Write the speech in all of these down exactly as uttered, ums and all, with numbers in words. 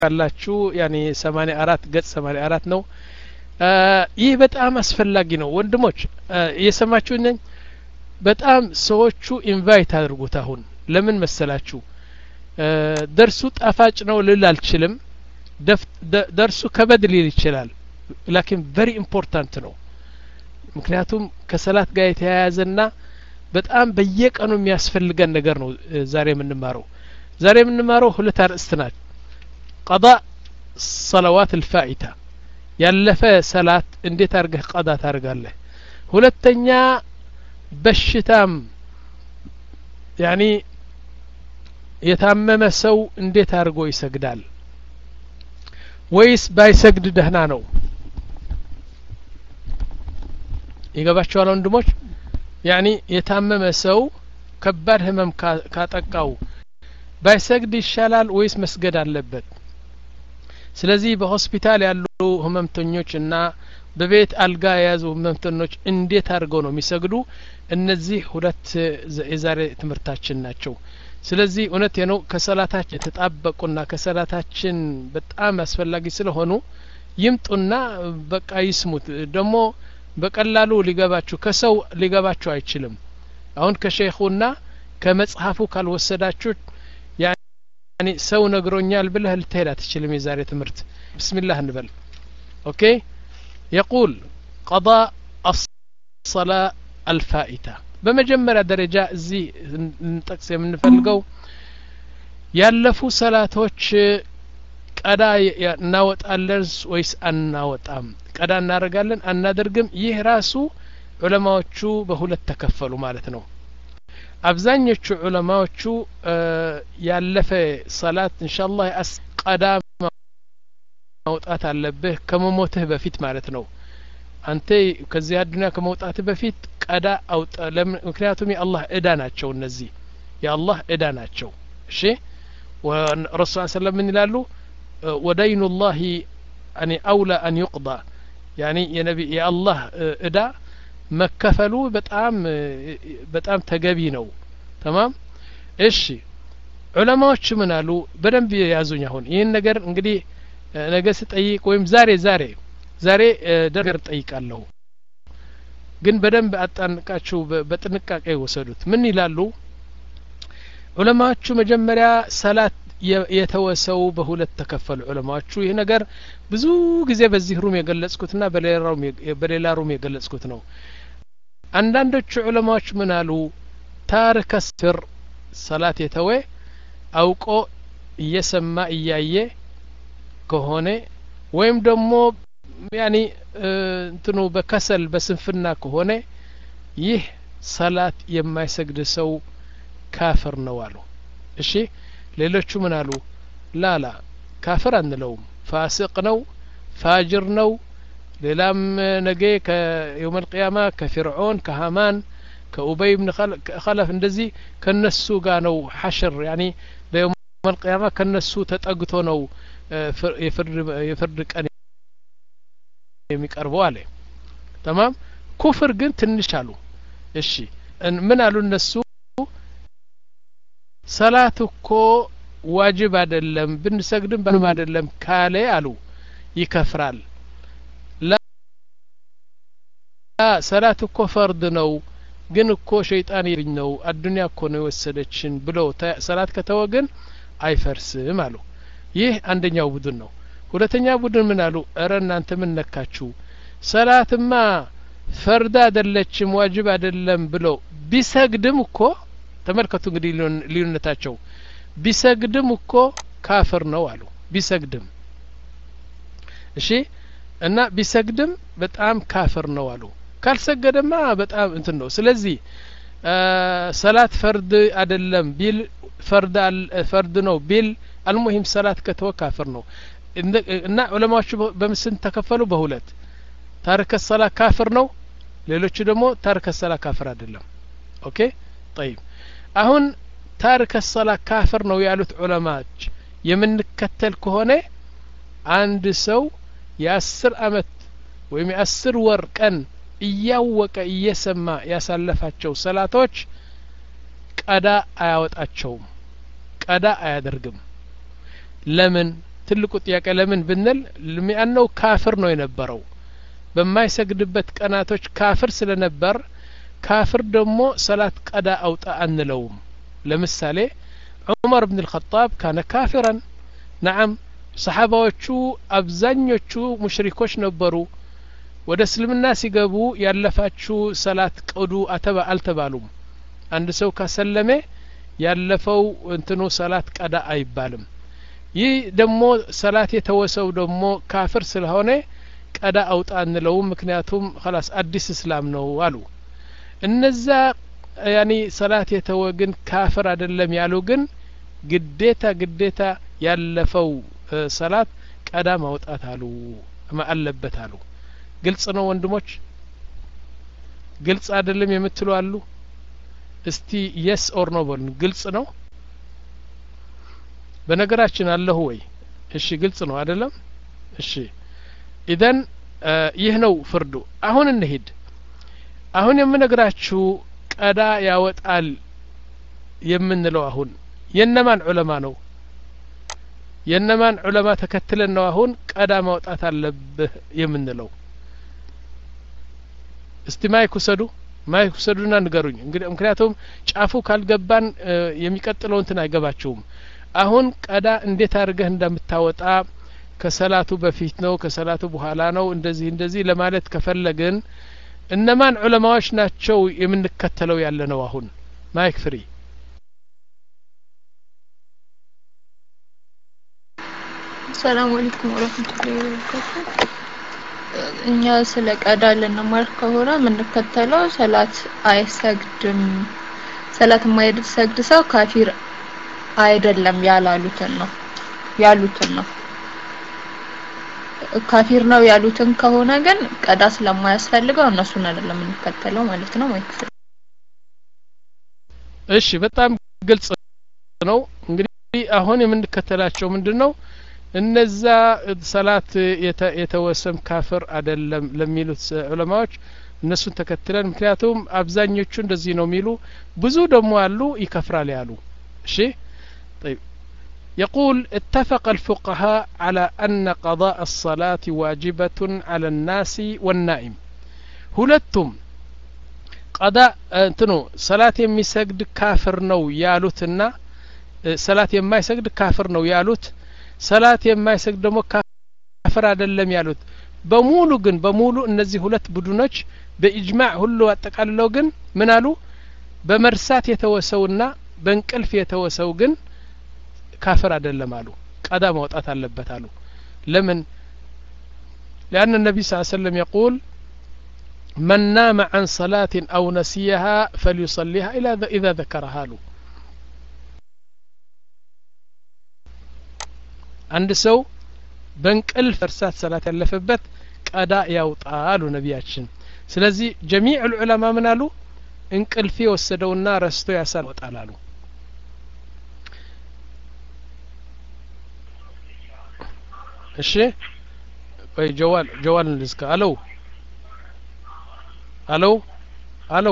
ካላችሁ ያኔ ሰማንያ አራት ገጽ ሰማንያ አራት ነው። ይህ በጣም አስፈላጊ ነው ወንድሞች እየሰማችሁ ነኝ። በጣም ሰዎቹ ኢንቫይት አድርጉት። አሁን ለምን መሰላችሁ ደርሱ ጣፋጭ ነው ልል አልችልም። ደርሱ ከበድ ሊል ይችላል ላኪን ቨሪ ኢምፖርታንት ነው። ምክንያቱም ከሰላት ጋር የተያያዘና በጣም በየቀኑ የሚያስፈልገን ነገር ነው። ዛሬ የምንማረው ዛሬ የምንማረው ሁለት አርእስት ናቸው። قضاء صلوات الفائتة ያለፈ ሰላት እንዴት አርገህ ቀዳ ታርጋለህ። ሁለተኛ በሽታም ያኒ የታመመ ሰው እንዴት አርጎ ይሰግዳል ወይስ ባይሰግድ ደህና ነው? ይገባችኋል ወንድሞች? ያኒ የታመመ ሰው ከባድ ህመም ካጠቃው ባይሰግድ ይሻላል ወይስ መስገድ አለበት? ስለዚህ በሆስፒታል ያሉ ህመምተኞች እና በቤት አልጋ የያዙ ህመምተኞች እንዴት አድርገው ነው የሚሰግዱ? እነዚህ ሁለት የዛሬ ትምህርታችን ናቸው። ስለዚህ እውነት ነው ከሰላታችን የተጣበቁና ከሰላታችን በጣም አስፈላጊ ስለሆኑ ይምጡና በቃ ይስሙት። ደግሞ በቀላሉ ሊገባችሁ ከሰው ሊገባችሁ አይችልም። አሁን ከሼኹና ከመጽሐፉ ካልወሰዳችሁ ያኒ ሰው ነግሮኛል ብለህ ልትሄድ አትችልም። የዛሬ ትምህርት ቢስሚላህ እንበል። ኦኬ يقول قضاء الصلاة الفائتة በመጀመሪያ ደረጃ እዚህ እንጠቅስ የምንፈልገው ያለፉ ሰላቶች ቀዳ እናወጣለን ወይስ አናወጣም? ቀዳ እናደርጋለን አናደርግም? ይህ ራሱ ዑለማዎቹ በሁለት ተከፈሉ ማለት ነው። አብዛኞቹ ዑለማዎቹ ያለፈ ሰላት ኢንሻአላህ ቀዳ ማውጣት አለብህ ከመሞትህ በፊት ማለት ነው። አንተ ከዚህ አዱንያ ከመውጣትህ በፊት ቀዳ አውጣ። ምክንያቱም የአላህ እዳ ናቸው እነዚህ የአላህ እዳ ናቸው። እሺ ወረሱል ሰለላሁ ዐለይሂ ወሰለም ምን ይላሉ? ወደይኑ ላሂ አኒ አውላ አን ይቅዳ ያኒ የነቢ የአላህ እዳ መከፈሉ በጣም በጣም ተገቢ ነው። ተማም እሺ ዑለማዎች ምን አሉ? በደንብ ያዙኝ። አሁን ይህን ነገር እንግዲህ ነገ ስጠይቅ ወይም ዛሬ ዛሬ ዛሬ ደርገር ጠይቃለሁ ግን በደንብ አጣንቃችሁ በጥንቃቄ ወሰዱት። ምን ይላሉ ዑለማዎቹ? መጀመሪያ ሰላት የተወሰው በሁለት ተከፈሉ ዑለማዎቹ። ይህ ነገር ብዙ ጊዜ በዚህ ሩም የገለጽኩትና በሌላው በሌላ ሩም የገለጽኩት ነው። አንዳንዶቹ ዑለማዎች ምን አሉ? ታሪከ ስር ሰላት የተወ አውቆ እየሰማ እያየ ከሆነ ወይም ደግሞ ያኒ እንትኑ በከሰል በስንፍና ከሆነ ይህ ሰላት የማይሰግድ ሰው ካፍር ነው አሉ። እሺ ሌሎቹ ምን አሉ? ላላ ካፍር አንለውም፣ ፋሲቅ ነው፣ ፋጅር ነው። ሌላም ነገ ከየውም القيامة ከፊርዖን ከሃማን ከኡበይ ኢብኑ ኸለፍ እንደዚህ ከነሱ ጋር ነው ሐሽር ያኒ በየውም القيامة ከነሱ ተጠግቶ ነው የፍርድ የፍርድ ቀን የሚቀርበው አለ። ተማም ኩፍር ግን ትንሽ አሉ። እሺ ምን አሉ እነሱ? ሰላት እኮ ዋጅብ አይደለም ብንሰግድም ባንም አይደለም ካለ አሉ ይከፍራል። ላ ሰላት እኮ ፈርድ ነው ግን እኮ ሸይጣን ይብኝ ነው አዱንያ እኮ ነው የወሰደችን ብለው ሰላት ከተወገን አይፈርስም አሉ። ይህ አንደኛው ቡድን ነው። ሁለተኛ ቡድን ምን አሉ? እረ እናንተ ምን ነካችሁ? ሰላትማ ፈርድ አይደለችም ዋጅብ አይደለም ብለው ቢሰግድም እኮ ተመልከቱ እንግዲህ ልዩነታቸው። ቢሰግድም እኮ ካፍር ነው አሉ። ቢሰግድም እሺ እና ቢሰግድም በጣም ካፍር ነው አሉ። ካልሰገደማ በጣም እንትን ነው። ስለዚህ ሰላት ፈርድ አይደለም ቢል ፈርድ ፈርድ ነው ቢል አልሙሂም ሰላት ከተወ ካፍር ነው። እና ዑለማዎቹ በምስን ተከፈሉ? በሁለት። ታሪክ ሰላት ካፍር ነው፣ ሌሎቹ ደግሞ ታሪክ ሰላት ካፍር አይደለም። ኦኬ طيب አሁን ታሪክ ሰላት ካፍር ነው ያሉት ዑለማዎች የምንከተል ከሆነ አንድ ሰው የአስር አመት ወይም የአስር ወር ቀን እያወቀ እየሰማ ያሳለፋቸው ሰላቶች ቀዳ አያወጣቸውም፣ ቀዳ አያደርግም። ለምን? ትልቁ ጥያቄ ለምን ብንል ለሚያነው ካፍር ነው የነበረው በማይሰግድበት ቀናቶች ካፍር ስለነበር ካፍር ደግሞ ሰላት ቀዳ አውጣ አንለውም ለምሳሌ ዑመር ኢብኑ አልኸጣብ ካነ ካፊራን نعم ሰሃባዎቹ አብዛኞቹ ሙሽሪኮች ነበሩ ወደ እስልምና ሲገቡ ያለፋችሁ ሰላት ቀዱ አተባ አልተባሉም አንድ ሰው ካሰለመ ያለፈው እንትኑ ሰላት ቀዳ አይባልም ይህ ደግሞ ሰላት የተወሰው ደግሞ ካፍር ስለሆነ ቀዳ አውጣ እንለው ምክንያቱም خلاص አዲስ እስላም ነው አሉ እነዛ ያኒ ሰላት የተወግን ካፍር አይደለም ያሉ ግን ግዴታ ግዴታ ያለፈው ሰላት ቀዳ ማውጣት አሉ ማአለበት አሉ ግልጽ ነው ወንድሞች ግልጽ አይደለም የምትሉ አሉ እስቲ yes or no በሉ ግልጽ ነው በነገራችን አለሁ ወይ እሺ ግልጽ ነው አይደለም እሺ ኢደን ይህ ነው ፍርዱ አሁን እንሂድ አሁን የምነግራችሁ ቀዳ ያወጣል የምንለው አሁን የነማን ዑለማ ነው የነማን ዑለማ ተከትለን ነው አሁን ቀዳ ማውጣት አለብህ የምንለው እስቲ ማይክ ውሰዱ ማይክ ውሰዱና ንገሩኝ እንግዲህ ምክንያቱም ጫፉ ካልገባን የሚቀጥለው እንትን አይገባችሁም አሁን ቀዳ እንዴት አድርገህ እንደምታወጣ ከሰላቱ በፊት ነው ከሰላቱ በኋላ ነው እንደዚህ እንደዚህ ለማለት ከፈለግን እነማን ዑለማዎች ናቸው የምንከተለው ያለ ነው አሁን ማይክ ፍሪ ሰላም አለይኩም ወራህመቱላሂ ወበረካቱ እኛ ስለ ቀዳ ለነማር ከሆነ የምንከተለው ሰላት አይሰግድም ሰላት የማይሰግድ ሰው ካፊር አይደለም ያላሉትን ነው ያሉትን ነው ካፊር ነው ያሉትን ከሆነ ግን ቀዳ ስለማያስፈልገው እነሱን አይደለም የምንከተለው ማለት ነው ማለት እሺ በጣም ግልጽ ነው እንግዲህ አሁን የምንከተላቸው ምንድነው እነዛ ሰላት የተወሰም ካፍር አይደለም ለሚሉት ዑለማዎች እነሱን ተከትለን ምክንያቱም አብዛኞቹ እንደዚህ ነው የሚሉ ብዙ ደግሞ አሉ ይከፍራል ያሉ እሺ طيب يقول اتفق الفقهاء على أن قضاء الصلاة واجبة على الناس والنائم ሁለቱም قضاء እንትኑ ሰላት የሚሰግድ ካፍር ነው ያሉትና ሰላት የማይሰግድ ካፍር ነው ያሉት ሰላት የማይሰግድ ደግሞ ካፍር አይደለም ያሉት በሙሉ ግን በሙሉ እነዚህ ሁለት ቡድኖች በኢጅማዕ ሁሉ አጠቃልለው ግን ምን አሉ በመርሳት የተወሰውና በእንቅልፍ የተወሰው ግን ካፍር አይደለም አሉ ቀዳ ማውጣት አለበት አሉ ለምን لأن النبي صلى الله عليه وسلم يقول من نام عن صلاة أو نسيها فليصليها إذا ذكرها له عند سو بنقلف فرسات صلاة ያለፈበት ቀዳ ያውጣሉ ነብያችን ስለዚህ جميع العلماء ምን አሉ እንቅልፍ የወሰደውና ረስቶ ያሳልጣሉ እሺ ወይ ጀዋል ጀዋል ልዝካ አሎ አሎ አሎ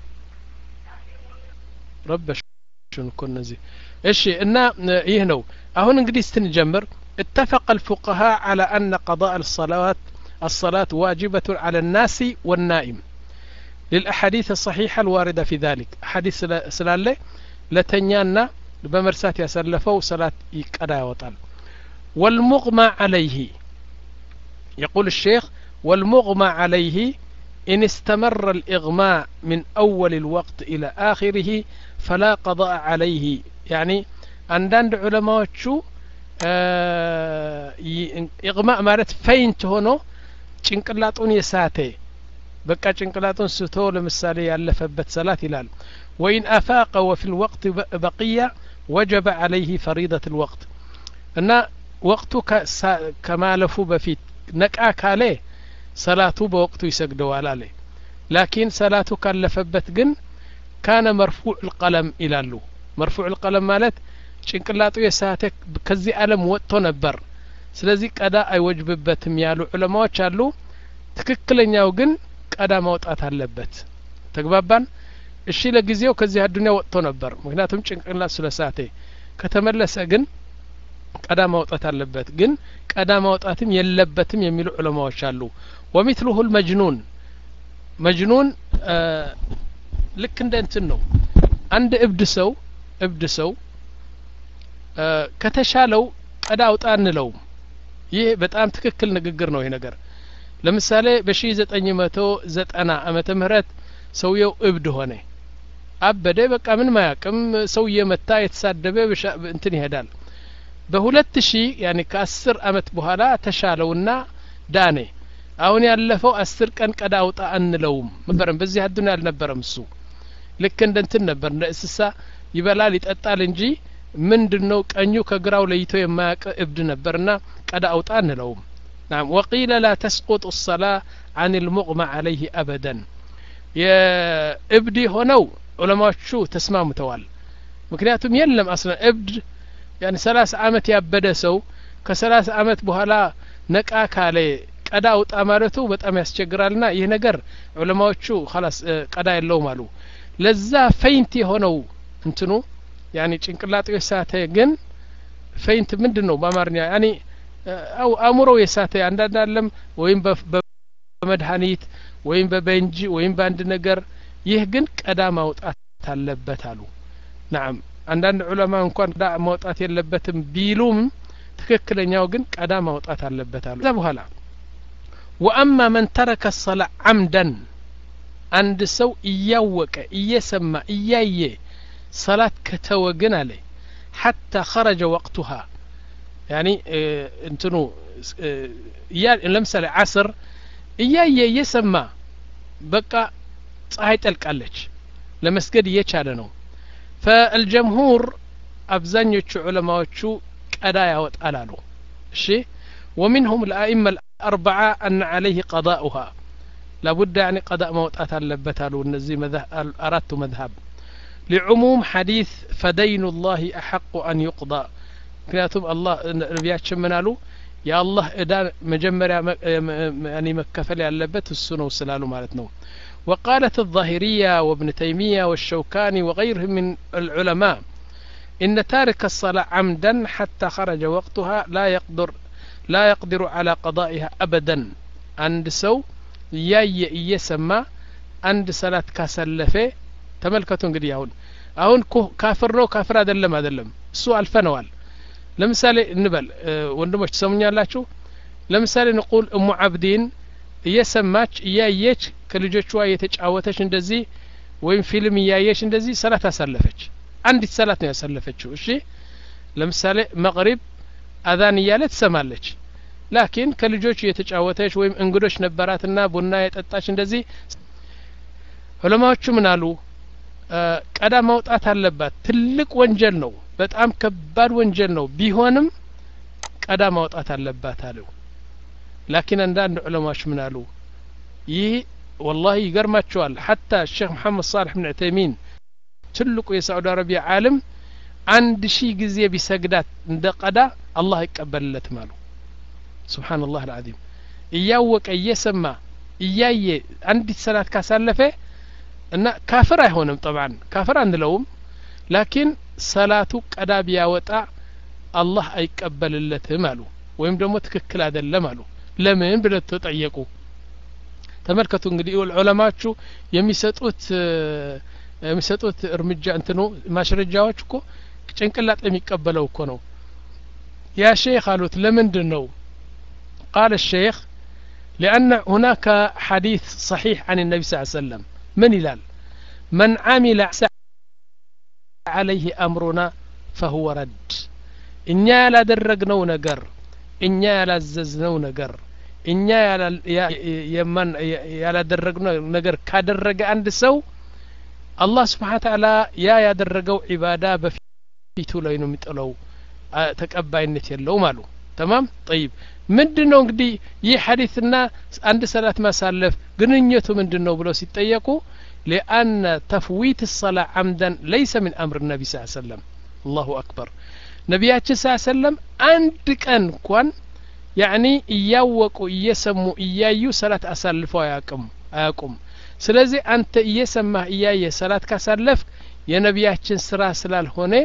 ረበሽን እኮ እነዚህ እሺ እና ይህ ነው አሁን እንግዲህ ስትንጀምር اتفق الفقهاء على أن قضاء الصلاة الصلاة واجبة على الناس والنائم للأحاديث الصحيحة الواردة في ذلك حديث سلالة لتنيانا بمرسات يسلفوا صلاة يقضى وطل والمغمى عليه يقول الشيخ والمغمى عليه إن استمر الإغماء من أول الوقت إلى آخره فلا قضاء عليه يعني عندنا علماء شو إغماء مالت فينت هونو ጭንቅላቱን የሳተ በቃ ጭንቅላቱን ስቶ ለምሳሌ ያለፈበት ሰላት ይላል وإن أفاق وفي الوقت بقية وجب عليه فريضة الوقت እና ወቅቱ ከማለፉ በፊት ነቃ ካለ ሰላቱ በወቅቱ ይሰግደዋል አለ ላኪን ሰላቱ ካለፈበት ግን ካነ مرفوع القلم ይላሉ مرفوع القلم ማለት ጭንቅላቱ የሳተ ከዚህ ዓለም ወጥቶ ነበር ስለዚህ ቀዳ አይወጅብበትም ያሉ ዑለማዎች አሉ ትክክለኛው ግን ቀዳ ማውጣት አለበት ተግባባን እሺ ለጊዜው ከዚህ አዱንያ ወጥቶ ነበር ምክንያቱም ጭንቅላት ስለሳተ ከተመለሰ ግን ቀዳ ማውጣት አለበት ግን ቀዳ ማውጣትም የለበትም የሚሉ ዑለማዎች አሉ ومثله المجنون مجنون ልክ እንደ እንትን ነው አንድ እብድ ሰው እብድ ሰው ከተሻለው ቀዳ አውጣ እንለው ይሄ በጣም ትክክል ንግግር ነው ይሄ ነገር ለምሳሌ በ1990 ዓመተ ምህረት ሰውየው እብድ ሆነ አበደ በቃ ምን ማያቅም ሰው የመታ የተሳደበ እንትን ይሄዳል በ2000 ያኒ ከ10 አመት በኋላ ተሻለውና ዳኔ አሁን ያለፈው አስር ቀን ቀዳ አውጣ አንለውም ነበርም በዚህ አዱኛ አልነበረም እሱ ልክ እንደ እንትን ነበር እንደ እንስሳ ይበላል ይጠጣል እንጂ ምንድነው ቀኙ ከግራው ለይቶ የማያቅ እብድ ነበርና ቀዳ አውጣ አንለውም نعم وقيل لا تسقط الصلاة عن المغمى عليه أبدا يا ابدي هنو علماء شو تسمامتوال ምክንያቱም የለም አስለን እብድ يعني ثلاث አመት ያበደ ሰው ከ30 አመት በኋላ ነቃ ካለ ቀዳ አውጣ ማለቱ በጣም ያስቸግራልና ይሄ ነገር ዑለማዎቹ خلاص ቀዳ የለውም አሉ ለዛ ፈይንት የሆነው እንትኑ يعني ጭንቅላቱ የሳተ ግን ፈይንት ምንድነው በአማርኛ يعني አው አእምሮ የሳተ አንዳንድ አለም ወይም በመድኃኒት ወይም በቤንጂ ወይም በአንድ ነገር ይህ ግን ቀዳ ማውጣት አለበት አሉ نعم አንዳንድ ዑለማ እንኳን ቀዳ ማውጣት የለበትም ቢሉም ትክክለኛው ግን ቀዳ ማውጣት አለበት አሉ ከዛ በኋላ واما من ترك الصلاه عمدا عند سو እያወቀ እየሰማ እያየ صلاه ከተወገን አለ حتى خرج وقتها يعني እንትኑ ያ ለምሳሌ عصر እያየ እየሰማ በቃ ፀሐይ ጠልቃለች ለመስገድ እየቻለ ነው فالجمهور አብዛኞቹ ዑለማዎቹ ቀዳ ያወጣል አሉ እሺ ومنهم الائمه الاربعه ان عليه قضاؤها لابد يعني قضاء موطات አለበት አሉ እነዚህ አራቱ መذهب لعموم حديث فدين الله احق ان يقضى ምክንያቱም አላህ ነብያችን ምን አሉ የአላህ እዳ መጀመሪያ يعني መከፈል ያለበት እሱ ነው ስላሉ ማለት ነው وقالت الظاهرية وابن تيمية والشوكاني وغيرهم من العلماء إن تارك الصلاة عمدا حتى خرج وقتها لا يقدر لا يقدر على قضائها أبدا عند سو ياي يسمى عند صلاة كسلفه تملكتون قد يهون أهون كافر رو كافر أدلم أدلم سوء الفنوال لمثال نبل وندمش تسموني الله شو لمثال نقول أم عبدين እየሰማች እያየች ከልጆቿ እየተጫወተች እንደዚህ ወይም ፊልም እያየች እንደዚህ ሰላት አሳለፈች አንዲት ሰላት ነው ያሳለፈችው እሺ ለምሳሌ መግሪብ አዛን እያለች ትሰማለች ላኪን ከልጆቹ እየተጫወተች ወይም እንግዶች ነበራትና ቡና የጠጣች እንደዚህ ዑለማዎቹ ምን አሉ ቀዳ ማውጣት አለባት ትልቅ ወንጀል ነው በጣም ከባድ ወንጀል ነው ቢሆንም ቀዳ ማውጣት አለባት አሉ لكن عندنا علماء من قالوا يه والله يقرماتشوال حتى الشيخ محمد صالح بن عثيمين تلقوا يا سعودي عربية عالم عند شيء جزية بسجدات عند قدا الله يقبل له ماله سبحان الله العظيم إياوك يسمى إياي عندي الصلاة كسلفة إن كافر هونم طبعا كافر عند لهم لكن صلاته قدا بياوطا الله يقبل له ماله ويم دمو تككل አይደለም አሉ ለምን ብለው ተጠየቁ ተመልከቱ እንግዲህ ዑለማዎቹ የሚሰጡት የሚሰጡት እርምጃ እንትኑ ማስረጃዎች እኮ ጭንቅላት የሚቀበለው እኮ ነው ያ ሼክ አሉት ለምንድን ነው قال الشيخ لأن هناك حديث صحيح عن النبي صلى الله عليه وسلم من يلال من عمل عليه أمرنا فهو رد إن لا درجنو نجر እኛ ያላዘዝነው ነገር እኛ የማን ያላደረግነው ነገር ካደረገ አንድ ሰው አላህ Subhanahu Ta'ala ያ ያደረገው ዒባዳ በፊቱ ላይ ነው የሚጥለው ተቀባይነት የለውም አሉ تمام طيب ምንድነው እንግዲህ ይህ ሐዲስና አንድ ሰላት ማሳለፍ ግንኙነቱ ምንድነው ብለው ሲጠየቁ لأن تفويت الصلاة عمدا ليس من أمر النبي صلى الله عليه وسلم الله أكبر ነብያችን ሰለም አንድ ቀን እንኳን يعني እያወቁ እየሰሙ እያዩ ሰላት አሳልፈው አያውቁም አያውቁም ስለዚህ አንተ እየሰማህ እያየ ሰላት ካሳለፍ የነብያችን ስራ ስላልሆነ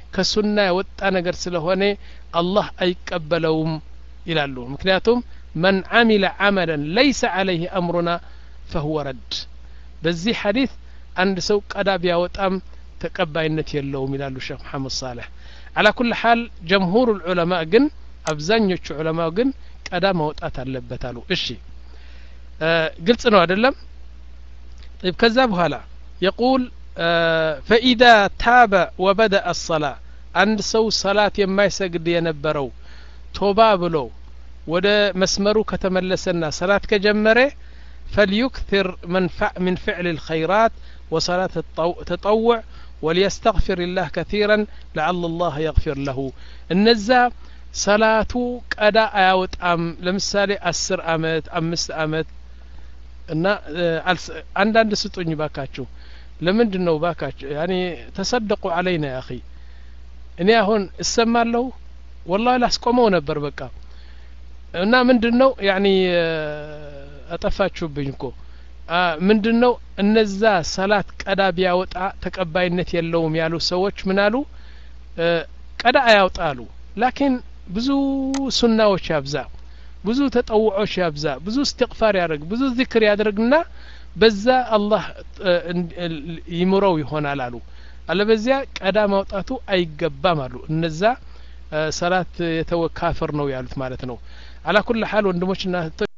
ከሱና የወጣ ነገር ስለሆነ አላህ አይቀበለውም ይላሉ ምክንያቱም من عمل عملا ليس عليه أمرنا فهو رد በዚህ ሐዲስ አንድ ሰው ቀዳ ቢያወጣም ተቀባይነት የለውም ይላሉ ሼክ መሐመድ ሳልህ على كل حال جمهور العلماء ግን አብዛኞቹ ዑለማው ግን ቀዳ ማውጣት አለበት አሉ እሺ ግልጽ ነው አይደለም طيب ከዛ በኋላ يقول فإذا تاب وبدأ الصلاة አንድ ሰው ሰላት የማይሰግድ የነበረው ቶባ ብሎ ወደ መስመሩ ከተመለሰና ሰላት ከጀመረ فليكثر من من فعل الخيرات وصلاة التطوع وليستغفر الله كثيرا لعل الله يغفر له النزا صلاة قضاء ያወጣም ለምሳሌ አስር አመት አምስት አመት እና አንዳንድ ስጡኝ ባካችሁ ለምንድነው ባካችሁ ያኒ ተሰደቁ علينا يا اخي እኔ አሁን እሰማለሁ والله ላስቆመው ነበር በቃ እና ምንድነው ያኒ አጠፋችሁብኝ እኮ ምንድነው እነዛ ሰላት ቀዳ ቢያወጣ ተቀባይነት የለውም ያሉ ሰዎች ምን አሉ ቀዳ ያወጣሉ ላኪን ብዙ ሱናዎች ያብዛ ብዙ ተጠውዖች ያብዛ ብዙ استغفار ያደርግ ብዙ ዚክር ያደርግና በዛ አላህ ይምረው ይሆናል አሉ አለበዚያ ቀዳ ማውጣቱ አይገባም አሉ እነዛ ሰላት የተወካፈር ነው ያሉት ማለት ነው على كل حال ወንድሞችና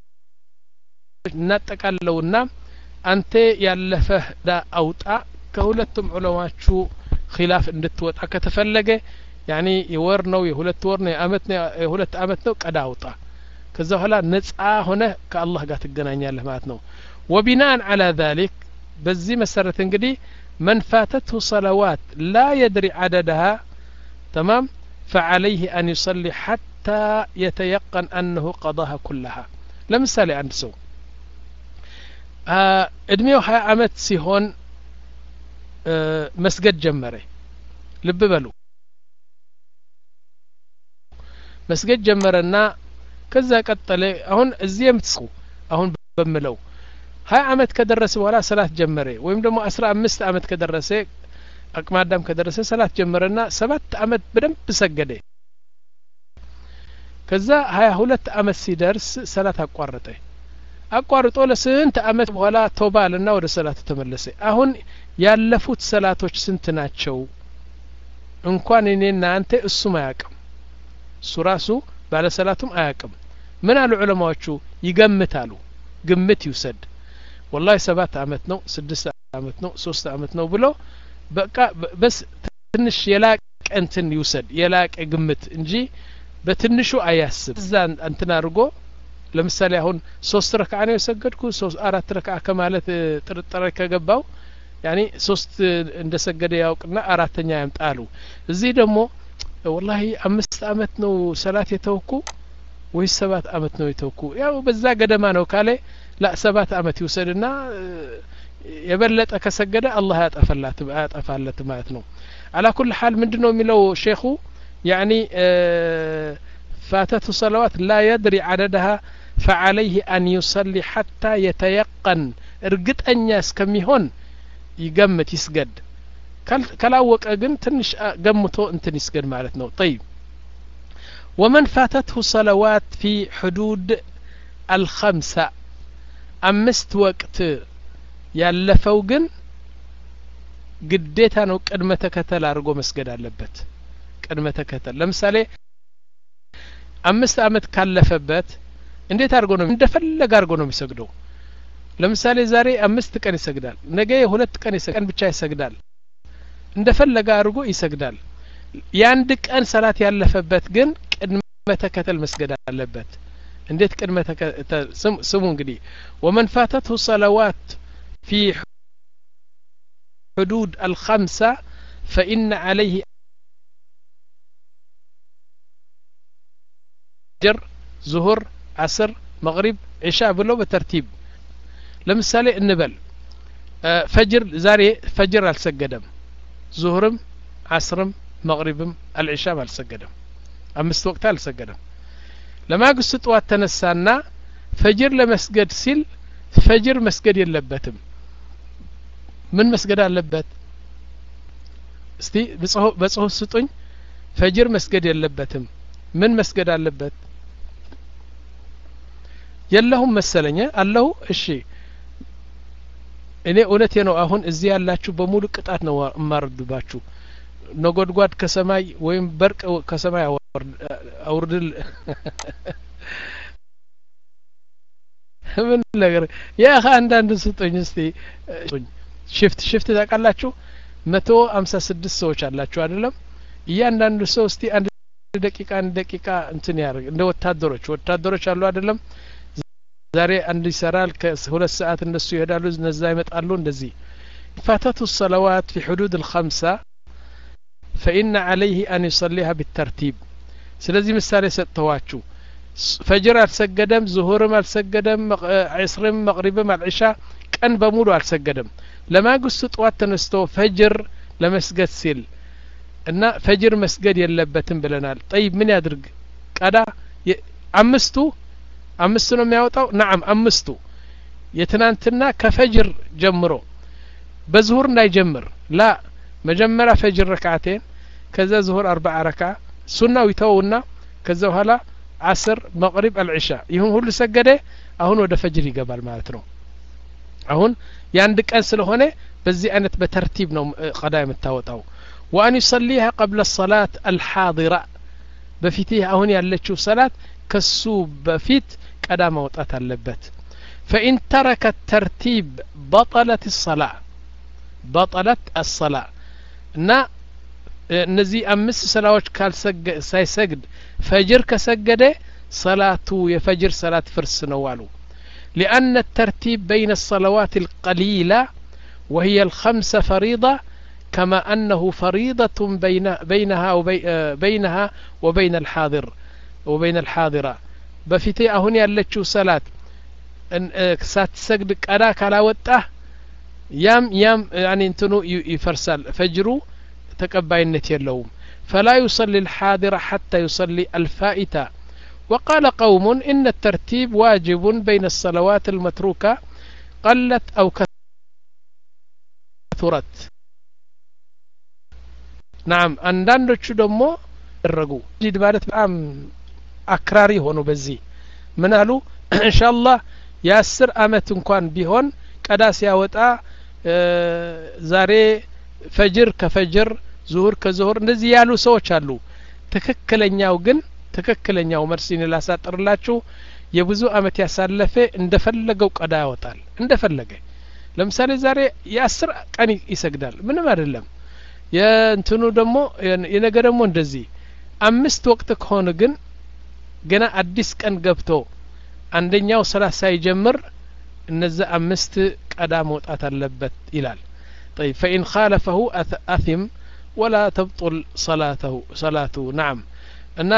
እናጠቃለውና አንተ ያለፈህ ዳ አውጣ ከሁለቱም ዑለማቹ ኺላፍ እንድትወጣ ከተፈለገ ያኒ የወር ነው የሁለት ወር ነው የአመት ነው የሁለት አመት ነው ቀዳ አውጣ ከዛ በኋላ ነጻ ሆነ ከአላህ ጋር ትገናኛለህ ማለት ነው وبناء على ذلك በዚህ መሰረት እንግዲህ من فاتته صلوات لا يدري عددها تمام فعليه أن يصلي حتى يتيقن أنه قضاها كلها لمثال عند سو እድሜው ሀያ አመት ሲሆን መስገድ ጀመረ ልብ በሉ መስገድ ጀመረና ከዛ ቀጠለ አሁን እዚህ የምትስቁ አሁን በመለው ሀያ አመት ከደረሰ በኋላ ሰላት ጀመረ ወይም ደግሞ አስራ አምስት አመት ከደረሰ አቅመ አዳም ከደረሰ ሰላት ጀመረና ሰባት አመት በደንብ ሰገደ ከዛ ሀያ ሁለት አመት ሲደርስ ሰላት አቋረጠ አቋርጦ ለስንት አመት በኋላ ተውባልና ወደ ሰላት ተመለሰ አሁን ያለፉት ሰላቶች ስንት ናቸው እንኳን እኔና አንተ እሱም አያውቅም ሱራሱ ባለ ሰላቱም አያውቅም ምን አሉ ዑለማዎቹ ይገምታሉ ግምት ይውሰድ والله ሰባት አመት ነው ስድስት አመት ነው ሶስት አመት ነው ብሎ በቃ በስ ትንሽ የላቀ እንትን ይውሰድ የላቀ ግምት እንጂ በትንሹ አያስብ ዛን እንትን አድርጎ ለምሳሌ አሁን ሶስት ረካዓ ነው የሰገድኩ ሶስት አራት ረካዓ ከማለት ጥርጥር ከገባው ያኒ ሶስት እንደሰገደ ያውቅና አራተኛ ያምጣሉ እዚህ ደግሞ والله አምስት አመት ነው ሰላት የተውኩ ወይ ሰባት አመት ነው የተውኩ ያው በዛ ገደማ ነው ካለ لا ሰባት አመት ይወሰድና የበለጠ ከሰገደ አላህ ያጠፋላት ያጠፋለት ማለት ነው على كل حال ምንድነው የሚለው ሼኹ يعني فاتته صلوات لا يدري عددها فعليه أن يصلي حتى يتيقن ارقطنيا اسكميهون يقمت يسجد كلاوق اجن تنش قمتو انتن يسجد معناتنا طيب ومن فاتته صلوات في حدود الخمسة أمست وقت ያለፈው ግን ግዴታ ነው ቅድመ ተከተል አድርጎ መስገድ አለበት ቅድመ ተከተል ለምሳሌ አምስት አመት ካለፈበት እንዴት አድርጎ ነው እንደፈለገ አድርጎ ነው የሚሰግደው ለምሳሌ ዛሬ አምስት ቀን ይሰግዳል ነገ ሁለት ቀን ይሰግዳል ብቻ ይሰግዳል እንደፈለገ አድርጎ ይሰግዳል ያንድ ቀን ሰላት ያለፈበት ግን ቅድመ ተከተል መስገድ አለበት እንዴት ቅድመ ተከተል ስሙ እንግዲህ ومن فاتته صلوات في حدود الخمسة فإن عليه جر ظهر عصر مغرب عشاء بلو بترتيب لمثال النبل فجر زاري فجر السجدم ظهرم عصرم مغربم العشاء السجدم أمست وقت السجدم لما قصت وقت تنسانا فجر لمسجد سيل فجر مسجد يلبتم من مسجد اللبت استي بصحو بصحو ستون ፈጅር መስገድ የለበትም ምን መስገድ አለበት የለሁም መሰለኝ አለሁ እሺ እኔ እውነቴ ነው አሁን እዚህ ያላችሁ በሙሉ ቅጣት ነው ማርድባችሁ ነጎድጓድ ከሰማይ ወይም በርቅ ከሰማይ አውርድል ምን ነገር ያ አንዳንድ ስጡኝ እስቲ ሽፍት ሽፍት ታውቃላችሁ መቶ ሃምሳ ስድስት ሰዎች አላችሁ አይደለም እያንዳንዱ ሰው እስቲ አንድ ደቂቃ አንድ ደቂቃ እንትን ያርግ እንደ ወታደሮች ወታደሮች አሉ አይደለም ዛሬ አንድ ይሰራል ከሁለት ሰዓት እነሱ ይሄዳሉ እነዛ ይመጣሉ እንደዚህ فاتته الصلوات في حدود الخمسة فإن عليه أن يصليها بالترتيب ስለዚህ ምሳሌ ሰጥተዋችሁ ፈጅር አልሰገደም ዙሁርም አልሰገደም ዐስርም መግሪብም አልዒሻ ቀን በሙሉ አልሰገደም ለማግስቱ ጧት ተነስቶ ፈጅር ለመስገድ ሲል እና ፈጅር መስገድ የለበትም ብለናል طيب ምን ያድርግ ቀዳ አምስቱ አምስቱ ነው የሚያወጣው نعم አምስቱ የትናንትና ከፈጅር ጀምሮ በዙሁር እንዳይጀምር ላ መጀመሪያ ፈጅር ረካዓተን ከዛ ዙሁር አርባዓ ረካ ሱናው ይተውና ከዛ በኋላ عصر مغرب العشاء ይሁን ሁሉ ሰገደ አሁን ወደ ፈጅር ይገባል ማለት ነው አሁን ያንድ ቀን ስለሆነ በዚህ አይነት በተርቲብ ነው ቀዳ የምታወጣው وأن يصليها قبل الصلاة الحاضرة بفيته አሁን ያለችው ሰላት ከሱ በፊት ቀዳ ማውጣት አለበት فإن ترك الترتيب بطلت الصلاة بطلت الصلاة እና እነዚህ አምስት ሰላዎች ካልሰገ ሳይሰግድ ፈጅር ከሰገደ ሰላቱ የፈጅር ሰላት ፍርስ ነው አሉ لأن الترتيب بين الصلوات القليلة وهي الخمس فريضة كما أنه فريضة بين بينها وبينها وبين الحاضر وبين الحاضرة بفتي أهون يالتشو صلاة ساتسجد قدا كلا وطه يام يام يعني انتنو يفرسل فجرو تقباينت يلوم فلا يصلي الحاضر حتى يصلي الفائتة وقال قوم إن الترتيب واجب بين الصلوات المتروكة قلت أو كثرت نعم አንዳንዶቹ ደግሞ ደረጉ ጂድ ማለት በጣም አክራሪ ሆኖ በዚህ ምን አሉ ኢንሻአላህ የአስር አመት እንኳን ቢሆን ቀዳ ሲያወጣ ዛሬ ፈጅር ከፈጅር ዙሁር ከዙሁር እንደዚህ ያሉ ሰዎች አሉ ትክክለኛው ግን ትክክለኛው መርሲን ላሳጥርላችሁ የብዙ አመት ያሳለፈ እንደፈለገው ቀዳ ያወጣል እንደፈለገ ለምሳሌ ዛሬ የአስር ቀን ይሰግዳል ምንም አይደለም የእንትኑ ደግሞ የነገ ደግሞ እንደዚህ አምስት ወቅት ከሆነ ግን ገና አዲስ ቀን ገብቶ አንደኛው ሰላት ሳይጀምር እነዛ አምስት ቀዳ መውጣት አለበት ይላል طيب فإن خالفه أثم ولا تبطل صلاته صلاته نعم እና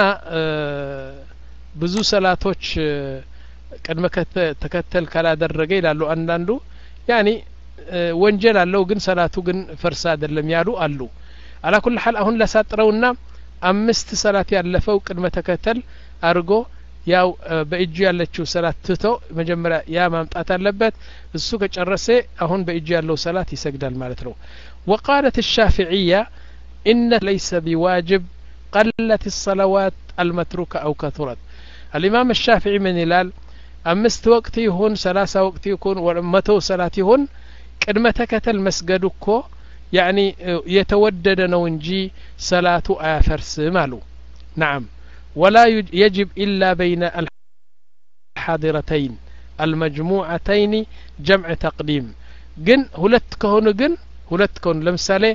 ብዙ ሰላቶች ቀድመ ተከተል ካላደረገ ይላሉ አንዳንዱ ያኒ ወንጀል አለው ግን ሰላቱ ግን ፈርሳ አይደለም ያሉ አሉ على كل حال አሁን ለሳጥረውና አምስት ሰላት ያለፈው ቅድመ ተከተል አርጎ ያው በእጁ ያለችው ሰላት ትቶ መጀመሪያ ያ ማምጣት አለበት እሱ ከጨረሰ አሁን በእጁ ያለው ሰላት ይሰግዳል ማለት ነው وقالت الشافعية إن ليس بواجب قلت الصلوات المتروكة أو كثرت الإمام الشافعي من هلال أمست وقت يهون ثلاثة وقت يكون ومتو صلاة يهون ቅድመ ተከተል መስገዱ እኮ ያኒ የተወደደ ነው እንጂ ሰላቱ አያፈርስም አሉ نعم ولا يجب إلا بين الحاضرتين المجموعتين جمع تقديم ግን ሁለት ከሆኑ ግን ሁለት ከሆኑ ለምሳሌ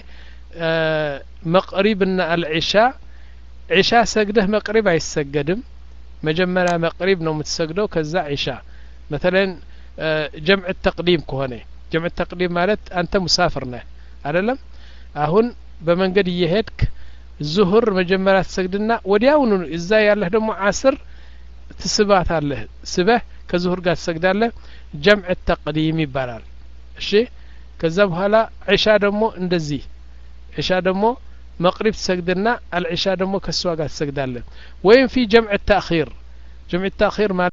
መቅሪብና አልዒሻ ዒሻ ሰግደህ መቅሪብ አይሰገድም መጀመሪያ መቅሪብ ነው የምትሰግደው ከዛ ዒሻ مثلا جمع التقديم ከሆነ جمع التقديم ማለት አንተ ሙሳፍር ነህ አይደለም አሁን በመንገድ እየሄድክ ዙሁር መጀመሪያ ተሰግድና ወዲያውኑ እዛ ያለህ ደግሞ ዓስር ትስባታለህ ስበህ ከዙሁር ጋር ተሰግዳለህ جمع التقديم ይባላል እሺ ከዛ በኋላ ዒሻ ደግሞ እንደዚህ ዒሻ ደግሞ መቅሪብ ተሰግድና አልዒሻ ደግሞ ከሷ ጋር ተሰግዳለህ ወይም في جمع التأخير جمع التأخير ማለት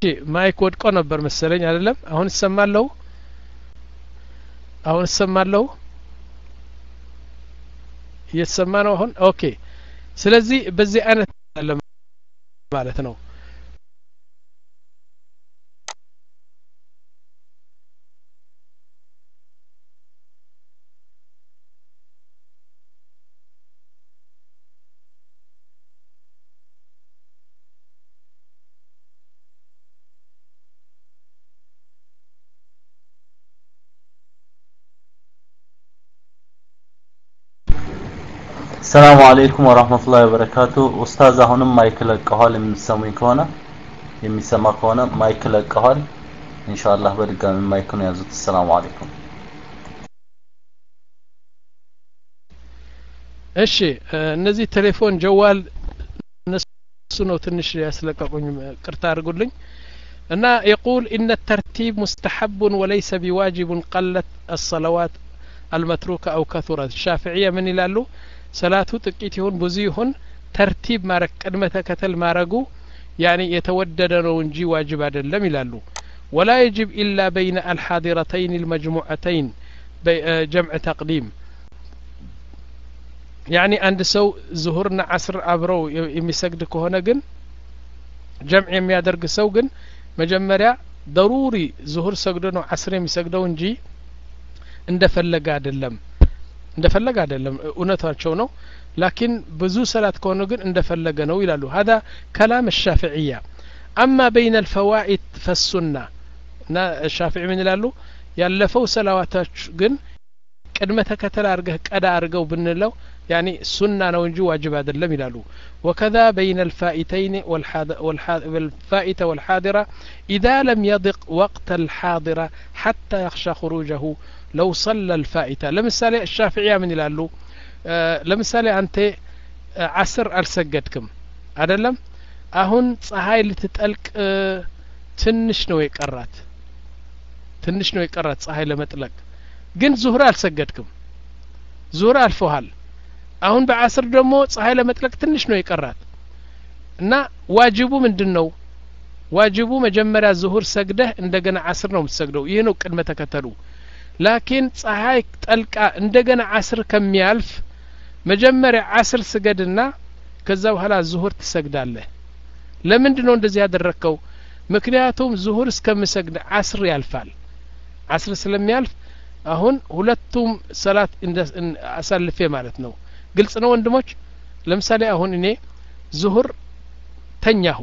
ማይክ ወድቆ ነበር መሰለኝ አይደለም አሁን እሰማለሁ አሁን እሰማለሁ እየተሰማ ነው አሁን ኦኬ ስለዚህ በዚህ አይነት ማለት ነው السلام عليكم ورحمة الله وبركاته أستاذ هونم مايك لقهال يمسموي كونه يمسما كونه مايك لقهال إن شاء الله برجع مايك يازوت السلام عليكم እሺ እነዚህ ቴሌፎን ጀዋል ነሱ ነው ትንሽ ያስለቀቁኝ ቅርታ አድርጉልኝ እና يقول إن الترتيب مستحب وليس بواجب قلت الصلوات المتروكة أو كثرت الشافعية من يلالو صلاة ጥቂት ይሁን ብዙ ይሁን ተርቲብ ማረግ ቅድመ ተከተል ማረጉ يعني يتودد ነው እንጂ ዋጅብ አይደለም ይላሉ ولا يجب إلا بين الحاضرتين المجموعتين جمع تقديم يعني عند سو ظهرنا عصر አብረው የሚሰግድ ከሆነ ግን جمع የሚያደርግ ሰው ግን መጀመሪያ ضروري ظهر ሰግዶ ነው عصر የሚሰግደው እንጂ እንደፈለገ አይደለም እንደፈለገ አይደለም እውነታቸው ነው لكن ብዙ ሰላት ከሆነ ግን እንደፈለገ ነው ይላሉ هذا كلام الشافعية أما بين الفوائد فالسنة እና الشافعي ምን ይላሉ ያለፈው ሰላዋቶች ግን ቅድመ ተከተል አርገህ ቀዳ አርገው ብንለው يعني سنة ነው እንጂ ዋጅብ አይደለም ይላሉ وكذا بين الفائتين والفائتة والحاضرة إذا لم يضق وقت الحاضرة حتى يخشى خروجه لو صلى الفائتة لمثال الشافعية من يلالو آه لمثال أنت عصر أرسجدكم أدلم أهون ፀሐይ ልትጠልቅ ትንሽ ነው የቀራት ትንሽ ነው የቀራት ፀሐይ ለመጥለቅ ግን ዙህር አልሰገድክም ዙህር አልፈዋል አሁን በአስር ደግሞ ፀሐይ ለመጥለቅ ትንሽ ነው የቀራት እና ዋጅቡ ምንድነው ዋጅቡ መጀመሪያ ዙህር ሰግደህ እንደገና አስር ነው የምትሰግደው ይሄ ነው ቅድመ ተከተሉ ላኪን ፀሐይ ጠልቃ እንደገና አስር ከሚያልፍ መጀመሪያ አስር ስገድና ከዛ በኋላ ዙህር ትሰግዳለህ ለምንድነው እንደዚህ ያደረከው ምክንያቱም ዙህር እስከምሰግድ አስር ያልፋል አስር ስለሚያልፍ አሁን ሁለቱም ሰላት አሳልፌ ማለት ነው ግልጽ ነው ወንድሞች ለምሳሌ አሁን እኔ ዙህር ተኛሁ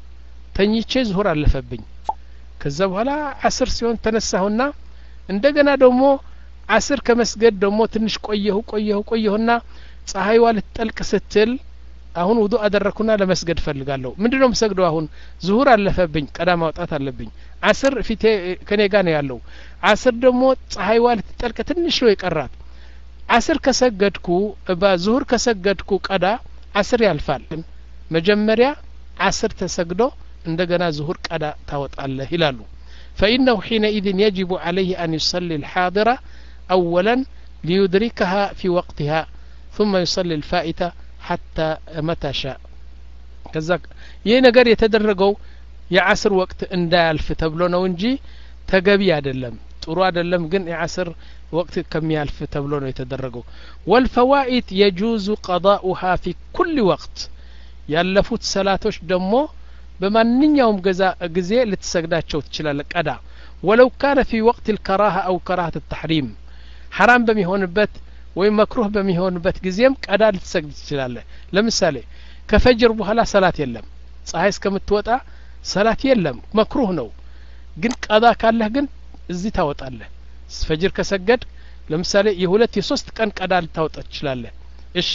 ተኝቼ ዙህር አለፈብኝ ከዛ በኋላ አስር ሲሆን ተነሳሁና እንደገና ደግሞ አስር ከመስገድ ደግሞ ትንሽ ቆየሁ ቆየሁ ቆየሁና ፀሐይዋ ልትጠልቅ ስትል አሁን ውዱ አደረኩና ለመስገድ ፈልጋለሁ ምንድነው መስገደው አሁን ዙህር አለፈብኝ ቀዳ ማውጣት አለብኝ አስር ፊቴ ከኔ ጋር ነው ያለው አስር ደግሞ ፀሐይዋ ልትጠልቅ ትንሽ ነው የቀራት አስር ከሰገድኩ በዙህር ከሰገድኩ ቀዳ አስር ያልፋል መጀመሪያ አስር ተሰግዶ እንደገና ዙህር ቀዳ ታወጣለህ ይላሉ فإنه حينئذ يجب عليه أن يصلي الحاضرة أولا ليدركها في وقتها ثم يصلي الفائتة حتى متى شاء كذا ይሄ ነገር የተደረገው የዓስር ወቅት እንዳያልፍ ተብሎ ነው እንጂ ተገቢ አይደለም ጥሩ አይደለም ግን የዓስር ወቅት ከሚያልፍ ተብሎ ነው የተደረገው والفوائد يجوز قضاؤها في كل وقت ያለፉት ሰላቶች ደግሞ በማንኛውም ጊዜ ልትሰግዳቸው ትችላለህ ቀዳ ولو كان في وقت الكراهه او كراهه التحريم حرام በሚሆንበት ወይ መክሩህ በሚሆንበት ጊዜም ቀዳ ልትሰግድ ትችላለህ ለምሳሌ ከፈጅር በኋላ ሰላት የለም ፀሐይ እስከምትወጣ ሰላት የለም መክሩህ ነው ግን ቀዳ ካለህ ግን እዚህ ታወጣለህ ፈጅር ከሰገድ ለምሳሌ የሁለት የሶስት ቀን ቀዳ ልታወጣ ትችላለህ እሺ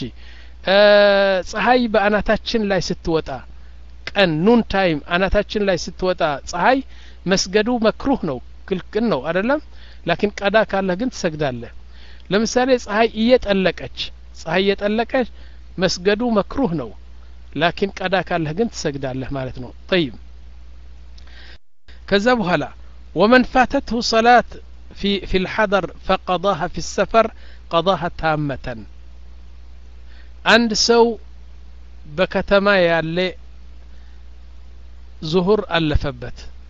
ፀሐይ በአናታችን ላይ ስትወጣ ቀን ኑን ታይም አናታችን ላይ ስትወጣ ፀሐይ መስገዱ መክሩህ ነው ክልክል ነው አይደለም ላኪን ቀዳ ካለህ ግን ትሰግዳለህ ለምሳሌ ፀሐይ እየጠለቀች ፀሐይ እየጠለቀች መስገዱ መክሩህ ነው ላኪን ቀዳ ካለህ ግን ትሰግዳለህ ማለት ነው طيب ከዛ በኋላ ومن فاتته صلاة في في الحضر فقضاها في السفر قضاها تامة عند سو بكتما ያለ ዙሁር አለፈበት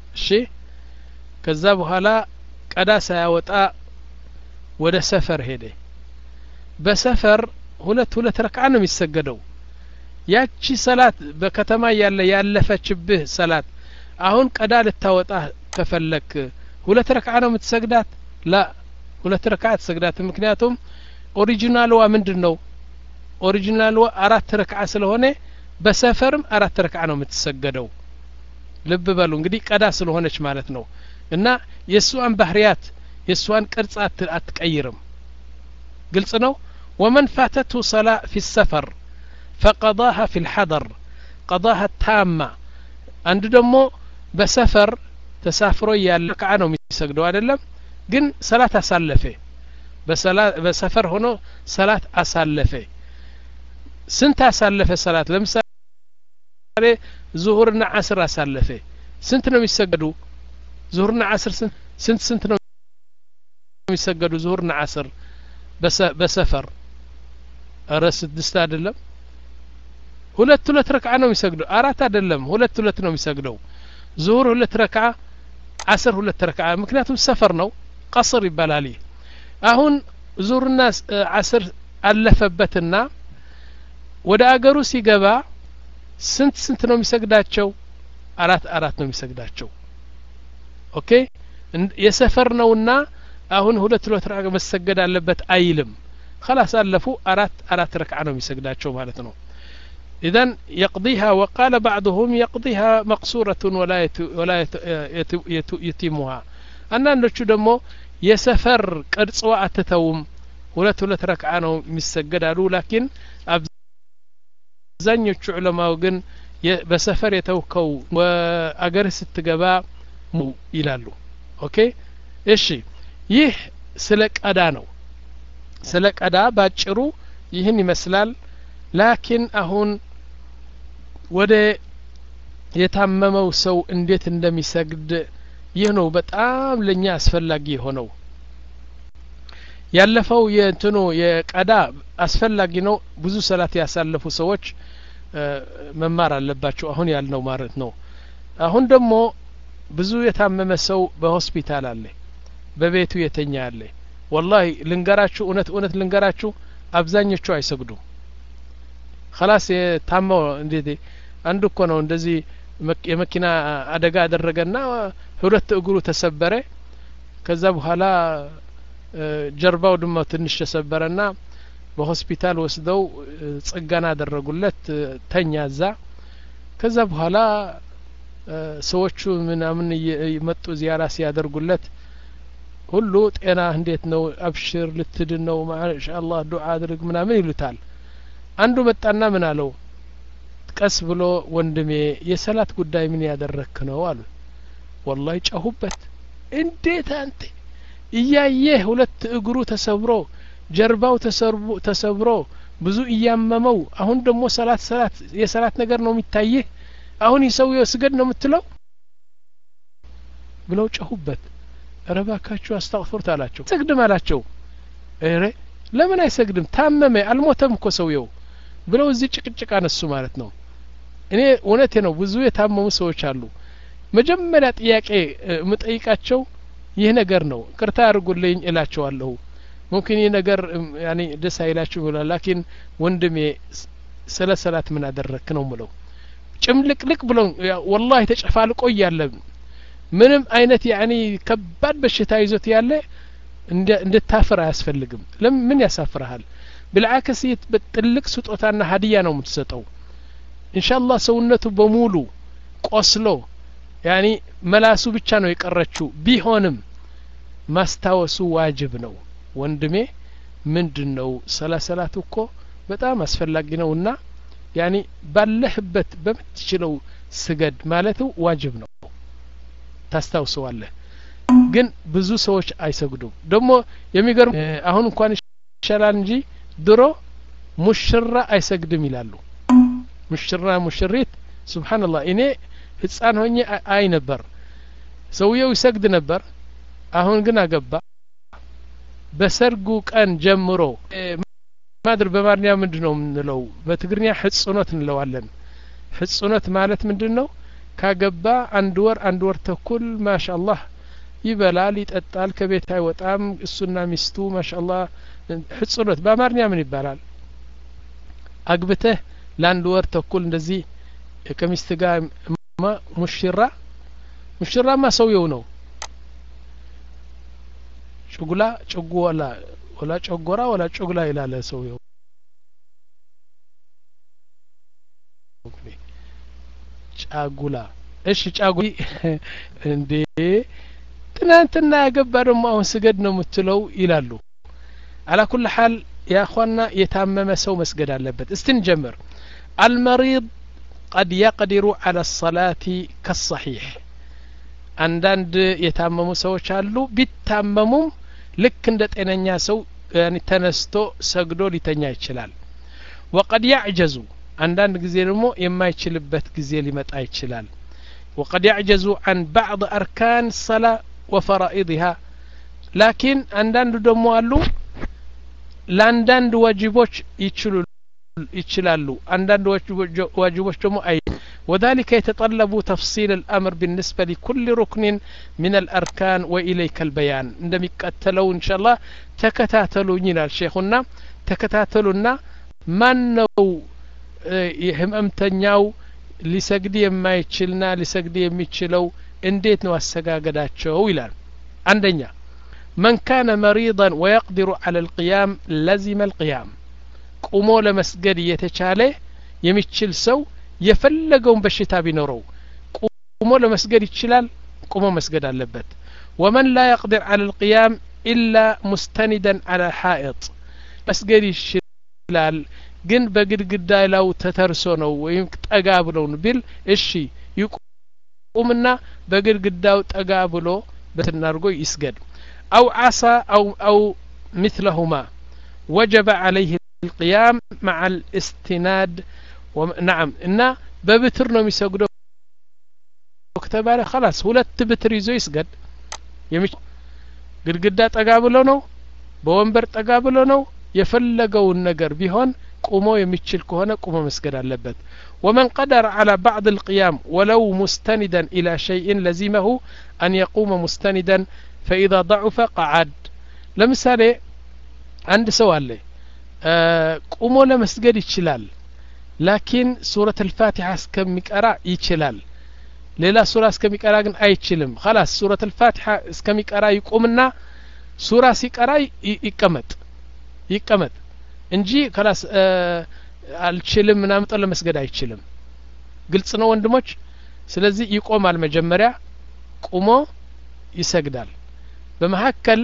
እሺ ከዛ በኋላ ቀዳ ሳያወጣ ወደ ሰፈር ሄደ በሰፈር ሁለት ሁለት ረክዓ ነው የሚሰገደው ያቺ ሰላት በከተማ ያለ ያለፈችብህ ሰላት አሁን ቀዳ ልታወጣ ከፈለክ ሁለት ረክዓ ነው የምትሰግዳት ላ ሁለት ረክዓ ትሰግዳት ምክንያቱም ኦሪጂናልዋ ምንድነው ኦሪጂናልዋ አራት ረክዓ ስለሆነ በሰፈርም አራት ረክዓ ነው የምትሰገደው ልብ በሉ እንግዲህ ቀዳ ስለሆነች ማለት ነው እና የሷን ባህሪያት የሷን ቅርጽ አትቀይርም ግልጽ ነው ومن فاتته صلاة في السفر فقضاها في الحضر قضاها التامة عند دمو بسفر تسافروا يال ركعة ነው የሚሰግደው አይደለም ግን ሰላት አሳለፈ በሰፈር ሆኖ ሰላት አሳለፈ ስንት አሳለፈ ሰላት ለምሳሌ ዙሁርና ዓስር አሳለፈ ስንት ነው የሚሰገዱ ዙሁርና ዓስር ስንት ስንት ነው የሚሰገዱ ዙሁርና ዓስር በሰፈር አረ ስድስት አይደለም ሁለት ሁለት ረክዓ ነው የሚሰግደው አራት አይደለም ሁለት ሁለት ነው የሚሰግደው ዙሁር ሁለት ረክዓ ዓስር ሁለት ረክዓ ምክንያቱም ሰፈር ነው ቀስር ይባላል አሁን ዙሁርና ዓስር አለፈበትና ወደ አገሩ ሲገባ ስንት ስንት ነው የሚሰግዳቸው አራት አራት ነው የሚሰግዳቸው ኦኬ የሰፈር ነውና አሁን ሁለት ሁለት ረክዓ መሰገድ አለበት አይልም خلاص አለፉ አራት አራት ረክዓ ነው የሚሰግዳቸው ማለት ነው اذا يقضيها وقال بعضهم يقضيها مقصورة ولا ولا يتمها አንዳንዶቹ ደግሞ የሰፈር ቅርጽዋ አትተውም ሁለት ሁለት ረክዓ ነው የሚሰገዳሉ ላኪን አብዛኞቹ ዑለማው ግን በሰፈር የተውከው ወአገር ስትገባ ይላሉ ኦኬ እሺ ይህ ስለ ቀዳ ነው ስለ ቀዳ ባጭሩ ይህን ይመስላል ላኪን አሁን ወደ የታመመው ሰው እንዴት እንደሚሰግድ ይህ ነው በጣም ለኛ አስፈላጊ ሆነው ያለፈው የእንትኑ የቀዳ አስፈላጊ ነው ብዙ ሰላት ያሳለፉ ሰዎች መማር አለባቸው አሁን ያልነው ማለት ነው አሁን ደግሞ ብዙ የታመመ ሰው በሆስፒታል አለ በቤቱ የተኛ አለ والله ልንገራችሁ እውነት እውነት ልንገራችሁ አብዛኞቹ አይሰግዱም خلاص ታመው እንዴት አንዱ እኮ ነው እንደዚህ የመኪና አደጋ አደረገና ሁለት እግሩ ተሰበረ ከዛ በኋላ ጀርባው ድማ ትንሽ ተሰበረና በሆስፒታል ወስደው ጽጋና አደረጉለት ተኛዛ ከዛ በኋላ ሰዎቹ ምናምን ይመጡ ዚያራ ሲያደርጉለት ሁሉ ጤና እንዴት ነው አብሽር ልትድን ነው ማሻአላህ ዱዓ አድርግ ምናምን ይሉታል አንዱ መጣና ምን አለው ቀስ ብሎ ወንድሜ የሰላት ጉዳይ ምን ያደረክ ነው አሉ والله ጨሁበት እንዴት አንተ እያየ ሁለት እግሩ ተሰብሮ ጀርባው ተሰርቦ ተሰብሮ ብዙ እያመመው አሁን ደግሞ ሰላት ሰላት የሰላት ነገር ነው የሚታየህ አሁን ይሰውየው ስገድ ነው የምትለው ብለው ጨሁበት ረባካችሁ አስተግፍሩት አላቸው ሰግድም አላቸው እረ ለምን አይሰግድም ታመመ አልሞተም እኮ ሰውየው ብለው እዚህ ጭቅጭቅ አነሱ ማለት ነው እኔ እውነቴ ነው ብዙ የታመሙ ሰዎች አሉ መጀመሪያ ጥያቄ መጠይቃቸው ይህ ነገር ነው ቅርታ አድርጉልኝ እላቸዋለሁ ممكن ይህ ነገር ያኒ ደስ አይላችሁ ይላል ላኪን ወንድሜ ስለ ሰላት ምን አደረክ ነው ምለው ጭምልቅልቅ ብለው والله ተጨፋልቆ ያለ ምንም አይነት ያኒ ከባድ በሽታ ይዞት ያለ እንድታፈራ ያስፈልግም ለምን ያሳፍራል بالعكس በጥልቅ ስጦታና ሀዲያ ነው የምትሰጠው ኢንሻአላህ ሰውነቱ በሙሉ ቆስሎ ያኒ መላሱ ብቻ ነው የቀረችው ቢሆንም ማስታወሱ ዋጅብ ነው ወንድሜ ምንድነው ሰላሰላቱ እኮ በጣም አስፈላጊ ነውና ያኒ ባለህበት በምትችለው ስገድ ማለቱ ዋጅብ ነው ታስታውሰዋለህ ግን ብዙ ሰዎች አይሰግዱም ደግሞ የሚገርም አሁን እንኳን ይሻላል እንጂ ድሮ ሙሽራ አይሰግድም ይላሉ ሙሽራ ሙሽሪት ሱብሃንአላህ እኔ ህፃን ሆኜ አይ ነበር ሰውየው ይሰግድ ነበር አሁን ግን አገባ በሰርጉ ቀን ጀምሮ ማድር በማርኛ ምንድነው ምንለው በትግርኛ ህጽኖት እንለዋለን ህጽኖት ማለት ምንድነው ካገባ አንድ ወር አንድ ወር ተኩል ማሻአላህ ይበላል ይጠጣል ከቤት አይወጣም እሱና ሚስቱ ማሻአላህ ህጽረት በአማርኛ ምን ይባላል አግብተህ ለአንድ ወር ተኩል እንደዚህ ከሚስት ጋር ሙሽራ ሙሽራማ ሰውየው ነው ጭጉላ ጭጉ ወላ ወላ ጨጎራ ወላ ጭጉላ ይላል ሰውየው ጫጉላ እሺ ጫጉ እንዴ ትናንትና ያገባ ደግሞ አሁን ስገድ ነው የምትለው ይላሉ على كل حال يا اخوانا يتامم سو مسجد አለበት እስቲ እንጀምር المريض قد يقدر على الصلاة كالصحيح አንዳንድ የታመሙ ሰዎች አሉ ቢታመሙም ልክ እንደ ጤነኛ ሰው ያኒ ተነስቶ ሰግዶ ሊተኛ ይችላል وقد يعجز አንዳንድ ጊዜ ደግሞ የማይችልበት ጊዜ ሊመጣ ይችላል وقد يعجز عن بعض أركان الصلاة وفرائضها لكن አንዳንድ ደግሞ አሉ ለአንዳንድ ዋጅቦች ይችሉ ይችላሉ አንዳንድ ዋጅቦች ደግሞ አይ وذلك يتطلب تفصيل الأمر بالنسبة لكل ركن من الأركان وإليك البيان እንደሚከተለው إن شاء الله ተከታተሉኝ ይላል ሼኹና ተከታተሉና ማን ነው ህመምተኛው ሊሰግድ የማይችልና ሊሰግድ የሚችለው እንዴት ነው አሰጋገዳቸው ይላል አንደኛ من كان مريضا ويقدر على القيام لزم القيام ቁሞ ለመስገድ የተቻለ የሚችል ሰው የፈለገውን በሽታ ቢኖረው ቁሞ ለመስገድ ይችላል ቁሞ መስገድ አለበት ومن لا يقدر على القيام إلا مستندا على حائط መስገድ ይችላል ግን በግድግዳ ላይ ተተርሶ ነው ወይም ጠጋ ብሎ ነው ቢል እሺ ይቁምና በግድግዳው ጠጋ ብሎ በትናርጎ ይስገድ أو عصا أو أو مثلهما وجب عليه القيام مع الاستناد ونعم إن ببتر نوم يسجدوا كتبالي خلاص ሁለት بتر ይዞ ይስገድ የሚች ግድግዳ ጠጋ ብሎ ነው በወንበር ጠጋ ብሎ ነው የፈለገውን ነገር ቢሆን ቁሞ የሚችል ከሆነ ቁሞ መስገድ አለበት ومن قدر على بعض القيام ولو مستندا إلى شيء لزمه أن يقوم مستندا فإذا ضعف قعد لمثال عند سؤال ቁሞ ለመስገድ ይችላል ላኪን ሱረة الفاتحة እስከሚቀራ ይችላል ሌላ ሱራ እስከሚቀራ ግን አይችልም خلاص ሱረة الفاتحة እስከሚቀራ ይቆምና ሱራ ሲቀራ ይቀመጥ ይቀመጥ እንጂ خلاص አልችልም ምናምን ጠለ መስገድ አይችልም ግልጽ ነው ወንድሞች ስለዚህ ይቆማል መጀመሪያ ቁሞ ይሰግዳል በመሐከል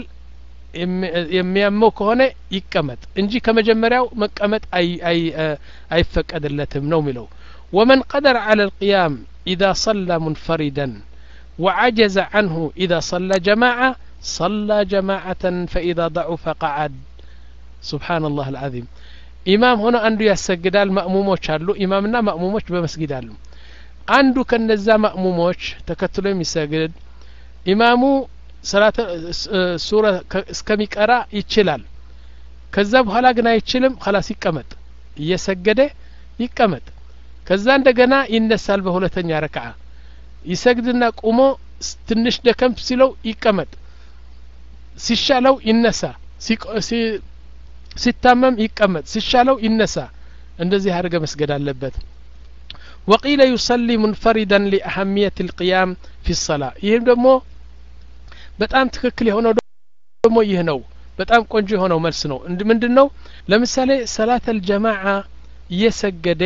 የሚያመው ከሆነ ይቀመጥ እንጂ ከመጀመሪያው መቀመጥ አይ አይ አይፈቀድለትም ነው የሚለው ومن قدر على القيام إذا صلى منفردا وعجز عنه إذا صلى جماعة صلى جماعة فإذا ضعف قعد سبحان الله العظيم إمام هنا عنده يسجدال مأموموش አሉ ኢማምና ማእሙሞች በመስጊድ አሉ አንዱ ከነዛ ማእሙሞች ተከትሎ የሚሰግድ ኢማሙ ሰላተ ሱራ እስከሚቀራ ይችላል ከዛ በኋላ ግን አይችልም خلاص ይቀመጥ እየሰገደ ይቀመጥ ከዛ እንደገና ይነሳል በሁለተኛ ረክዓ ይሰግድና ቁሞ ትንሽ ደከም ሲለው ይቀመጥ ሲሻለው ይነሳ ሲታመም ይቀመጥ ሲሻለው ይነሳ እንደዚህ አድርገ መስገድ አለበት وقيل يصلي منفردا لأهمية القيام في الصلاة ይሄም ደግሞ በጣም ትክክል የሆነው ደግሞ ይህ ነው በጣም ቆንጆ የሆነው መልስ ነው ምንድነው ለምሳሌ ሰላተ الجماعة እየሰገደ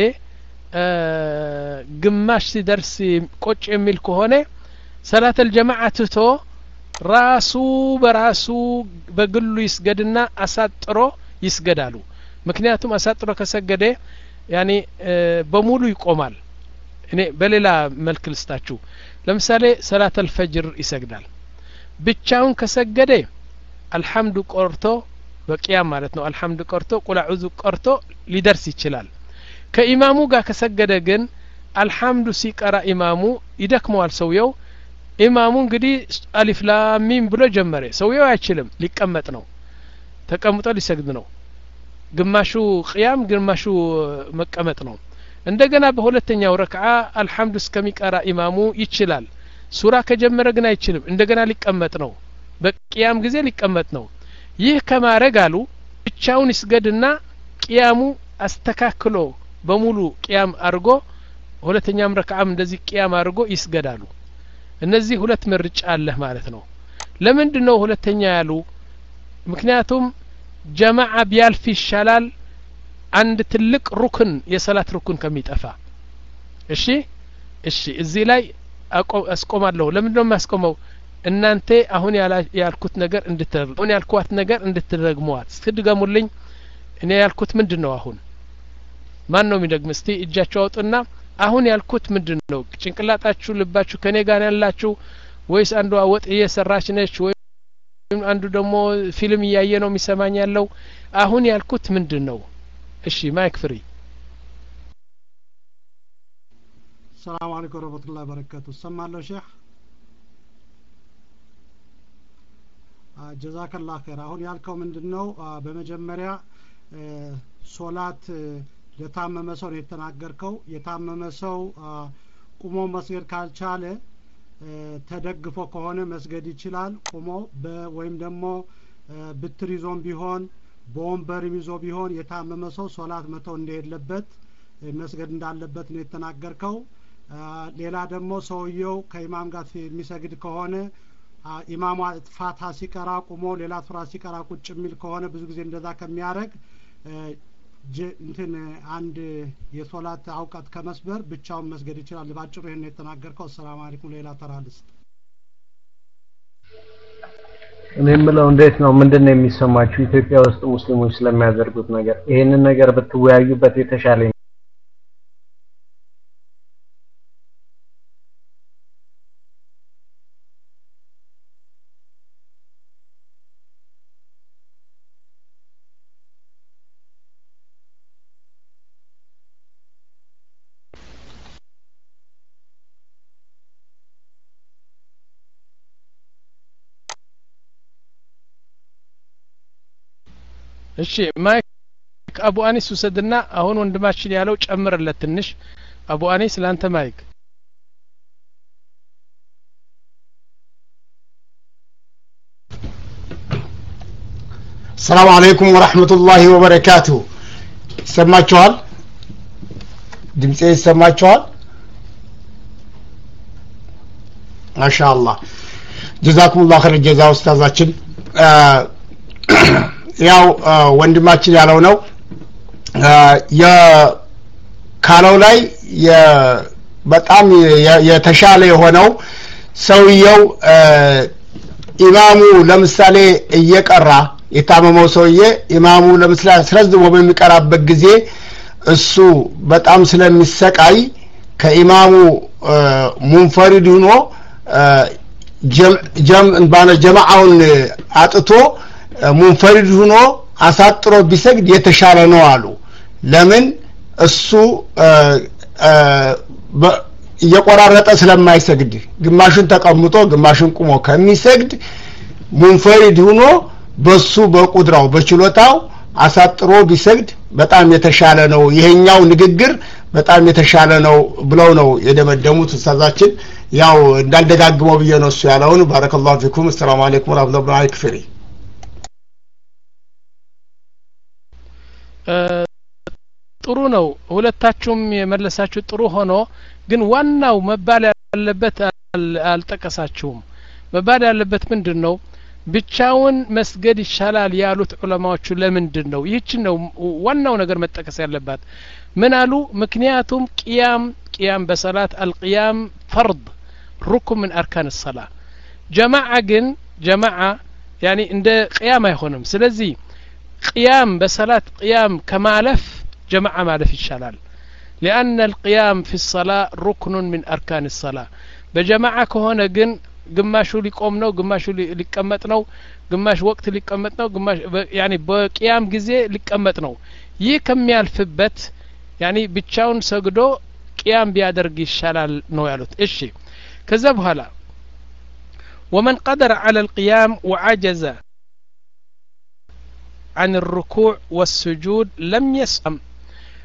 ግማሽ ሲደርስ ቆጭ የሚል ከሆነ ሰላተ الجماعة ትቶ ራሱ በራሱ በግሉ ይስገድና አሳጥሮ ይስገዳሉ ምክንያቱም አሳጥሮ ከሰገደ ያኒ በሙሉ ይቆማል እኔ በሌላ መልክ ልስታችሁ ለምሳሌ ሰላተ الفجر ይሰግዳል ብቻውን ከሰገደ አልহামዱ ቆርቶ በቂያም ማለት ነው አልহামዱ ቆርቶ ቁል አዑዙ ቆርቶ ሊደርስ ይችላል ከኢማሙ ጋር ከሰገደ ግን አልহামዱ ሲቀራ ኢማሙ ይደክመዋል ሰውየው ኢማሙ እንግዲህ አሊፍ ላም ሚም ብሎ ጀመረ ሰውየው አይችልም ሊቀመጥ ነው ተቀምጦ ሊሰግድ ነው ግማሹ ቂያም ግማሹ መቀመጥ ነው እንደገና በሁለተኛው ረክዓ አልহামዱ እስከሚቀራ ኢማሙ ይችላል ሱራ ከጀመረ ግን አይችልም እንደገና ሊቀመጥ ነው በቂያም ጊዜ ሊቀመጥ ነው ይህ ከማረግ አሉ ብቻውን ይስገድና ቂያሙ አስተካክሎ በሙሉ ቂያም አርጎ ሁለተኛም ረክዓም እንደዚህ ቂያም አርጎ ይስገዳሉ እነዚህ ሁለት ምርጫ አለ ማለት ነው ለምንድነው ሁለተኛ ያሉ ምክንያቱም ጀማዓ ቢያልፍ ይሻላል አንድ ትልቅ ሩክን የሰላት ሩክን ከሚጠፋ እሺ እሺ እዚህ ላይ አስቆማለሁ ለምንድነው ማስቆመው እናንተ አሁን ያልኩት ነገር እንድትደግሙ አሁን ያልኳት ነገር እንድትደግሙዋት ስትደግሙልኝ እኔ ያልኩት ምንድነው አሁን ማን ነው የሚደግም እስቲ እጃቸው አውጡና አሁን ያልኩት ምንድነው ጭንቅላታችሁ ልባችሁ ከኔ ጋር ያላችሁ ወይስ አንዱ ወጥ እየሰራች ነች ወይ አንዱ ደግሞ ፊልም እያየ ነው የሚሰማኝ ያለው አሁን ያልኩት ምንድነው እሺ ማይክ ፍሪ ሰላም አለይኩም ወራህመቱላሂ ወበረካቱ ሰማለው ሼህ ጀዛከላህ ኸይር አሁን ያልከው ምንድነው በመጀመሪያ ሶላት ለታመመ ሰው የተናገርከው የታመመ ሰው ቁሞ መስገድ ካልቻለ ተደግፎ ከሆነ መስገድ ይችላል ቁሞ ወይም ደግሞ ብትሪዞም ቢሆን በወንበርም ይዞ ቢሆን የታመመ ሰው ሶላት መተው እንደሌለበት መስገድ እንዳለበት ነው የተናገርከው ሌላ ደግሞ ሰውየው ከኢማም ጋር የሚሰግድ ከሆነ ኢማሙ ፋቲሃ ሲቀራ ቁሞ ሌላ ሱራ ሲቀራ ቁጭ የሚል ከሆነ ብዙ ጊዜ እንደዛ ከሚያረግ እንትን አንድ የሶላት አውቃት ከመስበር ብቻውን መስገድ ይችላል ባጭሩ ይሄን የተናገርከው ሰላም አለይኩም ሌላ ተራልስ እኔም ብለው እንዴት ነው ምንድነው የሚሰማችሁ ኢትዮጵያ ውስጥ ሙስሊሞች ስለሚያደርጉት ነገር ይሄንን ነገር በትወያዩበት የተሻለ እሺ ማይክ አቡ አኒስ ወሰድና አሁን ወንድማችን ያለው ጨምርለት ትንሽ አቡ አኒስ ላንተ ማይክ السلام عليكم ورحمة الله وبركاته سمعتوال دمسي سمعتوال ما شاء الله جزاكم الله خير الجزاء استاذاتችን ያው ወንድማችን ያለው ነው የ ካለው ላይ በጣም የተሻለ የሆነው ሰውየው ኢማሙ ለምሳሌ እየቀራ የታመመው ሰውዬ ኢማሙ ለምሳሌ ስለዝሞ በሚቀራበት ጊዜ እሱ በጣም ስለሚሰቃይ ከኢማሙ ሙንፈሪድ ሆኖ ጀም ጀም ባነ ጀማዓውን አጥቶ ሙንፈሪድ ሆኖ አሳጥሮ ቢሰግድ የተሻለ ነው አሉ ለምን እሱ እየቆራረጠ ስለማይሰግድ ግማሹን ተቀምጦ ግማሹን ቁሞ ከሚሰግድ ሙንፈሪድ ሆኖ በሱ በቁድራው በችሎታው አሳጥሮ ቢሰግድ በጣም የተሻለ ነው ይሄኛው ንግግር በጣም የተሻለ ነው ብለው ነው የደመደሙት ኡስታዛችን ያው እንዳልደጋግመው ብዬ ነው እሱ ያለውን ባረከላሁ ፊኩም ሰላም አለይኩም ወራህመቱላሂ ወበረካቱ ጥሩ ነው ሁለታችሁም የመለሳችሁ ጥሩ ሆኖ ግን ዋናው መባል ያለበት አልጠቀሳችሁም መባል ያለበት ምንድነው ብቻውን መስገድ ይሻላል ያሉት ዑለማዎቹ ለምንድነው ይህችን ነው ዋናው ነገር መጠቀስ ያለባት ምን አሉ ምክንያቱም ቂያም ቂያም በሰላት አልቂያም ፈርድ ሩክን من اركان الصلاه جماعه ግን جماعه يعني እንደ ቂያም አይሆንም ስለዚህ قيام بصلاه قيام كمالف جماعه مالف ይሻላል لان القيام في الصلاه ركن من اركان الصلاه بجماعه ከሆነ ግን ግማሹ ሊቆም ነው ግማሹ ሊቀመጥ ነው ግማሽ ወቅት ሊቀመጥ ነው ግማሽ يعني በቂያም ጊዜ ሊቀመጥ ነው ይህ ከሚያልፍበት يعني ብቻውን ሰግዶ ቂያም ቢያደርግ ይሻላል ነው ያሉት እሺ ከዛ በኋላ ومن قدر على القيام وعجز عن الركوع والسجود لم يسأم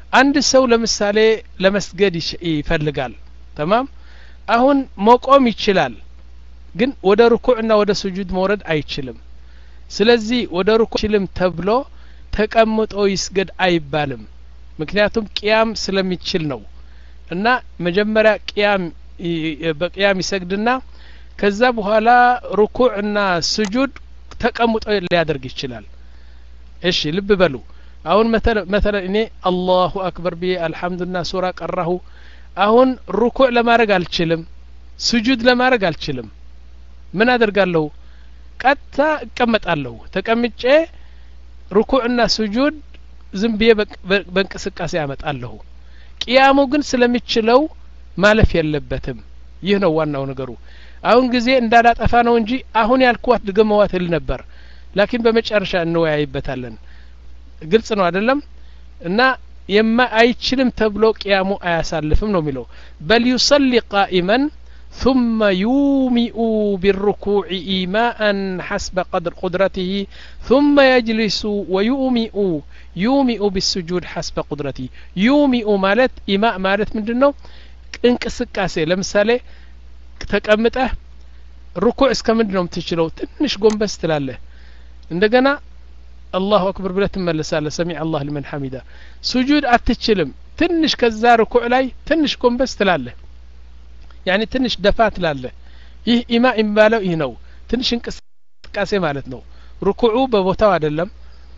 አንድ ሰው ለምሳሌ ለመስገድ ይፈልጋል تمام አሁን መቆም ይችላል ግን ወደ ሩኩዕና ወደ ስጁድ መውረድ አይችልም ስለዚህ ወደ ሩኩዕ ይችልም ተብሎ ተቀምጦ ይስገድ አይባልም ምክንያቱም ቂያም ስለሚችል ነው እና መጀመሪያ ቂያም በቂያም ይሰግድና ከዛ በኋላ ሩኩዕና ስጁድ ተቀምጦ ሊያደርግ ይችላል እሺ ልብ በሉ አሁን مثلا እኔ አላሁ አክበር ቢ አልহামዱሊላህ ሱራ ቀራሁ አሁን ሩኩዕ ለማድረግ አልችልም ስጁድ ለማድረግ አልችልም ምን አደርጋለሁ ቀጥታ እቀመጣለሁ ተቀምጬ ሩኩዕና ስጁድ ዝም ብዬ በእንቅስቃሴ ያመጣለሁ ቂያሙ ግን ስለሚችለው ማለፍ የለበትም ይህ ነው ዋናው ነገሩ አሁን ጊዜ እንዳላጠፋ ነው እንጂ አሁን ያልኳት ድገመዋት ል ነበር ላኪን በመጨረሻ እንወያይበታለን ግልጽ ነው አይደለም እና የማ አይችልም ተብሎ ቂያሙ አያሳልፍም ነው የሚለው በል يصلي قائما ثم يومئ بالركوع إيماء حسب قدر قدرته ثم يجلس ويومئ يومئ بالسجود حسب قدرته يومئ مالت إيماء مالت ምንድነው እንቅስቃሴ ለምሳሌ ተቀምጠህ ሩኩዕ እስከምንድነው የምትችለው ትንሽ ጎንበስ ትላለህ እንደገና الله أكبر ብለህ ትመለሳለህ سمع الله لمن حمده سجود አትችልም ትንሽ ከዛ ሩኩዕ ላይ ትንሽ ጎንበስ ትላለህ يعني ትንሽ ደፋ ትላለህ ይህ ኢማ ኢምባለው ይህ ነው ትንሽ እንቅስቃሴ ማለት ነው ሩኩዑ በቦታው አይደለም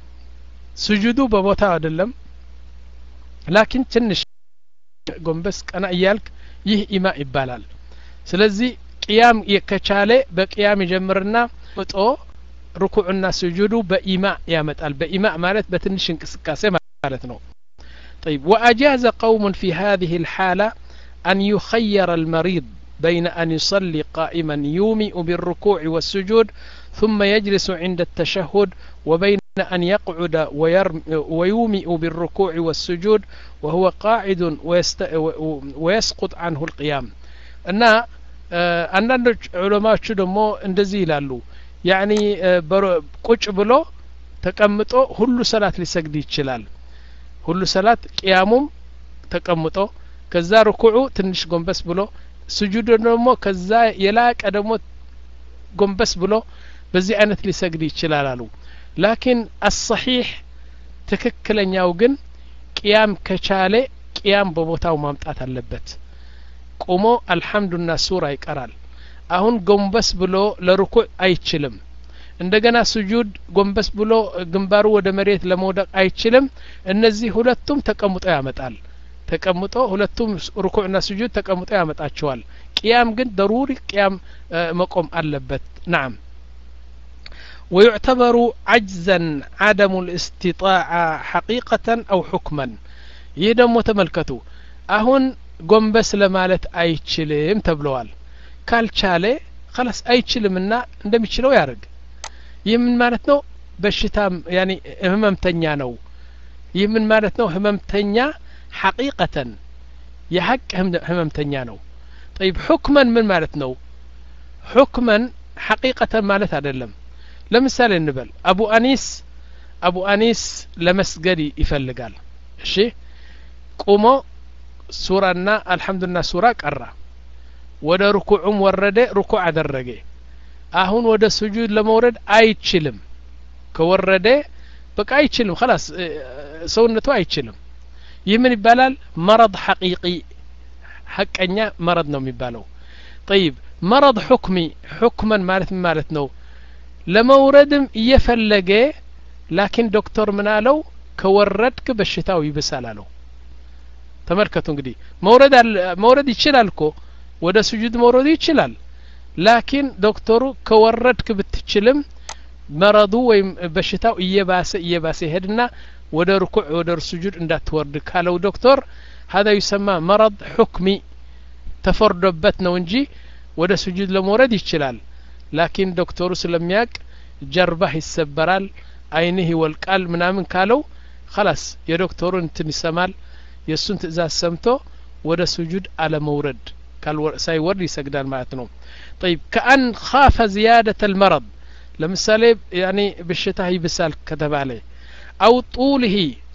ስጁዱ በቦታው አይደለም ላኪን ትንሽ ጎንበስ ቀና እያልክ ይህ ኢማ ይባላል ስለዚህ ቂያም የከቻለ በቂያም ይጀምርና ወጦ ሩኩዕና ስጁዱ በኢማ ያመጣል በኢማ ማለት በትንሽ እንቅስቃሴ ማለት ነው طيب واجاز قوم في هذه الحاله ان يخير المريض بين ان يصلي قائما يومئ بالركوع والسجود ثم يجلس عند التشهد وبين ان يقعد ويومئ بالركوع والسجود وهو قاعد ويسقط عنه القيام እና አንዳንዶች ዑለማዎቹ ደግሞ እንደዚህ ይላሉ ያኒ ቁጭ ብሎ ተቀምጦ ሁሉ ሰላት ሊሰግድ ይችላል ሁሉ ሰላት ቂያሙም ተቀምጦ ከዛ ሩኩዑ ትንሽ ጎንበስ ብሎ ስጁድ ደግሞ ከዛ የላቀ ደግሞ ጎንበስ ብሎ በዚህ አይነት ሊሰግድ ይችላል አሉ ላኪን الصحيح ትክክለኛው ግን ቂያም ከቻለ ቂያም በቦታው ማምጣት አለበት ቆሞ አልহামዱሊላህ ሱራ ይቀራል አሁን ጎንበስ ብሎ ለሩኩዕ አይችልም እንደገና ስጁድ ጎንበስ ብሎ ግንባሩ ወደ መሬት ለመውደቅ አይችልም እነዚህ ሁለቱም ተቀምጦ ያመጣል ተቀምጦ ሁለቱም ሩኩዕና ስጁድ ተቀምጦ ያመጣቸዋል ቂያም ግን ضروري ቂያም መቆም አለበት نعم ويعتبر عجزا عدم الاستطاعة حقيقة أو حكما يدم متملكته أهون ጎንበስ ለማለት አይችልም ተብለዋል ካልቻለ خلاص አይችልምና እንደሚችለው ያርግ ይህ ምን ማለት ነው በሽታም ያኒ ህመምተኛ ነው ይህ ምን ማለት ነው ህመምተኛ حقيقة የሐቅ ህመምተኛ ነው طيب حكما ምን ማለት ነው حكما حقيقة ማለት አይደለም ለምሳሌ እንበል አቡ አኒስ አቡ አኒስ ለመስገድ ይፈልጋል እሺ ቆሞ ሱራና አልহামዱሊላህ ሱራ ቀራ ወደ ሩኩዑም ወረደ ሩኩዕ አደረገ አሁን ወደ ስጁድ ለመውረድ አይችልም ከወረደ በቃ አይችልም خلاص ሰውነቱ አይችልም ይህ ምን ይባላል مرض حقيقي ሐቀኛ مرض ነው የሚባለው طيب مرض حكمي حكما ማለት ማለት ነው ለመውረድም እየፈለገ ላኪን ዶክተር ምን አለው ከወረድክ በሽታው ይብሳል አለው ተመልከቱ እንግዲህ መውረድ መውረድ ይችላል እኮ ወደ ስጁድ መውረድ ይችላል ላኪን ዶክተሩ ከወረድክ ብትችልም መረዱ ወይም በሽታው እየባሰ እየባሰ ሄድና ወደ ሩኩዕ ወደ ስጁድ እንዳትወርድ ካለው ዶክተር هذا يسمى مرض حكمي ተፈርዶበት ነው እንጂ ወደ ስጁድ ለመውረድ ይችላል ላኪን ዶክተሩ ስለሚያቅ ጀርባህ ይሰበራል አይንህ ይወልቃል ምናምን ካለው خلاص የዶክተሩን እንትን ይሰማል የሱን ትእዛዝ ሰምቶ ወደ ስጁድ አለ መውረድ ሳይወርድ ይሰግዳል ማለት ነው طيب كأن خاف زيادة المرض ለምሳሌ يعني በሽታ ይብሳል ከተባለ أو طوله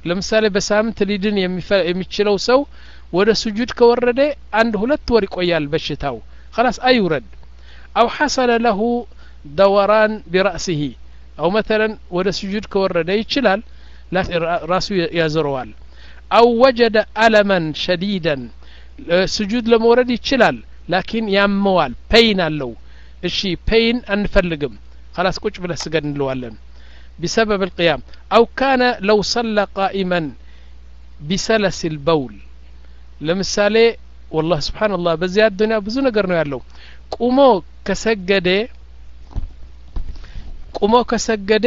ለምሳሌ በሳምንት ሊድን የሚችለው ሰው ወደ ስጁድ ከወረደ አንድ ሁለት ወር ይቆያል በሽታው خلاص አይውረድ أو حصل له دوران برأسه أو مثلا ወደ ስጁድ ከወረደ ይችላል ራሱ ያዘረዋል أو وجد ألما شديدا سجود ለመውረድ ይችላል لكن ያመዋል pain አለው እሺ pain አንፈልግም خلاص ቁጭ ብለህ ስገድ እንለዋለን بسبب القيام أو كان لو صلى قائما بسلس البول ለምሳሌ والله سبحان الله በዚያ ዱንያ ብዙ ነገር ነው ያለው ቁሞ ከሰገደ ቁሞ ከሰገደ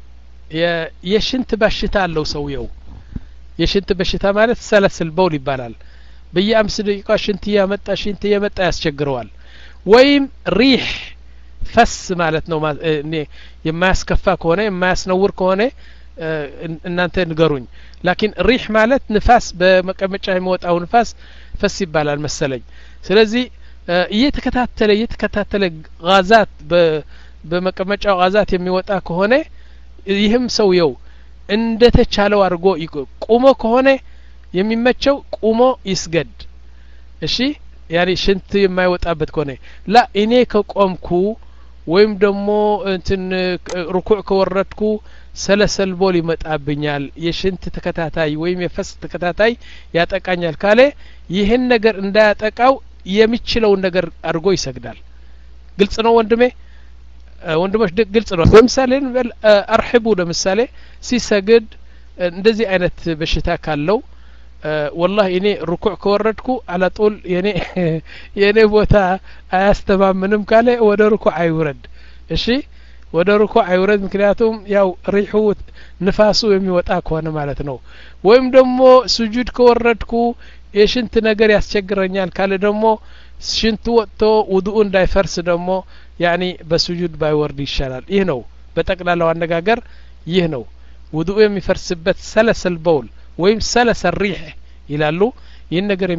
የሽንት በሽታ አለው ሰውየው የሽንት በሽታ ማለት ሰለስል በውል ይባላል በየአምስት ደቂቃ ሽንት ያመጣ ሽንት ያመጣ ያስቸግረዋል ወይም ሪህ ፈስ ማለት ነው እኔ የማያስከፋ ከሆነ የማያስነውር ከሆነ እናንተ ንገሩኝ ላኪን ሪህ ማለት ንፋስ በመቀመጫ የሚወጣው ንፋስ ፈስ ይባላል መሰለኝ ስለዚህ እየተከታተለ እየተከታተለ ጋዛት በመቀመጫው ጋዛት የሚወጣ ከሆነ ይህም ሰውየው እንደተቻለው አድርጎ ቁሞ ከሆነ የሚመቸው ቁሞ ይስገድ እሺ ያኒ ሽንት የማይወጣበት ከሆነ ላ እኔ ከቆምኩ ወይም ደግሞ እንትን ሩኩዕ ከወረድኩ ሰለሰል ቦል ይመጣብኛል የሽንት ተከታታይ ወይም የፈስ ተከታታይ ያጠቃኛል ካለ ይህን ነገር እንዳያጠቃው የሚችለው ነገር አድርጎ ይሰግዳል ግልጽ ነው ወንድሜ ወንድሞች ግልጽ ነው ለምሳሌ አርሂቡ ለምሳሌ ሲሰግድ እንደዚህ አይነት በሽታ ካለው والله እኔ ሩኩዕ ከወረድኩ አላጦል የኔ የኔ ቦታ አያስተማምንም ካለ ወደ ሩኩዕ አይውረድ እሺ ወደ ሩኩዕ አይውረድ ምክንያቱም ያው ሪሁ ንፋሱ የሚወጣ ከሆነ ማለት ነው ወይም ደግሞ ስጁድ ከወረድኩ የሽንት ነገር ያስቸግረኛል ካለ ደግሞ ሽንቱ ወጥቶ ውዱኡ እንዳይፈርስ ደግሞ ያኒ በስጁድ ባይወርድ ይሻላል ይህ ነው በጠቅላላው አነጋገር ይህ ነው ውዱኡ የሚፈርስበት ሰለሰል በውል ወይም ሰለሰል ሪህ ይላሉ ይህን ነገር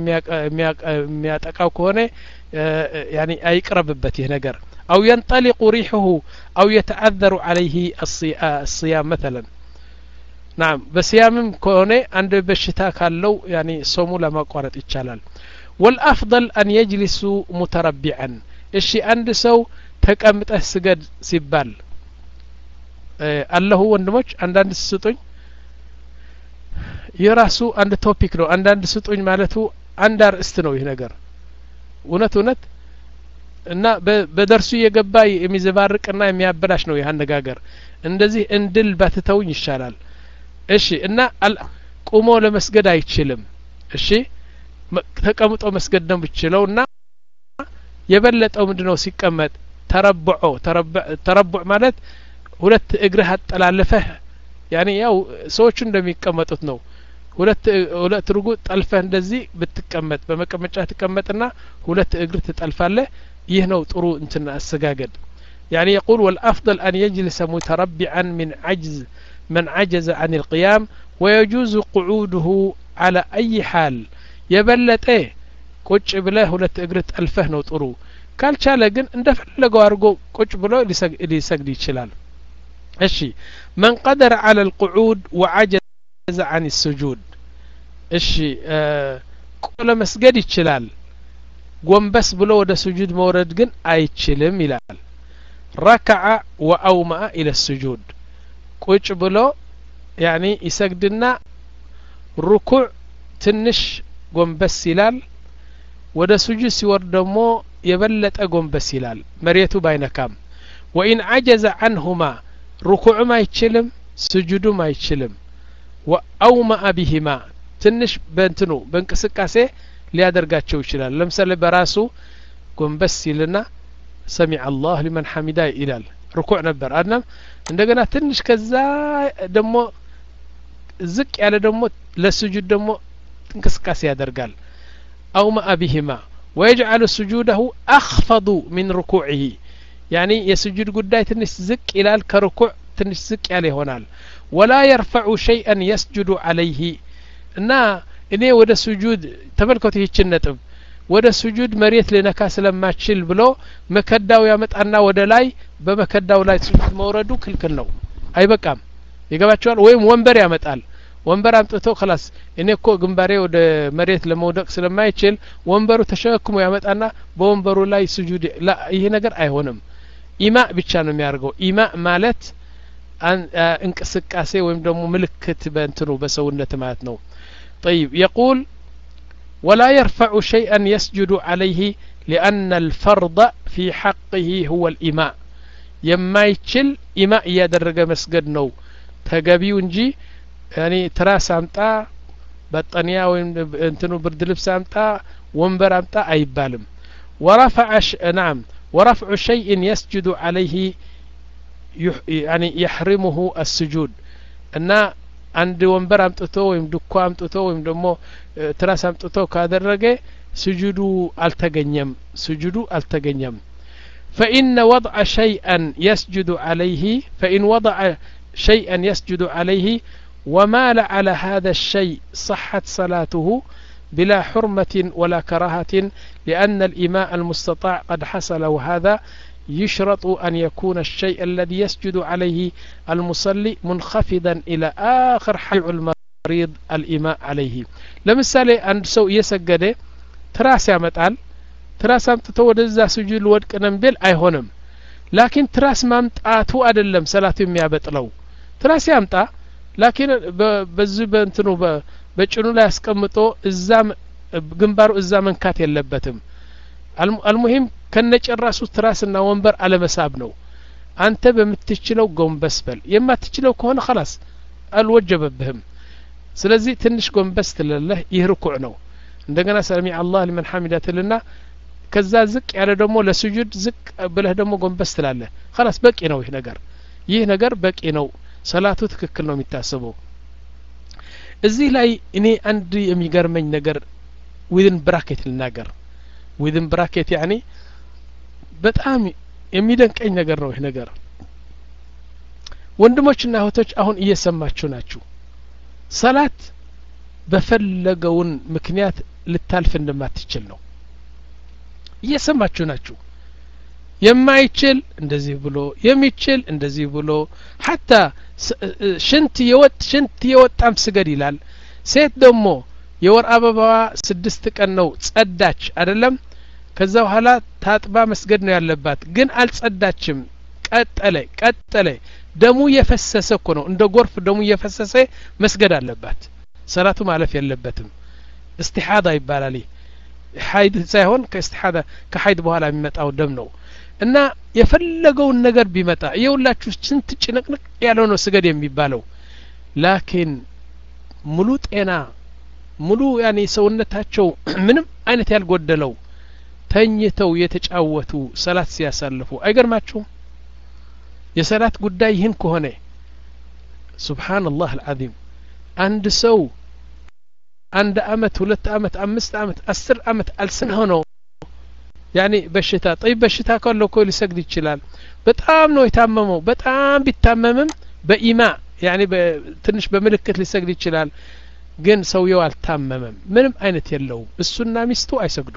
የሚያጠቃው ከሆነ ያኒ አይቅረብበት ይህ ነገር أو ينطلق ريحه أو يتعذر عليه الصيام مثلا نعم بصيامم كونه عند بشتا كالو يعني صومو لما قرط يتشالال والأفضل أن يجلس متربعا الشي عند سو تقمطه سجد سيبال الله ወንድሞች አንዳንድ ስጡኝ የራሱ አንድ ቶፒክ ነው አንዳንድ ስጡኝ ማለቱ አንድ አርእስት ነው ይሄ ነገር እውነት እውነት እና በደርሱ የገባ የሚዘባርቅና የሚያበላሽ ነው ይሄ አነጋገር እንደዚህ እንድል ባትተውኝ ይሻላል እሺ እና ቁሞ ለመስገድ አይችልም እሺ ተቀምጦ መስገድ ነው ብቻለውና የበለጠው ምንድነው ሲቀመጥ ተረብዖ ተረብዕ ማለት ሁለት እግርህ አጠላለፈህ ያኒ ያው ሰዎቹ እንደሚቀመጡት ነው ሁለት ሁለት ርጉ ጠልፈህ እንደዚህ ብትቀመጥ በመቀመጫ ተቀመጥና ሁለት እግር ትጠልፋለህ ይህ ነው ጥሩ እንትና አሰጋገድ يعني يقول والأفضل أن يجلس متربعا من عجز من عجز عن القيام ويجوز قعوده على أي حال يبلته ቁጭ ብለህ ሁለት እግር ጠልፈህ ነው ጥሩ ካልቻለ ግን እንደፈለገው አድርጎ ቁጭ ብሎ ሊሰግድ ይችላል እሺ من قدر على القعود وعجز عن السجود እሺ ቆለ መስገድ ይችላል ጎንበስ ብሎ ወደ ስጁድ መውረድ ግን አይችልም ይላል ركع وأومأ إلى السجود ቁጭ ብሎ يعني ይሰግድና ሩኩዕ ትንሽ ጎንበስ ይላል ወደ ስጁድ ሲወርድ ደግሞ የበለጠ ጎንበስ ይላል መሬቱ ባይነካም وإن عجز عنهما ركوع አይችልም ስጁዱም አይችልም وأومأ بهما ትንሽ በእንትኑ በእንቅስቃሴ ሊያደርጋቸው ይችላል ለምሳሌ በራሱ ጎንበስ ይልና سمع الله لمن حمده ይላል ሩኩዕ ነበር አድናም እንደገና ትንሽ ከዛ ደግሞ ዝቅ ያለ ደግሞ ለስጁድ ደግሞ እንቅስቃሴ ያደርጋል أومأ بهما ويجعل سجوده أخفض من ركوعه يعني يسجد قداي تنش زك إلى الكركوع تنش زك عليه هنال ولا يرفع شيئا يسجد عليه نا إني ودا سجود تملكته النتب ودا سجود مريت لنكاس لما تشيل بلو مكداو يمطعنا ودا لاي بمكداو لاي سجود موردو كلكل ነው አይበቃም ይገባቸዋል ወይም ወንበር ያመጣል ወንበር አምጥቶ خلاص እኔ እኮ ግንባሬ ወደ መሬት ለመውደቅ ስለማይችል ወንበሩ ተሸክሞ ያመጣና በወንበሩ ላይ ስጁድ ላ ይሄ ነገር አይሆንም ኢማ ብቻ ነው የሚያርገው ኢማ ማለት እንቅስቃሴ ወይም ደግሞ ምልክት በእንትኑ በሰውነት ማለት ነው طيب يقول ولا يرفع شيئا يسجد عليه لأن الفرض في حقه هو الإماء يما يتشل إماء يدرج مسجد نو تجابيو انجي يعني تراس امتا بطانيا وين انتنو برد لبس امتا ومبر امتا اي بالم ورفع ش... نعم ورفع شيء يسجد عليه يح... يعني يحرمه السجود ان عند ومبر امتتو ويم دكو امتتو ويم دمو تراس امتتو كادرجه سجودو التغنيم سجودو التغنيم فإن وضع شيئا يسجد عليه فإن وضع شيئا يسجد عليه ومال على هذا الشيء صحت صلاته بلا حرمة ولا كراهة لأن الإماء المستطاع قد حصل وهذا يشرط أن يكون الشيء الذي يسجد عليه المصلي منخفضا إلى آخر حي المريض الإماء عليه لمثال أن سو يسجد تراس يمتعل تراس امتتو ودزا سجود ودك نمبل أيهونم لكن تراس مامتعاتو أدلم صلاة يميابطلو تراس يمتع لكن بزي بنتنو بچنو لا ያስቀምጦ እዛም ግንባሩ እዛ መንካት የለበትም المهم ከነጨራሱ ትራስና ወንበር አለመሳብ ነው አንተ በምትችለው ጎንበስ በል የማትችለው ከሆነ خلاص አልወጀበብህም ስለዚህ ትንሽ ጎንበስ ትለለህ ይህ ርኩዕ ነው እንደገና ሰሚ አላህ لمن حمدتልና ከዛ ዝቅ ያለ ደግሞ ለስጁድ ዝቅ ብለህ ደግሞ ጎንበስ ትላለህ خلاص በቂ ነው ይህ ነገር ይህ ነገር በቂ ነው ሰላቱ ትክክል ነው የሚታሰበው እዚህ ላይ እኔ አንድ የሚገርመኝ ነገር within bracket ልናገር within bracket يعني በጣም የሚደንቀኝ ነገር ነው ይህ ነገር ወንድሞችና እህቶች አሁን እየሰማችሁ ናችሁ ሰላት በፈለገውን ምክንያት ልታልፍ እንደማትችል ነው እየሰማችሁ ናችሁ የማይችል እንደዚህ ብሎ የሚችል እንደዚህ ብሎ حتى ሽንት የወጥ ሽንት የወጣም ስገድ ይላል ሴት ደግሞ የወር አበባዋ ስድስት ቀን ነው ጸዳች አይደለም ከዛ በኋላ ታጥባ መስገድ ነው ያለባት ግን አልጸዳችም ቀጠለ ቀጠለ ደሙ የፈሰሰ እኮ ነው እንደ ጎርፍ ደሙ የፈሰሰ መስገድ አለባት ሰላቱ ማለፍ የለበትም እስቲሃዳ ይባላል ሀይድ ሳይሆን ከእስቲሃዳ ከሀይድ በኋላ የሚመጣው ደም ነው እና የፈለገውን ነገር ቢመጣ ይውላችሁ ስንት ጭንቅንቅ ያለው ነው ስገድ የሚባለው ላኪን ሙሉ ጤና ሙሉ ያኔ ሰውነታቸው ምንም አይነት ያልጎደለው ተኝተው የተጫወቱ ሰላት ሲያሳልፉ አይገርማችሁም የሰላት ጉዳይ ይህን ከሆነ ሱብሃንአላህ አልዓዚም አንድ ሰው አንድ አመት ሁለት አመት አምስት አመት አስር አመት አልስን ሆኖ ያኔ በሽታ طيب በሽታ ካለው እኮ ሊሰግድ ይችላል በጣም ነው የታመመው በጣም ቢታመምም በኢማ ያኔ ትንሽ በምልክት ሊሰግድ ይችላል ግን ሰውየው አልታመመም ምንም አይነት የለው እሱና ሚስቱ አይሰግዱ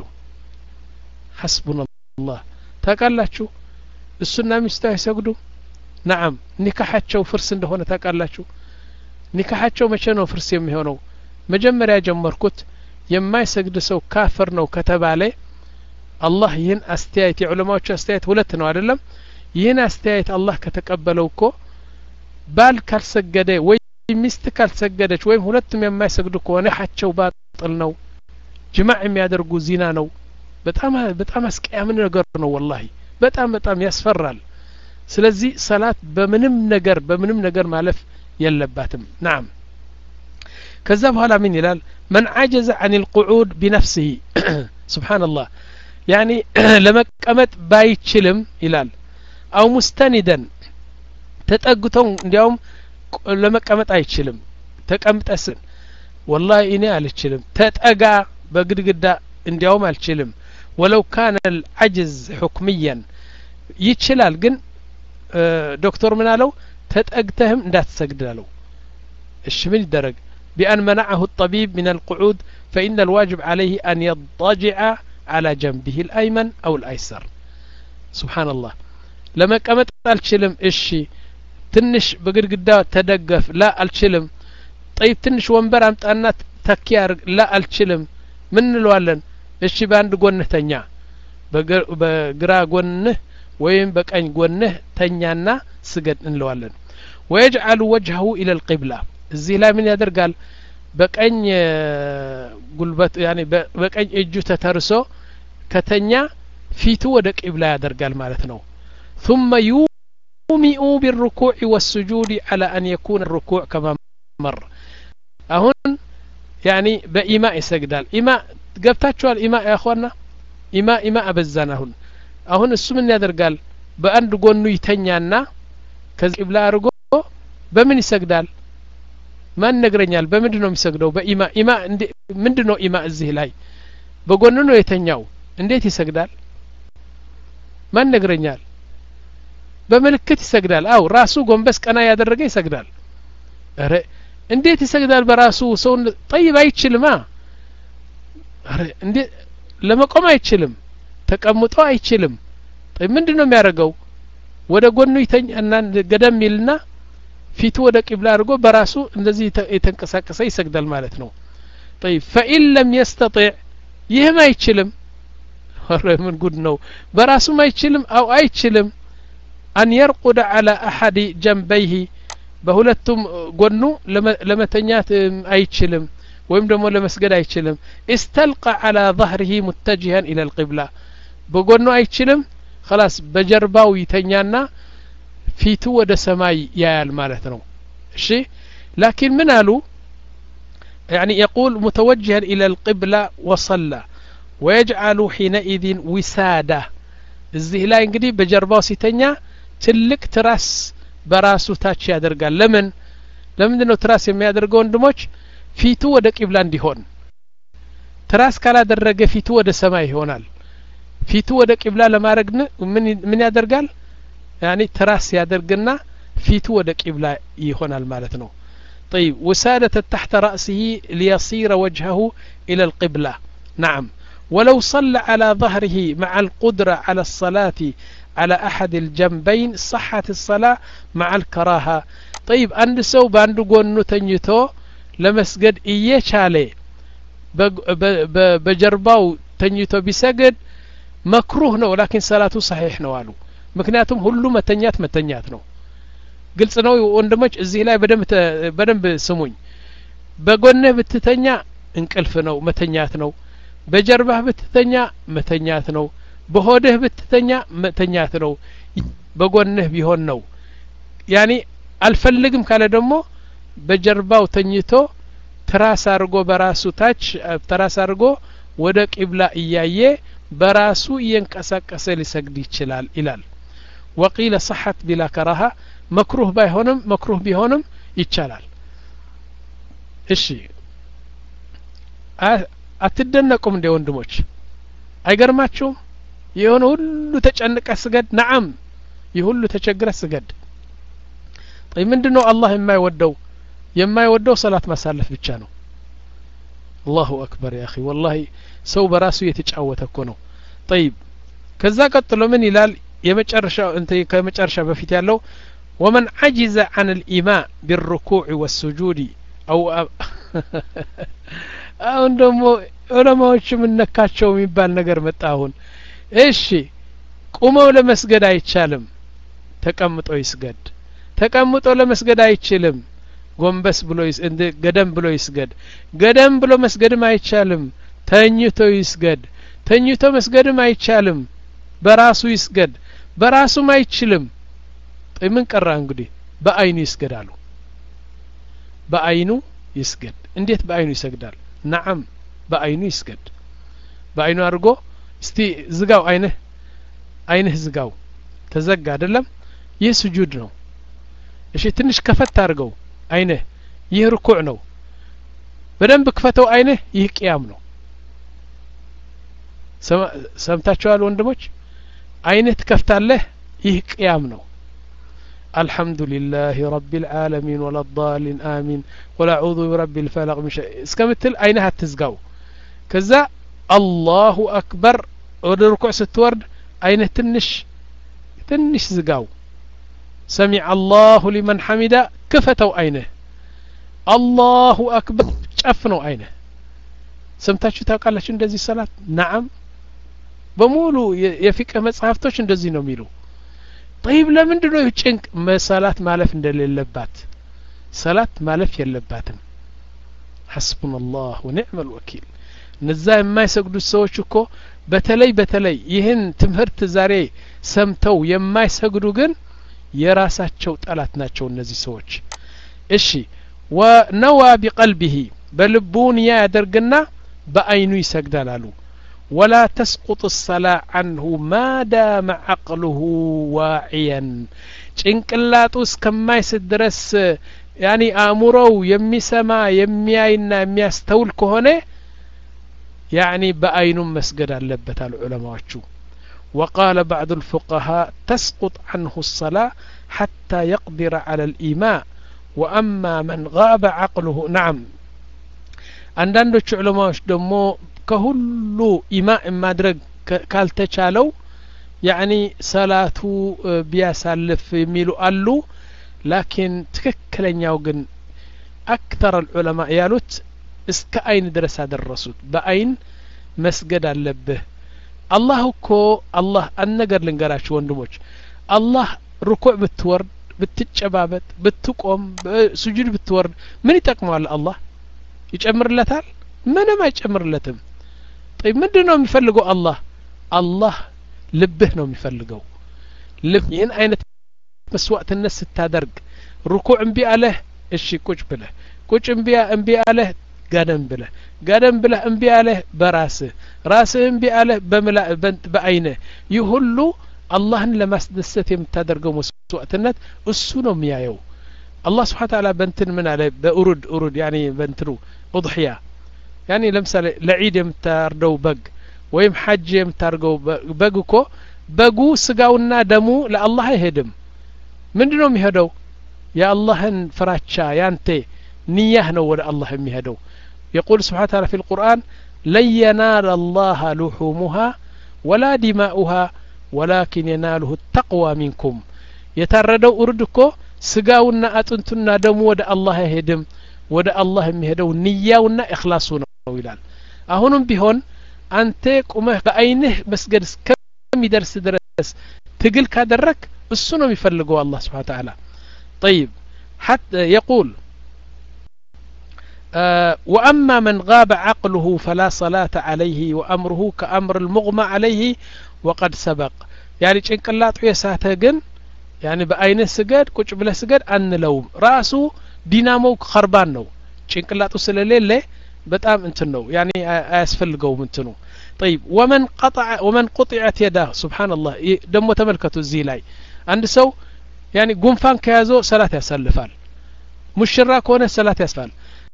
ሐስቡናላህ ታቃላችሁ እሱና ሚስቱ አይሰግዱ نعم ኒካሃቸው ፍርስ እንደሆነ ታቃላችሁ ኒካሃቸው መቼ ነው ፍርስ የሚሆነው መጀመሪያ ጀመርኩት የማይሰግድ ሰው ካፍር ነው ከተባለ አላህ ይህን አስተያየት የዑለማዎቹ አስተያየት ሁለት ነው አይደለም ይህን አስተያየት አላህ ከተቀበለው እኮ ባል ካልሰገደ ወይ ሚስት ካልሰገደች ወይም ሁለቱም የማይሰግዱ ከሆነ ሐቸው ባጥል ነው ጅማዕ የሚያደርጉ ዚና ነው በጣም በጣም አስቀያሚ ነገር ነው والله በጣም በጣም ያስፈራል ስለዚህ ሰላት በምንም ነገር በምንም ነገር ማለፍ የለባትም نعم ከዛ በኋላ ምን ይላል من عجز عن القعود بنفسه سبحان الله يعني ለመቀመጥ ባይችልም ይላል አው ሙስተኒደን ተጠግተው እንዲያውም ለመቀመጥ አይችልም ተቀምጠስን والله እኔ አልችልም ተጠጋ በግድግዳ እንዲያውም አልችልም ولو كان العجز حكميا ይችላል ግን ዶክተር ምን አለው ተጠግተህም እንዳትሰግድ አለው እሺ ምን ይደረግ بأن منعه الطبيب من القعود فإن الواجب عليه أن يضطجع على جنبه الأيمن أو الأيسر سبحان الله لما قمت الشلم إشي تنش بقرقدا تدقف لا الشلم طيب ትንሽ ወንበር አምጣና ተኪያ ላ አልችልም ምን እንለዋለን እሺ በአንድ ጎንህ ተኛ በግራ ጎንህ ወይም በቀኝ ጎንህ ተኛና ስገድ እንለዋለን ويجعل وجهه الى القبلة እዚህ ላይ ምን ያደርጋል በቀኝ ጉልበት يعني በቀኝ እጁ ተተርሶ ከተኛ ፊቱ ወደ ቂብላ ያደርጋል ማለት ነው ثم يومئ بالركوع والسجود على أن يكون الركوع كما مر አሁን يعني በኢማእ ይሰግዳል ኢማእ ገብታችኋል ኢማእ يا اخوانا ኢማእ ኢማእ አበዛን አሁን አሁን እሱ ምን ያደርጋል በአንድ ጎኑ ይተኛና ከዚህ ቂብላ አርጎ በምን ይሰግዳል ማን ነገረኛል በምንድነው የሚሰግደው በኢማእ ኢማእ ምንድነው ኢማእ እዚህ ላይ በጎኑ ነው የተኛው እንዴት ይሰግዳል ማን ነገረኛል በመልክት ይሰግዳል አው ራሱ ጎንበስ ቀና ያደረገ ይሰግዳል አረ እንዴት ይሰግዳል በራሱ ሰው طيب አይችልማ አረ እንዴ ለመቆም አይችልም ተቀምጦ አይችልም طيب ምንድነው የሚያደርገው ወደ ጎኑ ይተኛና ገደም ይልና ፊቱ ወደ ቂብላ አድርጎ በራሱ እንደዚህ የተንቀሳቀሰ ይሰግዳል ማለት ነው طيب فإن لم يستطع ይህም አይችልም አረ ምን ጉድ ነው በራሱ አይችልም አው አይችልም أن يرقد على أحد جنبيه በሁለቱም ጎኑ ለመተኛት አይችልም ወይም ደግሞ ለመስገድ አይችልም استلقى على ظهره متجها إلى القبلة በጎኑ አይችልም خلاص በጀርባው ይተኛና ፊቱ ወደ ሰማይ ያያል ማለት ነው እሺ لكن من قالوا يعني يقول متوجها إلى القبلة وصلى ويجعل حينئذ وسادة እዚህ ላይ እንግዲህ በጀርባው ሲተኛ ትልቅ ትራስ በራሱ ታች ያደርጋል ለምን ለምንድነው ትራስ የሚያደርገው ወንድሞች ፊቱ ወደ ቂብላ እንዲሆን ትራስ ካላደረገ ፊቱ ወደ ሰማይ ይሆናል ፊቱ ወደ ቂብላ ለማድረግ ምን ምን ያደርጋል يعني ትራስ ያደርግና ፊቱ ወደ ቂብላ ይሆናል ማለት ነው طيب وسادة تحت رأسه ليصير وجهه إلى القبلة نعم ولو صلى على ظهره مع القدرة على الصلاة على أحد الجنبين صحت الصلاة مع الكراهة طيب عند سو باند قونو تنيتو لمسجد إيشالي بجرباو تنيتو بسجد مكروه نو لكن صلاته صحيح نوالو ምክንያቱም ሁሉ መተኛት መተኛት ነው ግልጽ ነው ወንድሞች እዚህ ላይ በደንብ በደንብ ስሙኝ በጎንህ ብትተኛ እንቅልፍ ነው መተኛት ነው በጀርባህ ብትተኛ መተኛት ነው በሆድህ ብትተኛ መተኛት ነው በጎንህ ቢሆን ነው ያኒ አልፈልግም ካለ ደግሞ በጀርባው ተኝቶ ትራስ አርጎ በራሱ ታች ትራስ አርጎ ወደ ቂብላ እያየ በራሱ ይንቀሳቀስ ሊሰግድ ይችላል ይላል وقيل صحت بلا كراهه مكروه بايሆንም مكروه ቢሆንም ይቻላል እሺ አትደነቁም እንደ ወንድሞች አይገርማችሁም የሆነ ሁሉ ተጨንቀ ስገድ نعم ይሁሉ ተቸግረ ስገድ طيب ምንድነው አላህ የማይወደው የማይወደው ሰላት ማሳለፍ ብቻ ነው الله اكبر يا اخي والله ሰው በራሱ የተጫወተ እኮ ነው طيب ከዛ ቀጥሎ ምን ይላል የመጨረሻው እንተ ከመጨረሻ በፊት ያለው ومن عجز عن الإيماء بالركوع والسجود أو አሁን ደግሞ ዑለማዎች ምን ነካቸው የሚባል ነገር መጣሁን እሺ ቁመው ለመስገድ አይቻልም ተቀምጦ ይስገድ ተቀምጦ ለመስገድ አይችልም ጎንበስ ብሎ እንደ ገደም ብሎ ይስገድ ገደም ብሎ መስገድም አይቻልም ተኝቶ ይስገድ ተኝቶ መስገድም አይቻልም በራሱ ይስገድ በራሱም አይችልም ምን ቀራ እንግዲህ በአይኑ ይስገዳሉ በአይኑ ይስገድ እንዴት በአይኑ ይሰግዳል نعم በአይኑ ይስገድ በአይኑ አርጎ እስቲ ዝጋው አይነህ አይነህ ዝጋው ተዘጋ አይደለም ይህ ስጁድ ነው እሺ ትንሽ ከፈት አርገው አይነህ ይህ ርኩዕ ነው በደንብ ክፈተው አይነህ ይህ ቂያም ነው ሰምታችኋል ወንድሞች አይነህ ትከፍታለህ ይህ ቂያም ነው الحمد لله رب العالمين ولا الضالين آمين ولا أعوذ برب الفلق مش اسكمتل أينها تزقاو كذا الله أكبر وركوع ستورد أين تنش تنش زقاو سمع الله لمن حمده كفتوا أينه አላሁ አክበር ጨፍነው አይነ ሰምታችሁ ታውቃላችሁ እንደዚህ ሰላት ነዓም በሙሉ የፊቅህ መጽሐፍቶች እንደዚህ ነው የሚሉ طيب ለምንድን ነው ጭንቅ መሰላት ማለፍ እንደሌለባት ሰላት ማለፍ የለባትም حسبنا الله ونعم الوكيل እነዛ የማይሰግዱት ሰዎች እኮ በተለይ በተለይ ይህን ትምህርት ዛሬ ሰምተው የማይሰግዱ ግን የራሳቸው ጠላት ናቸው እነዚህ ሰዎች እሺ ወነዋ بقلبه በልቡን ያደርግና በአይኑ ይሰግዳል አሉ ولا تسقط الصلاة عنه ما دام عقله واعيا ጭንቅላቱ እስከማይስት ድረስ يعني አእምሮው የሚሰማ የሚያይና የሚያስተውል ከሆነ يعني በአይኑ መስገድ አለበት አሉ ዑለማዎቹ وقال بعض الفقهاء تسقط عنه الصلاة حتى يقدر على الإيماء وأما من غاب عقله نعم አንዳንዶቹ ዑለማዎች ደግሞ ከሁሉ ኢማእ ማድረግ ካልተቻለው يعني ሰላቱ ቢያሳልፍ የሚሉ አሉ لكن ትክክለኛው ግን أكثر العلماء ያሉት እስከ አይን ድረስ አደረሱት በአይን መስገድ አለብህ አላህ እኮ አላህ አነገር ልንገራችሁ ወንድሞች አላህ ሩኩዕ ብትወርድ ብትጨባበጥ ብትቆም ሱጁድ ብትወርድ ምን ይጠቅመዋል አላህ ይጨምርለታል ምንም አይጨምርለትም طيب ምንድነው የሚፈልገው አላህ አላህ ልብህ ነው የሚፈልገው ልብ ይህን አይነት መስዋዕትነት ስታደርግ ሩኩዕ እምቢ አለህ እሺ ቁጭ ብለህ ቁጭ እምቢ እምቢ አለህ ጋደም ብለህ ጋደም ብለህ እምቢ አለህ በራስህ ራስህ እምቢ አለህ በመላ በአይነ ይህ ሁሉ አላህን ለማስደሰት የምታደርገው መስዋዕትነት እሱ ነው የሚያየው አላህ Subhanahu Wa Ta'ala በእንትን ምን አለ በኡሩድ ኡሩድ يعني በእንትኑ ኡድሂያ يعني ለምሳሌ ለዒድ የምታርደው በግ ወይም ሐጅ የምታርገው በግ እኮ በጉ ስጋውና ደሙ ለአላህ አይሄድም ምንድነው የሚሄደው የአላህን ፍራቻ ያንተ ንያህ ነው ወደ አላህ የሚሄደው يقول سبحانه وتعالى في القرآن لن ينال الله لحومها ولا دماؤها ولكن يناله التقوى منكم يتردو أردكو سقاونا أتنتنا دم ود الله يهدم ود الله يهدو نياونا إخلاصنا ويلال أهونم بهون أنت قمه بأينه مسجد كم يدرس درس تقل كادرك السنة يفلقوا الله سبحانه وتعالى طيب حتى يقول آه وأما من غاب عقله فلا صلاة عليه وأمره كأمر المغمى عليه وقد سبق يعني ጭንቅላቱ የሳተ ግን يعني በአይነ ስገድ ቁጭ ብለ ስገድ አንለውም ራሱ ዲናሞው خربان ነው ጭንቅላቱ ስለሌለ በጣም እንትን ነው يعني አያስፈልገውም እንትኑ طيب ومن قطع ومن قطعت يده سبحان الله ደሞ ተመልከቱ እዚህ ላይ አንድ ሰው يعني ጉንፋን ከያዘው ሰላት ያሳልፋል ሙሽራ ከሆነ ሰላት ያስፋል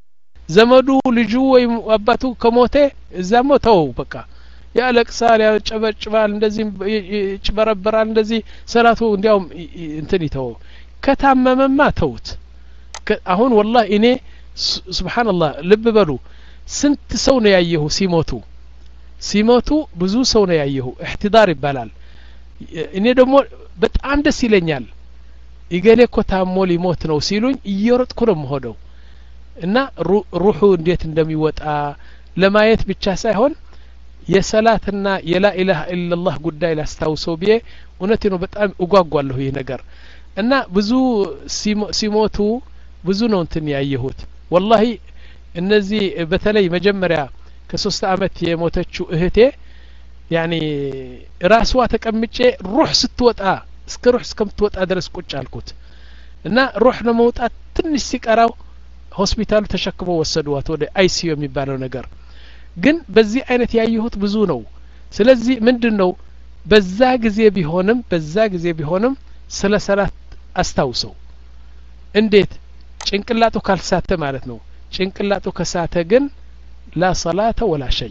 ዘመዱ ልጁ ወይም አባቱ ከሞተ እዛሞ ተው በቃ ያለቅሳል ያጨበጭባል እንደዚህ ይጭበረበራል እንደዚህ ሰላቱ እንዲያውም እንትን ይተው ከታመመማ ተውት አሁን والله እኔ ሱብሃንአላህ ልብ በሉ ስንት ሰው ነው ያየሁ ሲሞቱ ሲሞቱ ብዙ ሰው ነው ያየሁ احتضار ይባላል እኔ ደግሞ በጣም ደስ ይለኛል ይገሌ እኮ ታሞ ሊሞት ነው ሲሉኝ እየሮጥኩ ነው የምሄደው እና ሩሑ እንዴት እንደሚወጣ ለማየት ብቻ ሳይሆን የሰላትና የላ ኢላሃ ኢላላህ ጉዳይ ላስታውሰው ቢዬ እውነቴ ነው በጣም እጓጓለሁ ይሄ ነገር እና ብዙ ሲሞቱ ብዙ ነው እንትን ያየሁት والله እነዚህ በተለይ መጀመሪያ ከሶስት አመት የሞተችው እህቴ يعني ራስዋ ተቀምጬ ሩህ ስትወጣ እስከ ሩህ እስከምትወጣ ድረስ ቁጭ አልኩት እና ሩህ ለመውጣት ትንሽ ሲቀራው ሆስፒታሉ ተሸክመው ወሰዱዋት ወደ አይሲዩ የሚባለው ነገር ግን በዚህ አይነት ያየሁት ብዙ ነው ስለዚህ ምንድነው በዛ ጊዜ ቢሆንም በዛ ጊዜ ቢሆንም ስለ ሰላት አስታውሰው እንዴት ጭንቅላቱ ካልሳተ ማለት ነው ጭንቅላቱ ከሳተ ግን لا صلاة ولا شيء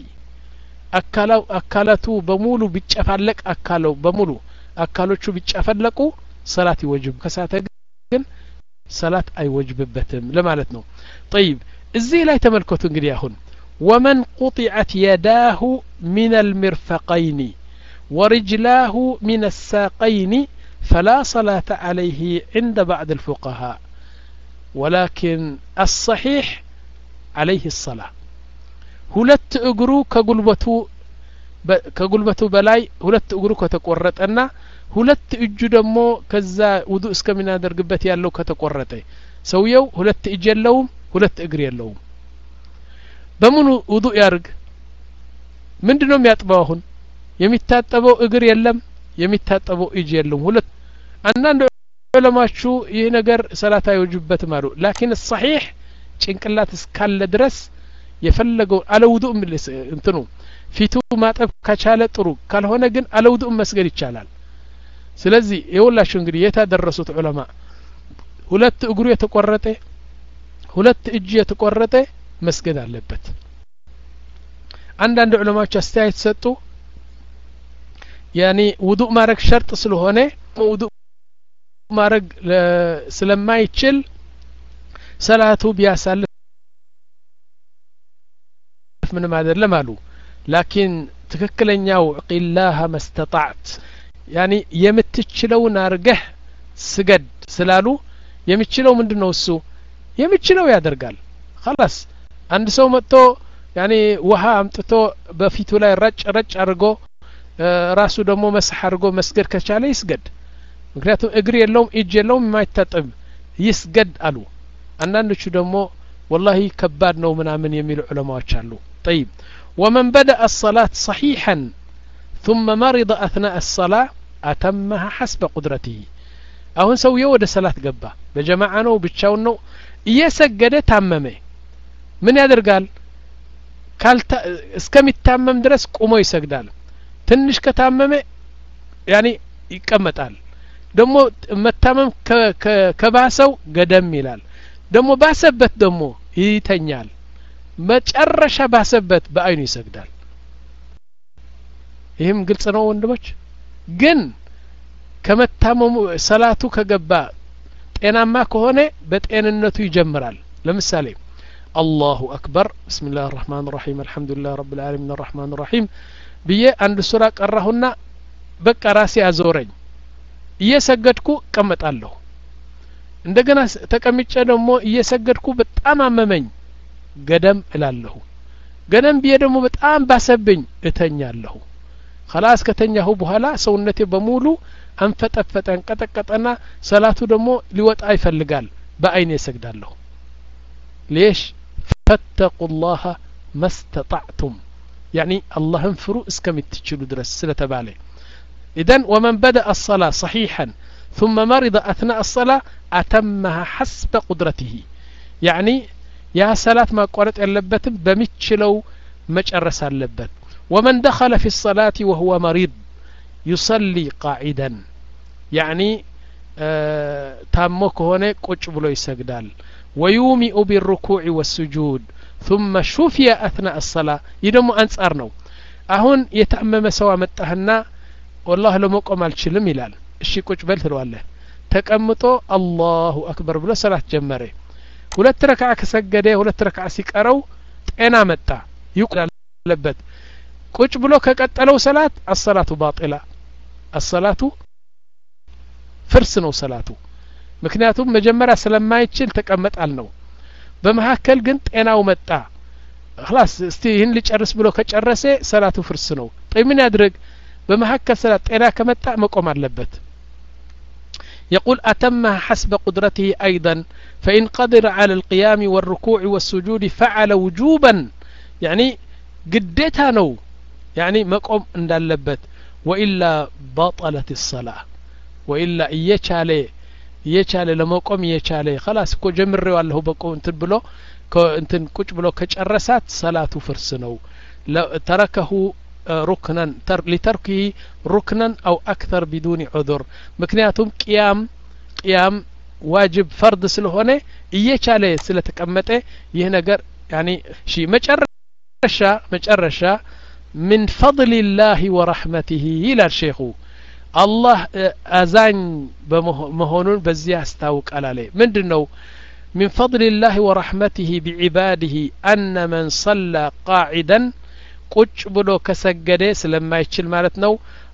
አካላው አካላቱ በሙሉ ቢጨፋለቅ አካለው በሙሉ አካሎቹ ቢጨፈለቁ ሰላት ይወጅብ ከሳተ ግን ሰላት አይወጅብበትም ለማለት ነው طيب እዚህ ላይ ተመልከቱ እንግዲህ አሁን ومن قطعت يداه من المرفقين ورجلاه من الساقين فلا صلاة عليه عند بعض الفقهاء ولكن الصحيح عليه الصلاة ሁለት እግሩ ከጉልበቱ ከጉልበቱ በላይ ሁለት እግሩ ከተቆረጠና ሁለት እጁ ደግሞ ከዛ ውዱእ እስከሚናደርግበት ያለው ከተቆረጠ ሰውየው ሁለት እጅ የለውም ሁለት እግር የለውም በሙሉ ውዱእ ያርግ ምንድነው የሚያጥበው አሁን የሚታጠበው እግር የለም የሚታጠበው እጅ የለም ሁለት አንዳንድ ዑለማቹ ይሄ ነገር ሰላት አይወጅበትም አሉ ላኪን الصحيح ጭንቅላት እስካለ ድረስ የፈለገው አለ ውዱእ እንትኑ ፊቱ ማጠብ ከቻለ ጥሩ ካልሆነ ግን አለ ውዱእ መስገድ ይቻላል ስለዚህ ይኸውላችሁ እንግዲህ የታደረሱት ዑለማ ሁለት እግሩ የተቆረጠ ሁለት እጅ የተቆረጠ መስገድ አለበት አንዳንድ ዑለማዎች አስተያየት ሰጡ ያኒ ውዱእ ማረግ ሸርጥ ስለሆነ ውዱእ ማረግ ስለማይችል ሰላቱ ቢያሳልፍ ምንም አይደለም አሉ ላኪን ትክክለኛው ቂላህ መስተጣዕት ያኒ የምትችለውን አርገህ ስገድ ስላሉ የሚችለው ምንድነው እሱ የሚችለው ያደርጋል خلاص አንድ ሰው መጥቶ ያኒ ውሃ አምጥቶ በፊቱ ላይ ረጭ ረጭ አድርጎ ራሱ ደግሞ መስح አድርጎ መስገድ ከቻለ ይስገድ ምክንያቱም እግር የለውም እጅ የለውም የማይታጠብ ይስገድ አሉ አንዳንዶቹ ደግሞ والله ከባድ ነው ምናምን የሚሉ ዑለማዎች አሉ طيب ومن بدأ الصلاة صحيحا ثم مرض أثناء الصلاة أتمها حسب قدرته አሁን ሰውየው ወደ ሰላት ገባ በጀማዓ ነው ብቻውን ነው እየሰገደ ታመመ ምን ያደርጋል ካልታ እስከሚታመም ድረስ ቆሞ ይሰግዳል ትንሽ ከታመመ ያኒ ይቀመጣል ደሞ መታመም ከባሰው ገደም ይላል ደሞ ባሰበት ደሞ ይተኛል መጨረሻ ባሰበት በአይኑ ይሰግዳል ይሄም ግልጽ ነው ወንድሞች ግን ከመታመሙ ሰላቱ ከገባ ጤናማ ከሆነ በጤንነቱ ይጀምራል ለምሳሌ الله أكبر بسم الله الرحمن الرحيم الحمد لله رب العالمين الرحمن الرحيم ብዬ አንድ ሱራ ቀራሁና በቃ ራሴ አዞረኝ እየሰገድኩ ቀመጣለሁ እንደገና ተቀምጬ ደግሞ እየሰገድኩ በጣም አመመኝ ገደም እላለሁ ገደም ብዬ ደግሞ በጣም ባሰብኝ እተኛለሁ خلاص ከተኛሁ በኋላ ሰውነቴ በሙሉ አንፈጠፈጠ እንቀጠቀጠና ሰላቱ ደግሞ ሊወጣ ይፈልጋል በአይኔ ሰግዳለሁ ليش فاتقوا الله ما استطعتم يعني الله انفروا اسكمتشلوا درس سلتبالي اذن ومن بدأ الصلاة صحيحا ثم مرض اثناء الصلاة اتمها حسب قدرته يعني يا صلاة ما قرت اللبتم بمتشلو مجرس اللبت ومن دخل في الصلاة وهو مريض يصلي قاعدا يعني آه تامك هنا قج بلو يسجدال ويومئ بالركوع والسجود ثم شفي أثناء الصلاة يدمو أنصار نو أهون يتأمم سوا متهنا والله لو قم الشلم يلال الشي قج بل تلواله تكأمتو الله أكبر بلا صلاة جمري ሁለት ረካዓ ከሰገደ ሁለት ረካዓ ሲቀረው ጤና መጣ ይቆላል ለበት ቁጭ ብሎ ከቀጠለው ሰላት الصلاه باطله الصلاه ፍርስ ነው ሰላቱ ምክንያቱም መጀመሪያ ስለማይችል ተቀመጣል ነው በመሐከል ግን ጤናው መጣ خلاص እስቲ ይህን ሊጨርስ ብሎ ከጨረሰ ሰላቱ ፍርስ ነው طيب ምን ያድርግ በመሐከል ሰላት ጤና ከመጣ መቆም አለበት يقول أتمها حسب قدرته أيضا فإن قدر على القيام والركوع والسجود فعل وجوبا يعني قدتها نو يعني مقوم عند اللبت وإلا بطلت الصلاة وإلا يشالي يشالي لما قوم يشالي خلاص كو جمري والله بقوم انت بلو انت كوش بلو كجرسات صلاة فرسنو لو تركه ركنا تر لتركه ركنا أو أكثر بدون عذر مكنياتهم قيام قيام واجب فرض سلهونه يشالي سلتكمته يهنجر يعني شيء مجرشا مجرشا من فضل الله ورحمته إلى الشيخ الله أزان بمهونون بزيا استوك على من دنو من فضل الله ورحمته بعباده أن من صلى قاعدا ቁጭ ብሎ ከሰገደ ስለማይችል ማለት ነው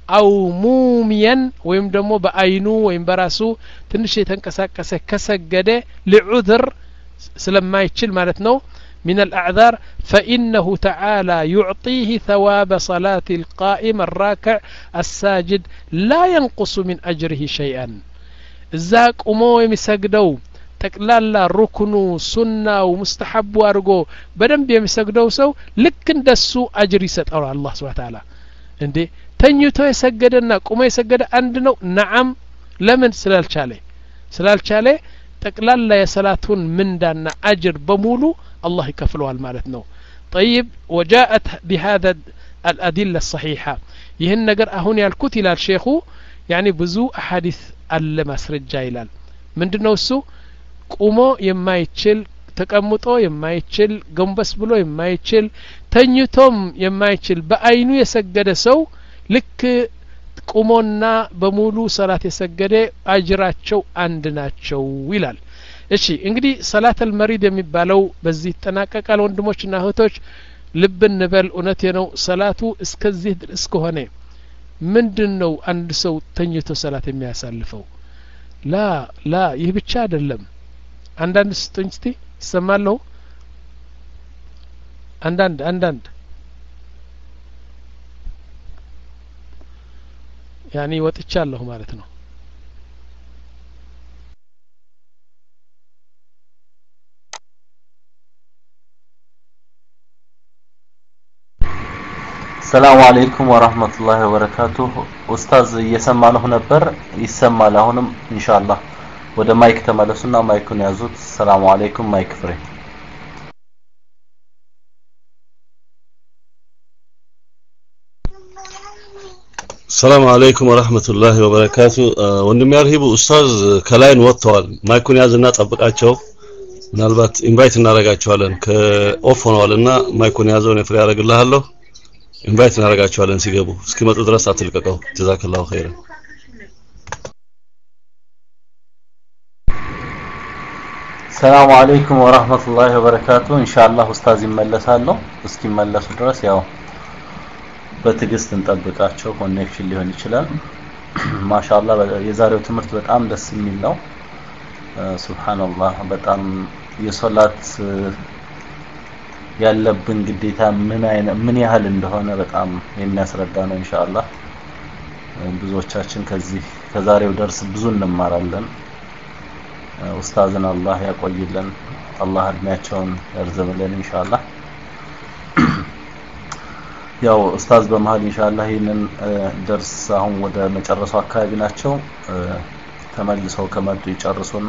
አው ሙሚያን ወይም ደግሞ በአይኑ ወይም በራሱ ትንሽ የተንቀሳቀሰ ከሰገደ لعذر ስለማይችል ማለት ነው من الأعذار فإنه تعالى يعطيه ثواب صلاة القائم الراكع الساجد لا ينقص من أجره شيئا ذاك أمو يمسجدو تقلالا ركنو سنة ومستحب وارغو بدن بيمسجدو سو لك እንደሱ أجر يسطر الله سبحانه وتعالى እንዴ ተኝቶ የሰገደና ቆሞ የሰገደ አንድ ነው ነዓም ለምን ስላልቻለ ስላልቻለ ጠቅላላ የሰላቱን ምንዳና አጅር በሙሉ الله يكفلوها ማለት ነው طيب وجاءت بهذا الأدلة الصحيحة ይህን ነገር አሁን ያልኩት ይላል ሼኹ يعني ብዙ አሐዲስ አለ ማስረጃ ይላል ምንድነው እሱ ቆሞ የማይችል ተቀምጦ የማይችል ገንበስ ብሎ የማይችል ተኝቶም የማይችል በአይኑ የሰገደ ሰው ልክ ቆሞና በሙሉ ሰላት የሰገደ አጅራቸው አንድ ናቸው ይላል እሺ እንግዲህ ሰላተል መሪድ የሚባለው በዚህ ተጠናቀቃል ወንድሞችና እህቶች ልብ እንበል እውነቴ ነው ሰላቱ እስከዚህ ድረስ ከሆነ ምንድነው አንድ ሰው ተኝቶ ሰላት የሚያሳልፈው ላ ላ ይህ ብቻ አይደለም አንዳንድ ስጥንስቲ ይሰማለው አንዳንድ አንዳንድ ያኒ ወጥቻለሁ ማለት ነው السلام عليكم ورحمة الله وبركاته أستاذ يسمع نبر يسمع لهونم إن شاء الله وده مايك تملسنا مايكون يزود السلام عليكم مايك فري السلام عليكم ورحمة الله وبركاته وندم يرهبوا أستاذ كلاين وطوال مايكون يزودنا طبقاتشو ምናልባት ኢንቫይት እናረጋቸዋለን ከኦፍ ሆነዋልና ማይኩን ያዘውን ፍሪ ያረጋግልሃለሁ ኢንቫይት እናረጋቸዋለን ሲገቡ እስኪመጡ ድረስ አትልቀቀው ጀዛከላሁ ኸይር السلام عليكم ورحمة الله وبركاته إن شاء الله أستاذ يملسالو እስኪመለሱ ድረስ ያው በትግስት እንጠብቃቸው ኮኔክሽን ሊሆን ይችላል ማሻአላህ የዛሬው ትምህርት በጣም ደስ የሚል ነው ሱብሃንአላህ በጣም የሶላት ያለብን ግዴታ ምን አይነት ምን ያህል እንደሆነ በጣም የሚያስረዳ ነው ኢንሻአላህ ብዙዎቻችን ከዚህ ከዛሬው ደርስ ብዙ እንማራለን ኡስታዝን አላህ ያቆይልን አላህ እድሜያቸውን ያርዝምልን ኢንሻአላህ ያው ኡስታዝ በመሃል ኢንሻአላህ ይሄንን ደርስ አሁን ወደ መጨረሻው አካባቢ ናቸው ተመልሰው ከመጡ ይጨርሱና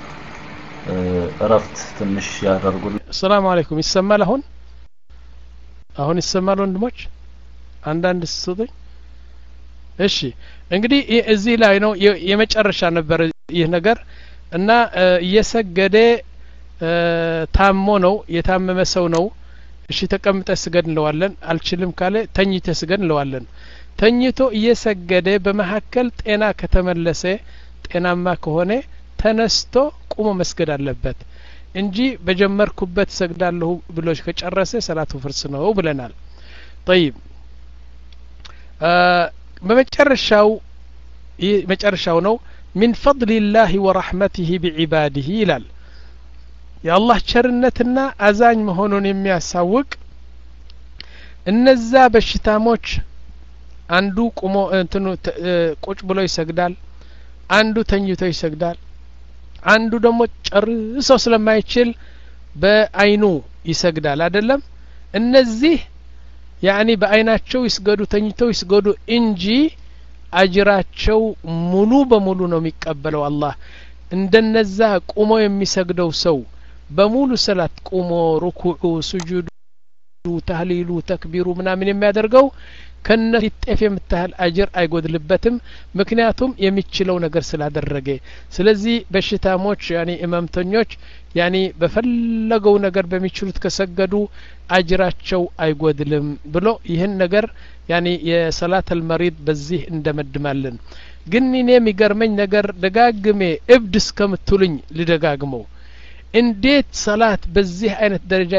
እረፍት ትንሽ ያደርጉልን السلام عليكم ይሰማል አሁን አሁን ይሰማል ወንድሞች አንዳንድ ስጡኝ እሺ እንግዲህ እዚህ ላይ ነው የመጨረሻ ነበር ይህ ነገር እና እየሰገደ ታሞ ነው የታመመ ሰው ነው እሺ ተቀምጠ ስገድ እንለዋለን አልችልም ካለ ተኝተ ስገድ እንለዋለን ተኝቶ እየሰገደ በመሐከል ጤና ከተመለሰ ጤናማ ከሆነ ተነስቶ ቆሞ መስገድ አለበት እንጂ በጀመርኩበት ሰግዳለሁ ብሎ ከጨረሰ ሰላቱ ፍርስ ነው ብለናል طيب በመጨረሻው መጨረሻው ነው من فضل الله ورحمته بعباده ይላል የአላህ ቸርነትና አዛኝ መሆኑን የሚያሳውቅ እነዛ በሽታሞች አንዱ ቆሞ እንትኑ ቁጭ ብሎ ይሰግዳል አንዱ ተኝቶ ይሰግዳል አንዱ ደግሞ ጨርሶ ስለማይችል በአይኑ ይሰግዳል አይደለም እነዚህ ያኒ በአይናቸው ይስገዱ ተኝተው ይስገዱ እንጂ አጅራቸው ሙሉ በሙሉ ነው የሚቀበለው አላህ እንደነዛ ቆሞ የሚሰግደው ሰው በሙሉ ሰላት ቆሞ ሩኩዑ ስጁዱ ተህሊሉ ተክቢሩ ምናምን የሚያደርገው ከነዚህ ጤፍ የምታህል አጅር አይጎድልበትም ምክንያቱም የሚችለው ነገር ስላደረገ ስለዚህ በሽታሞች ያኒ ኢማምተኞች ያኒ በፈለገው ነገር በሚችሉት ከሰገዱ አጅራቸው አይጎድልም ብሎ ይህን ነገር ያኒ የሰላተል መሪድ በዚህ እንደመድማለን ግን እኔ የሚገርመኝ ነገር ደጋግሜ እብድ እስከምትሉኝ ልደጋግመው እንዴት ሰላት በዚህ አይነት ደረጃ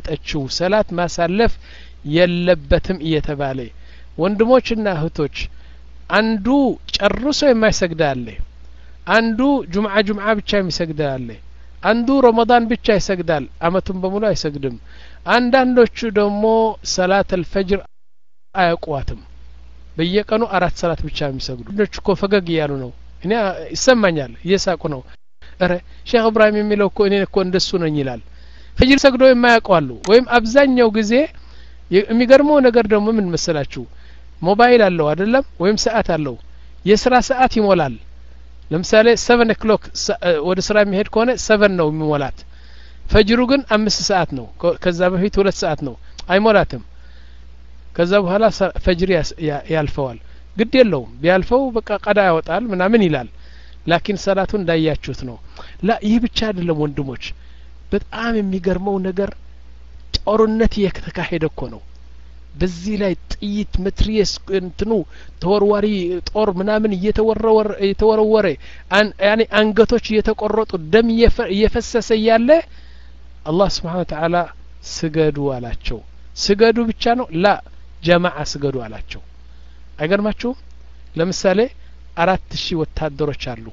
እየተቀመጠችው ሰላት ማሳለፍ የለበትም እየተባለ ወንድሞችና እህቶች አንዱ ጨርሶ የማይሰግድ አለ አንዱ ጁምዓ ጁምዓ ብቻ የሚሰግድ አለ አንዱ ረመዳን ብቻ ይሰግዳል አመቱን በሙሉ አይሰግድም አንዳንዶቹ ደግሞ ሰላት አልፈጅር አያቋትም በየቀኑ አራት ሰላት ብቻ የሚሰግዱ ልጆች እኮ ፈገግ ያሉ ነው እኔ ይሰማኛል እየሳቁ ነው አረ ሼክ ኢብራሂም የሚለው እኮ እኔ እኮ እንደሱ ነኝ ይላል ፈጅር ሰግዶ የማያቋሉ ወይም አብዛኛው ጊዜ የሚገርመው ነገር ደግሞ ምን መሰላችሁ ሞባይል አለው አይደለም ወይም ሰዓት አለው የስራ ሰዓት ይሞላል ለምሳሌ seven o'clock ወደ ስራ የሚሄድ ከሆነ seven ነው የሚሞላት ፈጅሩ ግን አምስት ሰዓት ነው ከዛ በፊት ሁለት ሰዓት ነው አይሞላትም ከዛ በኋላ ፈጅር ያልፈዋል ግድ የለውም ቢያልፈው በቃ ቀዳ ያወጣል ምናምን ይላል ላኪን ሰላቱ እንዳያችሁት ነው ላ ይህ ብቻ አይደለም ወንድሞች በጣም የሚገርመው ነገር ጦርነት እየተካሄደ እኮ ነው በዚህ ላይ ጥይት መትሪየስ እንትኑ ተወርዋሪ ጦር ምናምን እየተወረወረ እየተወረወረ ያኒ አንገቶች እየተቆረጡ ደም እየፈሰሰ ያለ አላህ Subhanahu Wa Ta'ala ስገዱ አላቸው ስገዱ ብቻ ነው ላ ጀማዓ ስገዱ አላቸው አይገርማችሁም ለምሳሌ አራት ሺህ ወታደሮች አሉ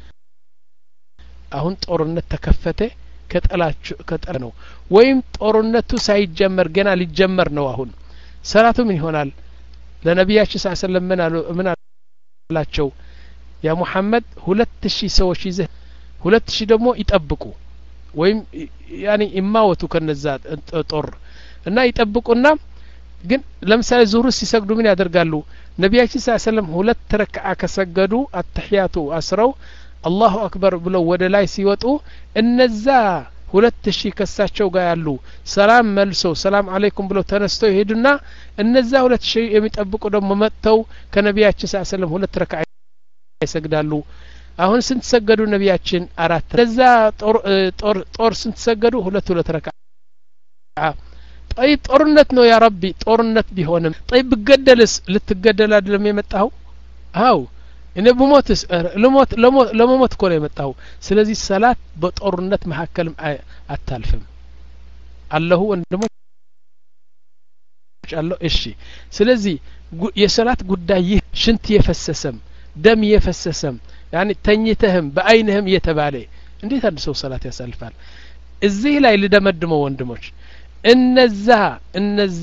አሁን ጦርነት ተከፈተ ከጠላችሁ ከጠላ ነው ወይም ጦርነቱ ሳይጀመር ገና ሊጀመር ነው አሁን ሰላቱ ምን ይሆናል ለነብያችን ሰለላሁ ዐለይሂ ወሰለም ምን አሉ ምን አላቸው ያ ሙሐመድ ሁለት ሺህ ሰዎች ይዘህ ሁለት ሺህ ደግሞ ይጠብቁ ወይም ያኒ ኢማወቱ ከነዛ ጦር እና ይጠብቁና ግን ለምሳሌ ዙሁር ሲሰግዱ ምን ያደርጋሉ ነብያችን ሰለላሁ ዐለይሂ ወሰለም ሁለት ረክዓ ከሰገዱ አተህያቱ አስረው አላሁ አክበር ብለው ወደ ላይ ሲወጡ እነዛ ሁለት ሺህ ከሳቸው ጋር ያሉ ሰላም መልሰው ሰላም አለይኩም ብለው ተነስተው ይሄዱና እነዛ ሁለት ሺህ የሚጠብቁ ደግሞ መጥተው ከነብያችን ሰለላሁ ዐለይሂ ወሰለም ሁለት ረክዓ ይሰግዳሉ አሁን ስንት ሰገዱ ነብያችን አራት ለዛ ጦር ጦር ጦር ስንት ሰገዱ ሁለት ሁለት ረክዓ طيب ጦርነት ነው ያ ረቢ ጦርነት ቢሆንም طيب ብገደልስ ልትገደል አይደለም የመጣው አው እኔ በሞትስ ለሞት ለሞት ለሞት እኮ ነው የመጣው ስለዚህ ሰላት በጦርነት መካከልም አታልፍም አላሁ ወንድሞች አላህ እሺ ስለዚህ የሰላት ጉዳይ ይህ ሽንት የፈሰሰም ደም የፈሰሰም ያኒ ተኝተህም በአይንህም የተባለ እንዴት አንድ ሰው ሰላት ያሳልፋል እዚህ ላይ ልደመድመው ወንድሞች እነዛ እነዛ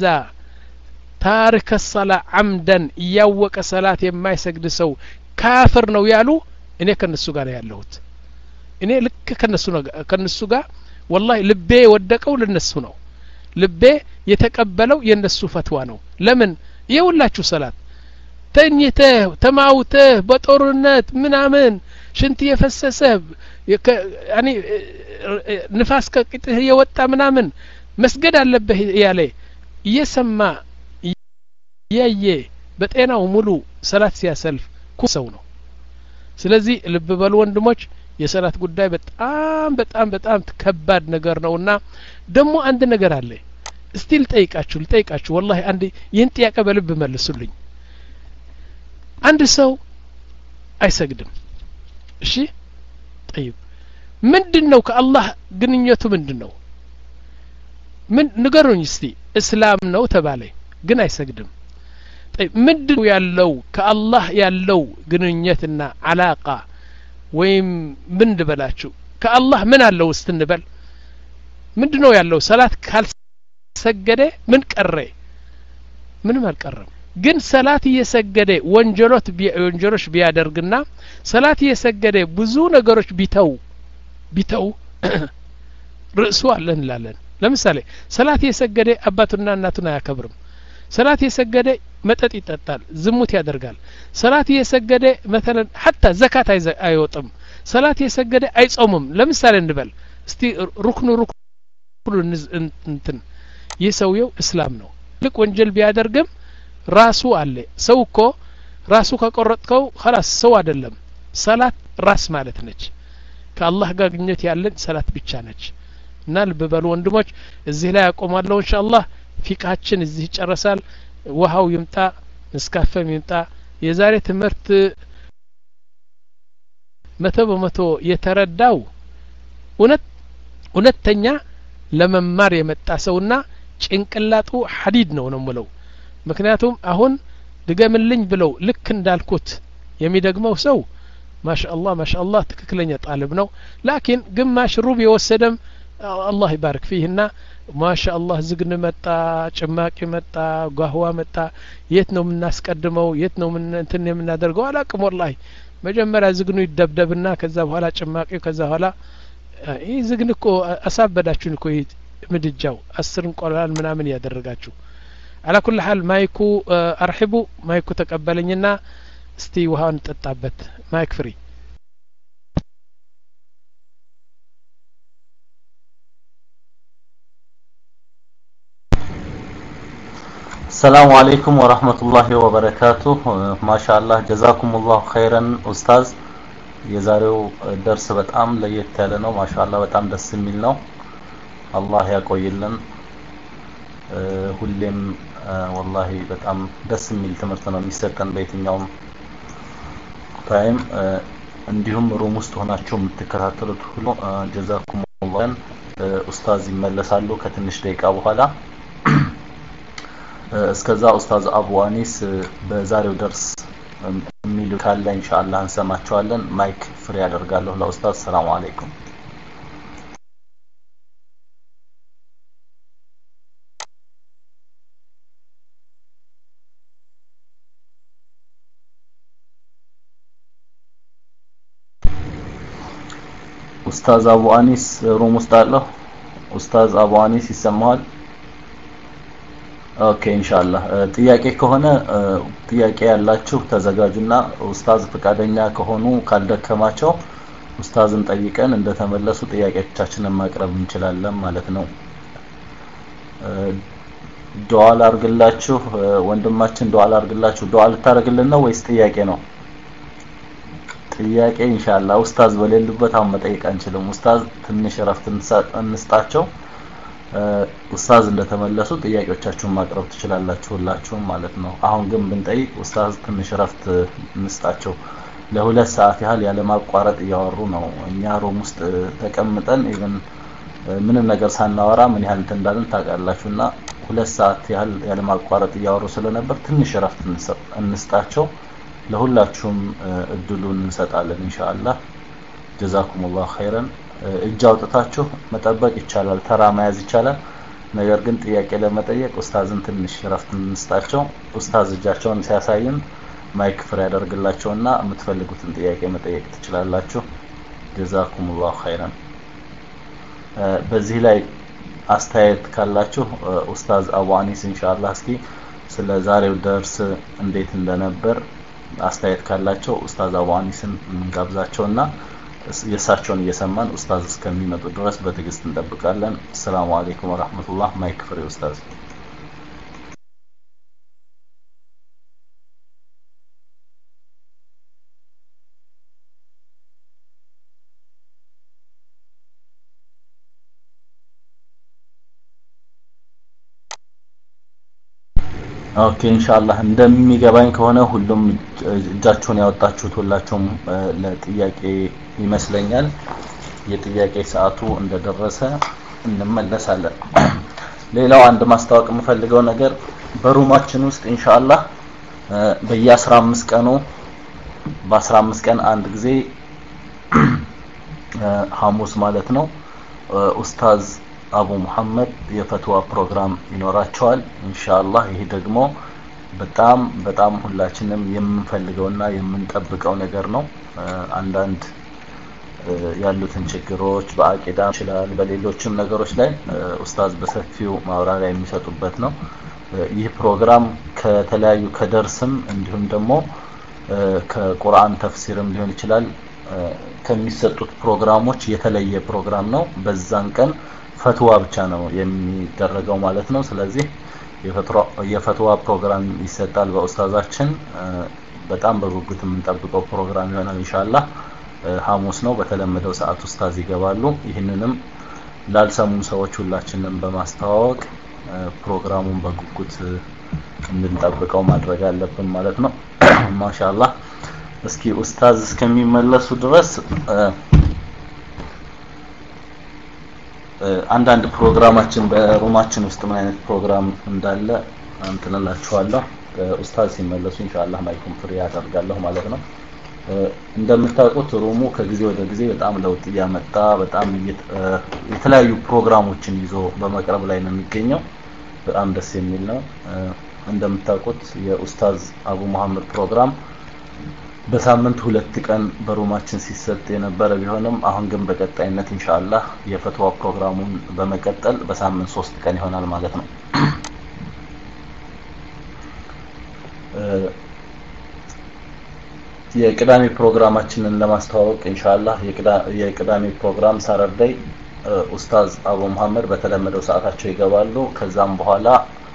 ታሪክ الصلاه عمدا ያወቀ ሰላት የማይሰግድ ሰው ካፍር ነው ያሉ እኔ ከነሱ ጋር ያለሁት እኔ ልክ ከነሱ ከነሱ ጋር والله ልቤ ወደቀው ለነሱ ነው ልቤ የተቀበለው የነሱ ፈትዋ ነው ለምን ይውላችሁ ሰላት ተኝተህ ተማውተህ በጦርነት ምናምን ሽንት የፈሰሰ ያኒ ንፋስ ከቅጥህ የወጣ ምናምን መስገድ አለበት ያለ እየሰማ ያየ በጤናው ሙሉ ሰላት ሲያሰልፍ ኩሰው ነው ስለዚህ ልብ በሉ ወንድሞች የሰላት ጉዳይ በጣም በጣም በጣም ከባድ ነገር ነውና ደሞ አንድ ነገር አለ እስቲ ልጠይቃችሁ ልጠይቃችሁ والله አንድ ይህን ጥያቄ በልብ መልሱልኝ አንድ ሰው አይሰግድም እሺ طيب ምንድነው ከአላህ ግንኙነቱ ምንድነው ምን ንገሩኝ እስቲ እስላም ነው ተባለ ግን አይሰግድም طيب ምንድነው ያለው ከአላህ ያለው ግንኙነትና አላቃ ወይም ምን ልበላችሁ ከአላህ ምን አለው እስትንበል ምንድነው ያለው ሰላት ካልሰገደ ምን ቀረ ምንም አልቀረም ግን ሰላት እየሰገደ ወንጀሎት ወንጀሎች ቢያደርግና ሰላት እየሰገደ ብዙ ነገሮች ቢተው ቢተው ርዕሱ አለን ላለን ለምሳሌ ሰላት እየሰገደ አባቱና እናቱን አያከብርም ሰላት እየሰገደ መጠጥ ይጠጣል ዝሙት ያደርጋል ሰላት እየሰገደ مثلا حتى ዘካት አይወጥም ሰላት እየሰገደ አይጾምም ለምሳሌ እንበል እስቲ ሩክኑ ሩክኑ እንትን የሰውየው እስላም ነው ልክ ወንጀል ቢያደርግም ራሱ አለ ሰው እኮ ራሱ ከቆረጥከው خلاص ሰው አይደለም ሰላት ራስ ማለት ነች ከአላህ ጋር ግንኙነት ያለን ሰላት ብቻ ነች እና ልብ በሉ ወንድሞች እዚህ ላይ አቆማለሁ ኢንሻአላህ ፊቃችን እዚህ ይጨርሳል ውሃው ይምጣ መስካፈም ይምጣ የዛሬ ትምህርት መቶ በመቶ የተረዳው እውነት እውነተኛ ለመማር የመጣ ሰውና ጭንቅላቱ ሐዲድ ነው ነው ምለው ምክንያቱም አሁን ድገምልኝ ብለው ልክ እንዳልኩት የሚደግመው ሰው ማሻአላህ ማሻአላህ ትክክለኛ ጣልብ ነው ላኪን ግማሽ ሩብ የወሰደም አላህ ይባርክ ፊህና ማሻአላህ ዝግን መጣ ጭማቂ መጣ ጓህዋ መጣ የት ነው የምናስቀድመው የት ነው ምን እንትን የምናደርገው አላቅም ወላሂ መጀመሪያ ዝግኑ ይደብደብና ከዛ በኋላ ጭማቂው ከዛ በኋላ ይህ ዝግን እኮ አሳበዳችሁን እኮ ምድጃው አስር እንቆላል ምናምን ያደረጋችሁ على كل حال مايكو ارحبوا مايكو تقبلኝና እስቲ ውሃን ጠጣበት ማይክ ፍሪ السلام عليكم ورحمة الله وبركاته ما شاء الله جزاكم الله خيرا أستاذ የዛሬው ደርስ በጣም ለየት ያለ ነው ማሻአላህ በጣም ደስ የሚል ነው አላህ ያቆይልን ሁሌም والله በጣም ደስ የሚል ትምህርት ነው የሚሰጠን በየትኛውም ታይም እንዲሁም ሩም ውስጥ ሆናችሁ የምትከታተሉት ሁሉ ጀዛኩም አላህ ኡስታዝ ይመለሳሉ ከትንሽ ደቂቃ በኋላ እስከዛ ኡስታዝ አቡ አኒስ በዛሬው ደርስ የሚሉ ካለ ኢንሻአላህ እንሰማቸዋለን ማይክ ፍሪ ያደርጋለሁ ለኡስታዝ ሰላም አለይኩም ኡስታዝ አቡ አኒስ ሩም ውስጥ አለው ኡስታዝ አቡ አኒስ ይሰማል ኦኬ ኢንሻአላህ ጥያቄ ከሆነ ጥያቄ ያላችሁ ተዘጋጁና ኡስታዝ ፍቃደኛ ከሆኑ ካልደከማቸው ኡስታዝን ጠይቀን እንደተመለሱ ጥያቄዎቻችንን ማቅረብ እንችላለን ማለት ነው ዱዓ አርግላችሁ ወንድማችን ዱዓ አርግላችሁ ዱዓ ልታረግልን ነው ወይስ ጥያቄ ነው ጥያቄ ኢንሻአላህ ኡስታዝ በሌሉበት አሁን መጠየቅ አንችልም ኡስታዝ ትንሽ ረፍት እንስጣቸው ኡስታዝ እንደተመለሱ ጥያቄዎቻችሁን ማቅረብ ትችላላችሁ ሁላችሁም ማለት ነው አሁን ግን ብንጠይቅ ኡስታዝ ትንሽ ረፍት እንስጣቸው ለሁለት ሰዓት ያህል ያለ ማቋረጥ እያወሩ ነው እኛ ሩም ውስጥ ተቀምጠን ኢቭን ምንም ነገር ሳናወራ ምን ያህል እንዳልን ታውቃላችሁና ሁለት ሰዓት ያህል ያለ ማቋረጥ እያወሩ ስለነበር ትንሽ ረፍት እንስጣቸው ለሁላችሁም እድሉን እንሰጣለን ኢንሻአላህ ጀዛኩሙላህ ኸይረን እጅ አውጥታችሁ መጠበቅ ይቻላል ተራ መያዝ ይቻላል ነገር ግን ጥያቄ ለመጠየቅ ኡስታዝን ትንሽ ረፍት እንስጣቸው ኡስታዝ እጃቸውን ሲያሳዩን ማይክ ፍሪ ያደርግላቸውና የምትፈልጉትን ጥያቄ መጠየቅ ትችላላችሁ ጀዛኩሙላህ ኸይረን በዚህ ላይ አስተያየት ካላችሁ ኡስታዝ አቡ አኒስ ኢንሻአላህ እስኪ ስለ ዛሬው ደርስ እንዴት እንደነበር አስተያየት ካላቸው ኡስታዝ አቡ አኒስን እንጋብዛቸውና የሳቸውን እየሰማን ኡስታዝ እስከሚመጡ ድረስ በትዕግስት እንጠብቃለን ሰላም አለይኩም ወራህመቱላህ ማይክ ፍሪ ኡስታዝ ኦኬ ኢንሻአላህ እንደሚገባኝ ከሆነ ሁሉም እጃቸውን ያወጣችሁት ሁላችሁም ለጥያቄ ይመስለኛል የጥያቄ ሰዓቱ እንደደረሰ እንመለሳለን ሌላው አንድ ማስተዋወቅ የምፈልገው ነገር በሩማችን ውስጥ ኢንሻአላህ በየ15 ቀኑ በ15 ቀን አንድ ጊዜ ሐሙስ ማለት ነው ኡስታዝ አቡ መሐመድ የፈትዋ ፕሮግራም ይኖራቸዋል ኢንሻአላህ ይሄ ደግሞ በጣም በጣም ሁላችንም የምንፈልገውና የምንጠብቀው ነገር ነው አንዳንድ ያሉትን ችግሮች በአቂዳ ይችላል በሌሎችም ነገሮች ላይ ኡስታዝ በሰፊው ማብራሪያ የሚሰጡበት ነው ይህ ፕሮግራም ከተለያዩ ከደርስም እንዲሁም ደግሞ ከቁርአን ተፍሲርም ሊሆን ይችላል ከሚሰጡት ፕሮግራሞች የተለየ ፕሮግራም ነው በዛን ቀን ፈትዋ ብቻ ነው የሚደረገው ማለት ነው ስለዚህ የፈትዋ ፕሮግራም ይሰጣል በኡስታዛችን በጣም በጉጉት የምንጠብቀው ፕሮግራም ይሆናል ኢንሻአላህ ሐሙስ ነው በተለመደው ሰዓት ኡስታዝ ይገባሉ ይህንንም ላልሰሙ ሰዎች ሁላችንም በማስተዋወቅ ፕሮግራሙን በጉጉት እንድንጠብቀው ማድረግ አለብን ማለት ነው ማሻአላህ እስኪ ኡስታዝ እስከሚመለሱ ድረስ አንዳንድ ፕሮግራማችን በሩማችን ውስጥ ምን አይነት ፕሮግራም እንዳለ እንተላላችኋለሁ ኡስታዝ ሲመለሱ ኢንሻአላህ ማይኩም ፍሪ ያደርጋለሁ ማለት ነው። እንደምታውቁት ሩሙ ከጊዜ ወደ ጊዜ በጣም ለውጥ እያመጣ በጣም የተለያዩ ፕሮግራሞችን ይዞ በመቅረብ ላይ ነው የሚገኘው። በጣም ደስ የሚል ነው። እንደምታውቁት የኡስታዝ አቡ መሐመድ ፕሮግራም በሳምንት ሁለት ቀን በሩማችን ሲሰጥ የነበረ ቢሆንም አሁን ግን በቀጣይነት ኢንሻአላህ የፈትዋ ፕሮግራሙን በመቀጠል በሳምንት ሶስት ቀን ይሆናል ማለት ነው። የቅዳሜ ፕሮግራማችንን ለማስተዋወቅ ኢንሻአላህ የቅዳሜ ፕሮግራም ሳተርዴይ ኡስታዝ አቡ መሐመድ በተለመደው ሰዓታቸው ይገባሉ። ከዛም በኋላ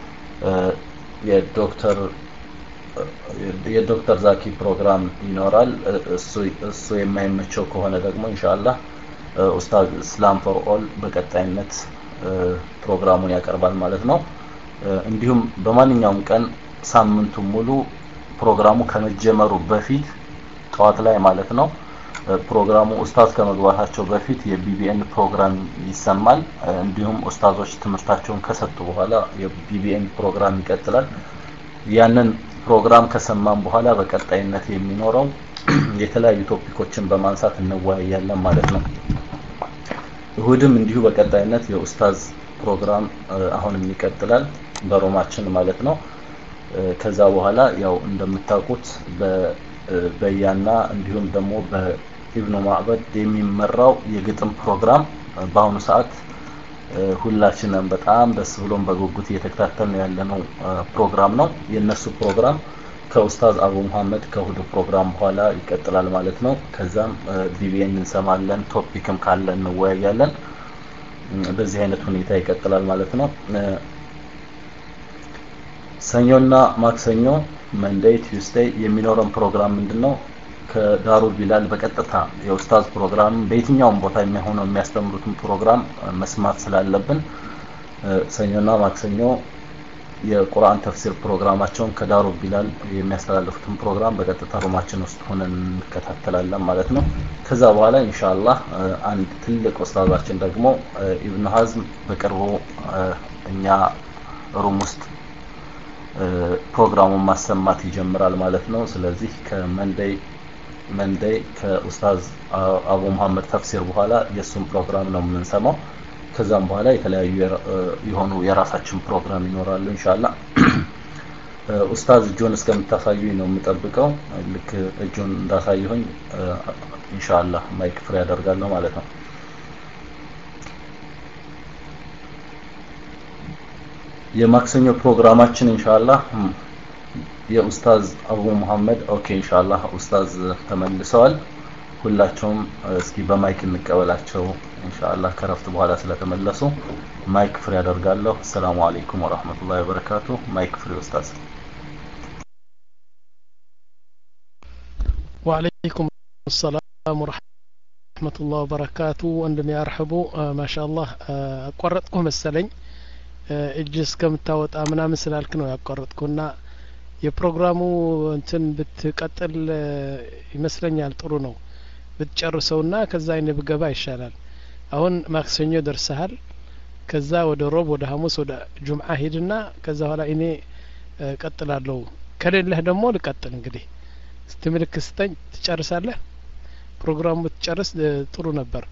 የዶክተር የዶክተር ዛኪ ፕሮግራም ይኖራል። እሱ እሱ የማይመቸው ከሆነ ደግሞ ኢንሻአላህ ኡስታዝ እስላም ፎር ኦል በቀጣይነት ፕሮግራሙን ያቀርባል ማለት ነው። እንዲሁም በማንኛውም ቀን ሳምንቱ ሙሉ ፕሮግራሙ ከመጀመሩ በፊት ጠዋት ላይ ማለት ነው ፕሮግራሙ ኡስታዝ ከመግባታቸው በፊት የቢቢኤን ፕሮግራም ይሰማል። እንዲሁም ኡስታዞች ትምህርታቸውን ከሰጡ በኋላ የቢቢኤን ፕሮግራም ይቀጥላል። ያንን ፕሮግራም ከሰማን በኋላ በቀጣይነት የሚኖረው የተለያዩ ቶፒኮችን በማንሳት እንወያያለን ማለት ነው። እሁድም እንዲሁ በቀጣይነት የኡስታዝ ፕሮግራም አሁንም ይቀጥላል በሮማችን ማለት ነው። ከዛ በኋላ ያው እንደምታውቁት በበያና እንዲሁም ደግሞ በኢብኑ ማዕበድ የሚመራው የግጥም ፕሮግራም በአሁኑ ሰዓት ሁላችንም በጣም ደስ ብሎን በጉጉት እየተከታተልን ያለነው ፕሮግራም ነው። የነሱ ፕሮግራም ከኡስታዝ አቡ መሐመድ ከሁዱ ፕሮግራም በኋላ ይቀጥላል ማለት ነው። ከዛም ቢቢኤን እንሰማለን፣ ቶፒክም ካለ እንወያያለን። በዚህ አይነት ሁኔታ ይቀጥላል ማለት ነው። ሰኞና ማክሰኞ መንዴይ ቲውስዴይ የሚኖረን ፕሮግራም ምንድነው? ከዳሩ ቢላል በቀጥታ የኡስታዝ ፕሮግራም በየትኛውም ቦታ የሚሆነው የሚያስተምሩትን ፕሮግራም መስማት ስላለብን ሰኞና ማክሰኞ የቁርአን ተፍሲር ፕሮግራማቸውን ከዳሩ ቢላል የሚያስተላልፉትን ፕሮግራም በቀጥታ ሩማችን ውስጥ ሆነን እንከታተላለን ማለት ነው። ከዛ በኋላ ኢንሻአላህ አንድ ትልቅ ኡስታዛችን ደግሞ ኢብኑ ሐዝም በቅርቡ እኛ ሩም ውስጥ ፕሮግራሙን ማሰማት ይጀምራል ማለት ነው። ስለዚህ ከመንዴይ መንዴይ ከኡስታዝ አቡ መሐመድ ተፍሲር በኋላ የሱን ፕሮግራም ነው የምንሰማው። ከዛም በኋላ የተለያዩ የሆኑ የራሳችን ፕሮግራም ይኖራሉ ኢንሻአላህ። ኡስታዝ ጆን እስከምታሳዩኝ ነው የምጠብቀው። ልክ ጆን እንዳሳዩኝ ኢንሻአላህ ማይክ ፍሪ ያደርጋለሁ ማለት ነው። የማክሰኞ ፕሮግራማችን ኢንሻአላህ የኡስታዝ አቡ መሐመድ ኦኬ ኢንሻአላህ ኡስታዝ ተመልሰዋል። ሁላቸውም እስኪ በማይክ እንቀበላቸው ኢንሻአላህ ከረፍት በኋላ ስለተመለሱ ማይክ ፍሪ ያደርጋለሁ። ሰላም አለይኩም ወራህመቱላሂ ወበረካቱ። ማይክ ፍሪ ኡስታዝ። ወአለይኩም ሰላም ወራህመቱላሂ ወበረካቱ። ወንድም ያርሐቡ ማሻአላህ አቋረጥኩ መሰለኝ እጅ እስከምታወጣ ምናምን ስላልክ ነው ያቋረጥኩና የፕሮግራሙ እንትን ብትቀጥል ይመስለኛል ጥሩ ነው ብትጨርሰውና ከዛ አይነ ብገባ ይሻላል። አሁን ማክሰኞ ደርሰሃል። ከዛ ወደ ሮብ ወደ ሐሙስ ወደ ጁምዓ ሄድና ከዛ በኋላ እኔ ቀጥላለሁ። ከሌለህ ደግሞ ልቀጥል እንግዲህ ስትምልክ ስተኝ ትጨርሳለህ። ፕሮግራሙ ብትጨርስ ጥሩ ነበር።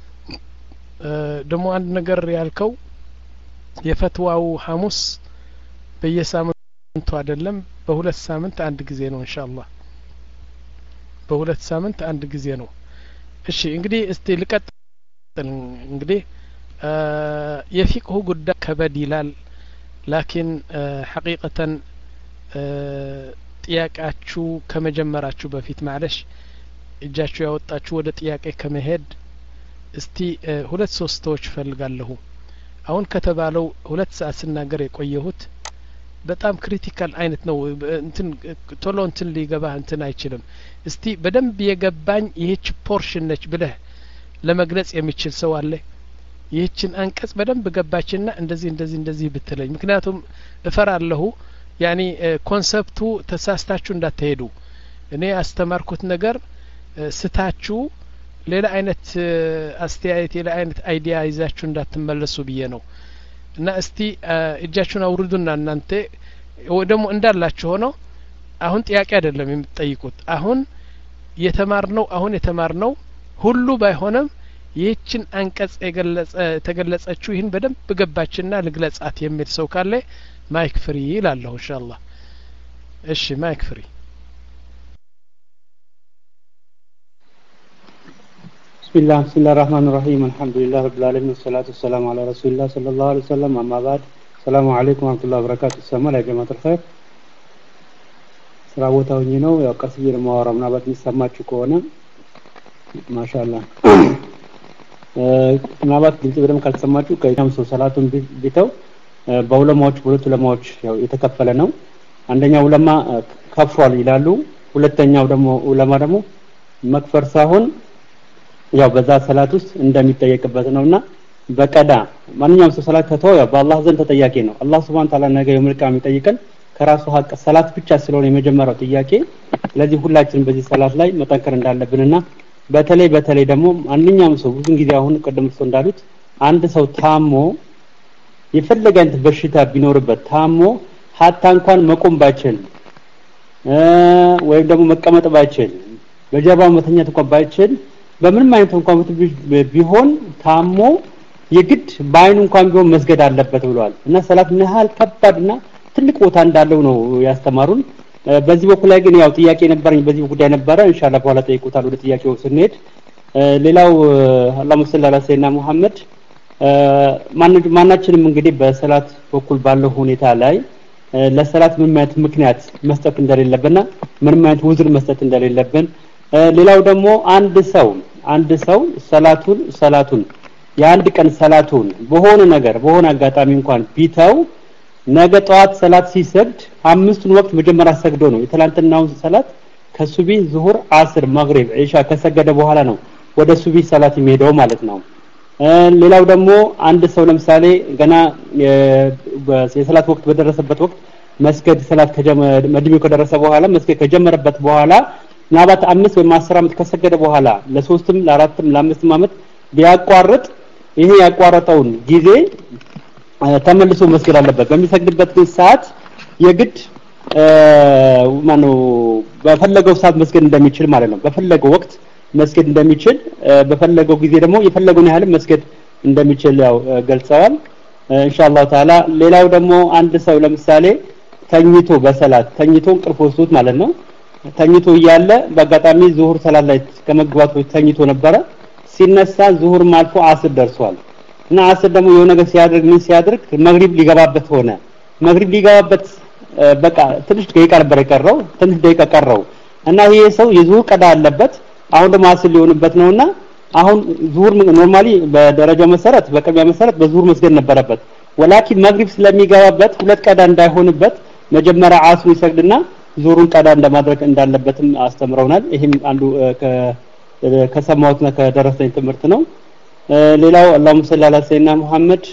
ደግሞ አንድ ነገር ያልከው የፈትዋው ሐሙስ በየሳምንቱ አይደለም በሁለት ሳምንት አንድ ጊዜ ነው ኢንሻአላህ። በሁለት ሳምንት አንድ ጊዜ ነው። እሺ እንግዲህ እስቲ ልቀጥል። እንግዲህ የፊቅሁ ጉዳይ ከበድ ይላል። ላኪን ሐቂቀተን ጥያቄያችሁ ከመጀመራችሁ በፊት ማለሽ እጃችሁ ያወጣችሁ ወደ ጥያቄ ከመሄድ እስቲ ሁለት ሶስት ሰዎች ፈልጋለሁ። አሁን ከተባለው ሁለት ሰዓት ስናገር የቆየሁት በጣም ክሪቲካል አይነት ነው። እንትን ቶሎ እንትን ሊገባ እንትን አይችልም። እስቲ በደንብ የገባኝ ይህች ፖርሽን ነች ብለህ ለመግለጽ የሚችል ሰው አለ? ይህችን አንቀጽ በደንብ ገባችና እንደዚህ እንደዚህ እንደዚህ ብትለኝ። ምክንያቱም እፈራለሁ ያኒ ኮንሰፕቱ ተሳስታችሁ እንዳትሄዱ። እኔ አስተማርኩት ነገር ስታችሁ ሌላ አይነት አስተያየት ሌላ አይነት አይዲያ ይዛችሁ እንዳትመለሱ ብዬ ነው። እና እስቲ እጃችሁን አውርዱና እናንተ ደግሞ እንዳላችሁ ሆኖ አሁን ጥያቄ አይደለም የምትጠይቁት አሁን የተማርነው አሁን የተማርነው ሁሉ ባይሆንም ይህችን አንቀጽ የገለጸ ተገለጸችው ይህን በደንብ ገባችና ልግለጻት የሚል ሰው ካለ ማይክ ፍሪ ይላል ኢንሻአላህ እሺ ማይክ ፍሪ بسم الله بسم الله الرحمن الرحيم الحمد لله رب العالمين والصلاة والسلام على رسول الله صلى الله عليه وسلم أما بعد السلام عليكم ورحمة الله وبركاته السلام يا جماعة الخير ስራ ቦታ ሆኜ ነው ያው ቀስ ብዬ ማወራው ምናልባት የሚሰማችሁ ከሆነ ማሻአላ ምናልባት ግልጽ በደም ካልተሰማችሁ ከኢማም ሰው ሰላቱን ቢተው በዑለማዎች ሁለት ዑለማዎች ያው የተከፈለ ነው አንደኛው ዑለማ ከፍሯል ይላሉ ሁለተኛው ደግሞ ዑለማ ደግሞ መክፈር ሳይሆን ያው በዛ ሰላት ውስጥ እንደሚጠየቅበት ነውና በቀዳ ማንኛውም ሰው ሰላት ከተወ ያው በአላህ ዘንድ ተጠያቂ ነው አላህ Subhanahu Ta'ala ነገ የመልካም ይጠይቀን ከራሱ ሀቅ ሰላት ብቻ ስለሆነ የመጀመሪያው ጥያቄ ስለዚህ ሁላችንም በዚህ ሰላት ላይ መጠንከር እንዳለብንና በተለይ በተለይ ደግሞ ማንኛውም ሰው ብዙ ጊዜ አሁን ቀደም ሰው እንዳሉት አንድ ሰው ታሞ የፈለገ አይነት በሽታ ቢኖርበት ታሞ ሀታ እንኳን መቆም ባይችል ወይም ደግሞ መቀመጥ ባይችል በጀርባው መተኛት እንኳን ባይችል በምንም አይነት እንኳን ቢሆን ታሞ የግድ ባይኑ እንኳን ቢሆን መስገድ አለበት ብለዋል እና ሰላት ምን ያህል ከባድና ትልቅ ቦታ እንዳለው ነው ያስተማሩን በዚህ በኩል ላይ ግን ያው ጥያቄ ነበርኝ በዚህ ጉዳይ ነበረ ኢንሻአላህ በኋላ ጠይቁታል ወደ ጥያቄው ስንሄድ ሌላው አላሁ ሰለላሁ ዐለይሂ ወሰለም መሐመድ ማናችንም እንግዲህ በሰላት በኩል ባለው ሁኔታ ላይ ለሰላት ምን ማለት ምክንያት መስጠት እንደሌለብንና ምን ማለት ውዝር መስጠት እንደሌለብን ሌላው ደግሞ አንድ ሰው አንድ ሰው ሰላቱን ሰላቱን የአንድ ቀን ሰላቱን በሆነ ነገር በሆነ አጋጣሚ እንኳን ቢተው ነገ ጧት ሰላት ሲሰግድ አምስቱን ወቅት መጀመሪያ ሰግዶ ነው የትላንትናውን ሰላት ከሱቢ ዙሁር አስር መግሪብ ኢሻ ከሰገደ በኋላ ነው ወደ ሱቢ ሰላት የሚሄደው ማለት ነው ሌላው ደግሞ አንድ ሰው ለምሳሌ ገና የሰላት ወቅት በደረሰበት ወቅት መስገድ ሰላት ከጀመረ መድሚው ከደረሰ በኋላ መስገድ ከጀመረበት በኋላ ናባት አምስት ወይ አስር አመት ከሰገደ በኋላ ለሶስትም ለአራትም ለአምስትም አመት ቢያቋርጥ ይሄ ያቋረጠውን ጊዜ ተመልሶ መስገድ አለበት በሚሰግድበት ሰዓት የግድ ማኑ በፈለገው ሰዓት መስገድ እንደሚችል ማለት ነው በፈለገው ወቅት መስገድ እንደሚችል በፈለገው ጊዜ ደግሞ የፈለገውን ያህል መስገድ እንደሚችል ያው ገልጸዋል ኢንሻአላህ ተዓላ ሌላው ደግሞ አንድ ሰው ለምሳሌ ተኝቶ በሰላት ተኝቶ እንቅልፍ ወስዶት ማለት ነው ተኝቶ እያለ በአጋጣሚ ዙሁር ሰላት ላይ ከመግባቱ ተኝቶ ነበረ ሲነሳ ዙሁር ማልፎ አስር ደርሷል እና አስር ደግሞ የሆነ ነገር ሲያደርግ ምን ሲያደርግ መግሪብ ሊገባበት ሆነ መግሪብ ሊገባበት በቃ ትንሽ ደቂቃ ነበር የቀረው ትንሽ ደቂቃ ቀረው እና ይሄ ሰው የዙሁር ቀዳ አለበት አሁን ደግሞ አስር ሊሆንበት ነውና አሁን ዙሁር ኖርማሊ በደረጃው መሰረት በቀቢያ መሰረት በዙሁር መስገድ ነበረበት ወላኪን መግሪብ ስለሚገባበት ሁለት ቀዳ እንዳይሆንበት መጀመሪያ አስሩ ይሰግድና ዙሁሩን ቀዳ እንደማድረግ እንዳለበትም አስተምረውናል ይሄም አንዱ ከሰማውትና ከደረሰኝ ትምህርት ነው ሌላው አላሁ ሰለላሁ ዐለይሂ ወሰለም መሐመድ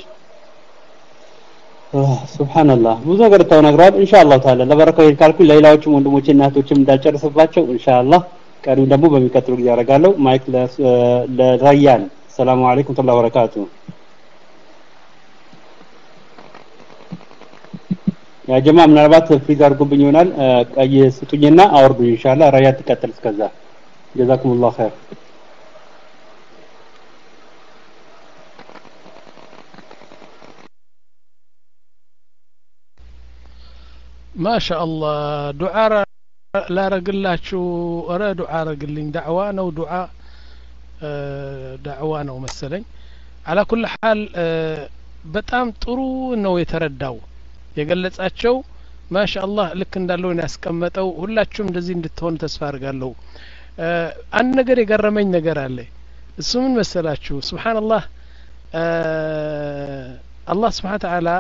ሱብሃንአላህ ብዙ ነገር ተናግሯል ኢንሻአላህ ተዓላ ለበረካው ይልካልኩ ሌላዎችም ወንድሞቼና እህቶችም እንዳልጨርሰባቸው ኢንሻአላህ ቀሪው ደግሞ በሚቀጥለው ጊዜ ያደርጋለሁ ማይክ ለራያን ሰላም አለይኩም ወራህመቱላሂ ወበረካቱ ያ ጀማ ምናልባት ፍሪዝ አድርጉብኝ ይሆናል ቀይ ስጡኝና አወርዱ ኢንሻአላህ ራያ ተከተል እስከዛ ጀዛኩሙላህ ኸይር ما شاء الله دعاء لا رجلاችሁ ኧረ ዱዓ ረግልኝ ዳዕዋ ነው ዱዓ ዳዕዋ ነው መሰለኝ على كل حال በጣም ጥሩ ነው የተረዳው የገለጻቸው ما شاء الله ልክ እንዳለው ያስቀመጠው ሁላችሁም እንደዚህ እንድትሆኑ ተስፋ አድርጋለሁ አንድ ነገር የገረመኝ ነገር አለ እሱ ምን መሰላችሁ ሱብሃንአላህ አላህ Subhanahu Ta'ala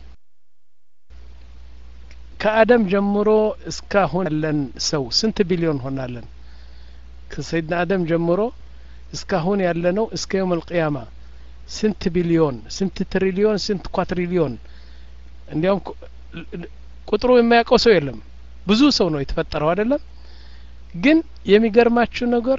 ከአደም ጀምሮ እስካሁን ያለን ሰው ስንት ቢሊዮን ሆናለን ከሰይድና አደም ጀምሮ እስካሁን ያለነው እስከ يوم القيامة ስንት ቢሊዮን ስንት ትሪሊዮን ስንት ኳትሪሊዮን እንዲያውም ቁጥሩ የማያውቀው ሰው የለም ብዙ ሰው ነው የተፈጠረው አይደለም ግን የሚገርማችሁ ነገር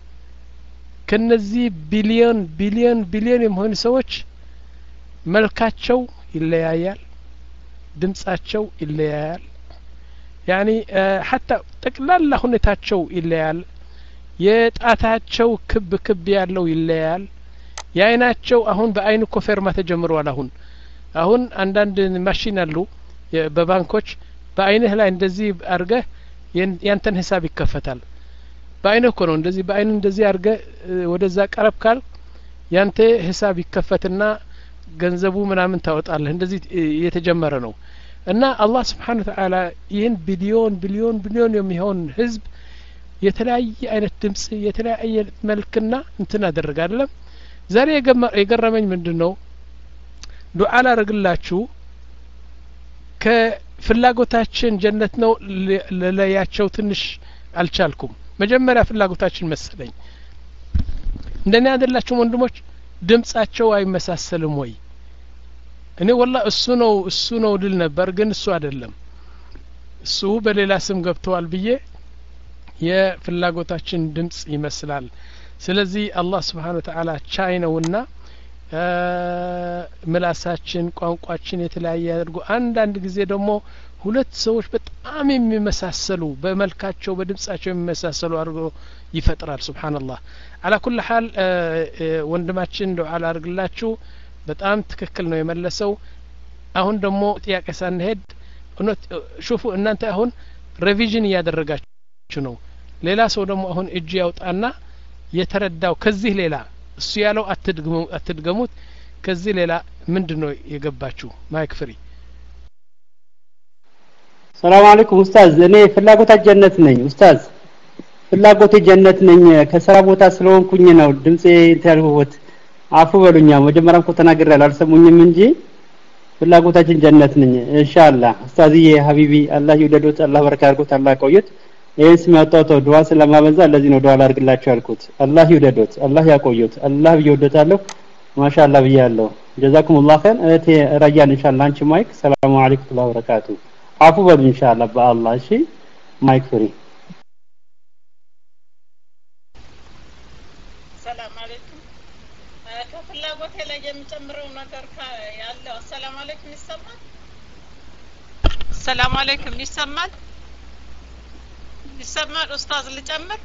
ከነዚህ ቢሊዮን ቢሊዮን ቢሊዮን የሆኑ ሰዎች መልካቸው ይለያያል ድምጻቸው ይለያል ያኒ حتى ጠቅላላ ሁኔታቸው ይለያል የጣታቸው ክብ ክብ ያለው ይለያል ያይናቸው አሁን በአይን ኮፈርማ ተጀምሯል አሁን አሁን አንዳንድ ማሽን አሉ በባንኮች በአይንህ ላይ እንደዚህ አርገህ ያንተን ሂሳብ ይከፈታል በአይንህ እኮ ነው እንደዚህ በአይን እንደዚህ አርገህ ወደዛ ቀረብካል ያንተ ሂሳብ ይከፈትና ገንዘቡ ምናምን ታወጣለህ እንደዚህ የተጀመረ ነው እና አላህ Subhanahu Wa Ta'ala ይህን ቢሊዮን ቢሊዮን ቢሊዮን የሚሆን ህዝብ የተለያየ አይነት ድምጽ የተለያየ መልክና እንትን አደረገ አይደለም ዛሬ የገረመኝ ምንድነው ዱዓ ላርግላችሁ ከፍላጎታችን ጀነት ነው ለለያቸው ትንሽ አልቻልኩም መጀመሪያ ፍላጎታችን መሰለኝ እንደኔ አይደላችሁ ወንድሞች ድምጻቸው አይመሳሰልም ወይ እኔ ወላ እሱ ነው እሱ ነው ድል ነበር ግን እሱ አይደለም እሱ በሌላ ስም ገብተዋል ብዬ የፍላጎታችን ድምጽ ይመስላል ስለዚህ አላህ Subhanahu Wa Ta'ala ቻይ ነውና ምላሳችን ቋንቋችን የተለያየ አድርጎ አንድ አንድ ጊዜ ደግሞ ሁለት ሰዎች በጣም የሚመሳሰሉ በመልካቸው በድምጻቸው የሚመሳሰሉ አድርጎ ይፈጥራል ሱብሃንአላህ على كل حال ወንድማችን ዱዓ ላርግላችሁ በጣም ትክክል ነው የመለሰው አሁን ደግሞ ጥያቄ ሳንሄድ ሹፉ እናንተ አሁን ሪቪዥን ያደረጋችሁ ነው ሌላ ሰው ደግሞ አሁን እጅ ያውጣና የተረዳው ከዚህ ሌላ እሱ ያለው አትድገሙ አትድገሙት ከዚህ ሌላ ምንድነው የገባችሁ ማይክ ፍሪ ሰላም አለይኩም ኡስታዝ እኔ ፍላጎታ ጀነት ነኝ ኡስታዝ ፍላጎቴ ጀነት ነኝ ከስራ ቦታ ስለሆንኩኝ ነው ድምጼ እንታልወት አፉ በሉኛ መጀመሪያም እኮ ተናግሬያለሁ አልሰሙኝም እንጂ ፍላጎታችን ጀነት ነኝ ኢንሻአላህ ኡስታዝዬ ሀቢቢ አላህ ይወደዶት አላህ በረካ ያርጎት አላህ ቆየት ይሄን ስማጣው ዱዓ ስለማበዛ ለዚህ ነው ዱዓ ላርግላችሁ ያልኩት አላህ ይወደዶት አላህ ያቆየት አላህ ይወደታለሁ ማሻአላህ ብያለሁ ጀዛኩሙላህ ኸይር እቴ ረያን ኢንሻአላህ አንቺ ማይክ ሰላም አለይኩም ወበረካቱ አፉ በሉ ኢንሻአላህ በአላህ እሺ ማይክ ፍሪ ሰላም አለይኩም ከፍላጎቴ ላይ የምጨምረው ነገር ያለው ሰላም አለይኩም ይሰማል ሰላም አለይኩም ይሰማል ይሰማል ኡስታዝ ልጨምር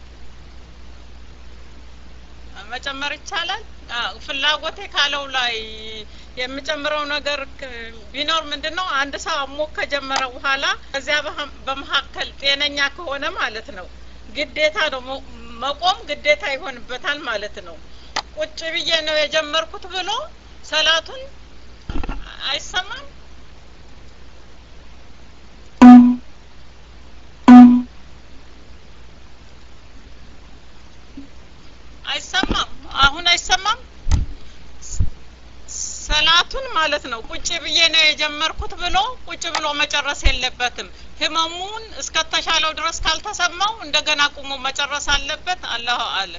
መጨመር ይቻላል ፍላጎቴ ካለው ላይ የምጨምረው ነገር ቢኖር ምንድነው አንድ ሰው አሞ ከጀመረ በኋላ እዚያ በመሐከል ጤነኛ ከሆነ ማለት ነው ግዴታ ነው መቆም ግዴታ ይሆንበታል ማለት ነው ቁጭ ብዬ ነው የጀመርኩት ብሎ ሰላቱን አይሰማም አይሰማም አሁን አይሰማም ሰላቱን ማለት ነው ቁጭ ብዬ ነው የጀመርኩት ብሎ ቁጭ ብሎ መጨረስ የለበትም ህመሙን እስከተሻለው ድረስ ካልተሰማው እንደገና ቆሞ መጨረስ አለበት አላህ አለ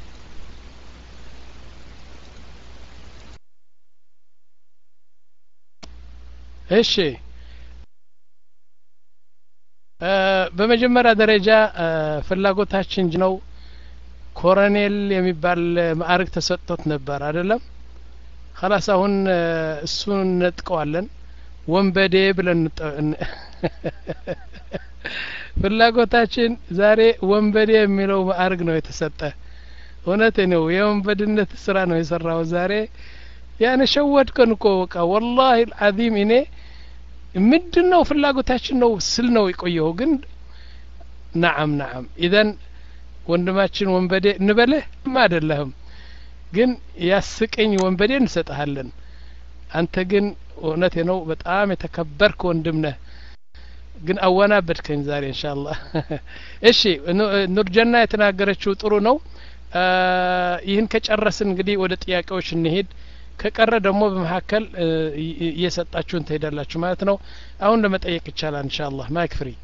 እሺ በመጀመሪያ ደረጃ ፍላጎታችን ነው ኮሎኔል የሚባል ማዕረግ ተሰጥቶት ነበር አይደለም خلاص አሁን እሱን ነጥቀዋለን ወንበዴ ብለን ፍላጎታችን ዛሬ ወንበዴ የሚለው ማዕረግ ነው የተሰጠ እውነት ነው የወንበድነት ስራ ነው የሰራው ዛሬ ያኔ ሸወድከን እኮ በቃ والله العظيم እኔ ምንድነው ፍላጎታችን ነው ስል ነው የቆየው ግን نعم نعم اذا ወንድማችን ወንበዴ እንበልህ ማደለህም ግን ያስቀኝ ወንበዴ እንሰጣለን አንተ ግን እውነቴ ነው በጣም የተከበርክ ወንድም ነህ ግን አዋና በድከኝ ዛሬ ኢንሻአላህ እሺ ኑርጀና የተናገረችው ጥሩ ነው ይህን ከጨረስን እንግዲህ ወደ ጥያቄዎች እንሄድ ከቀረ ደግሞ በመሐከል እየሰጣችሁን ትሄዳላችሁ ማለት ነው አሁን ለመጠየቅ ይቻላል ኢንሻአላህ ማይክ ፍሪ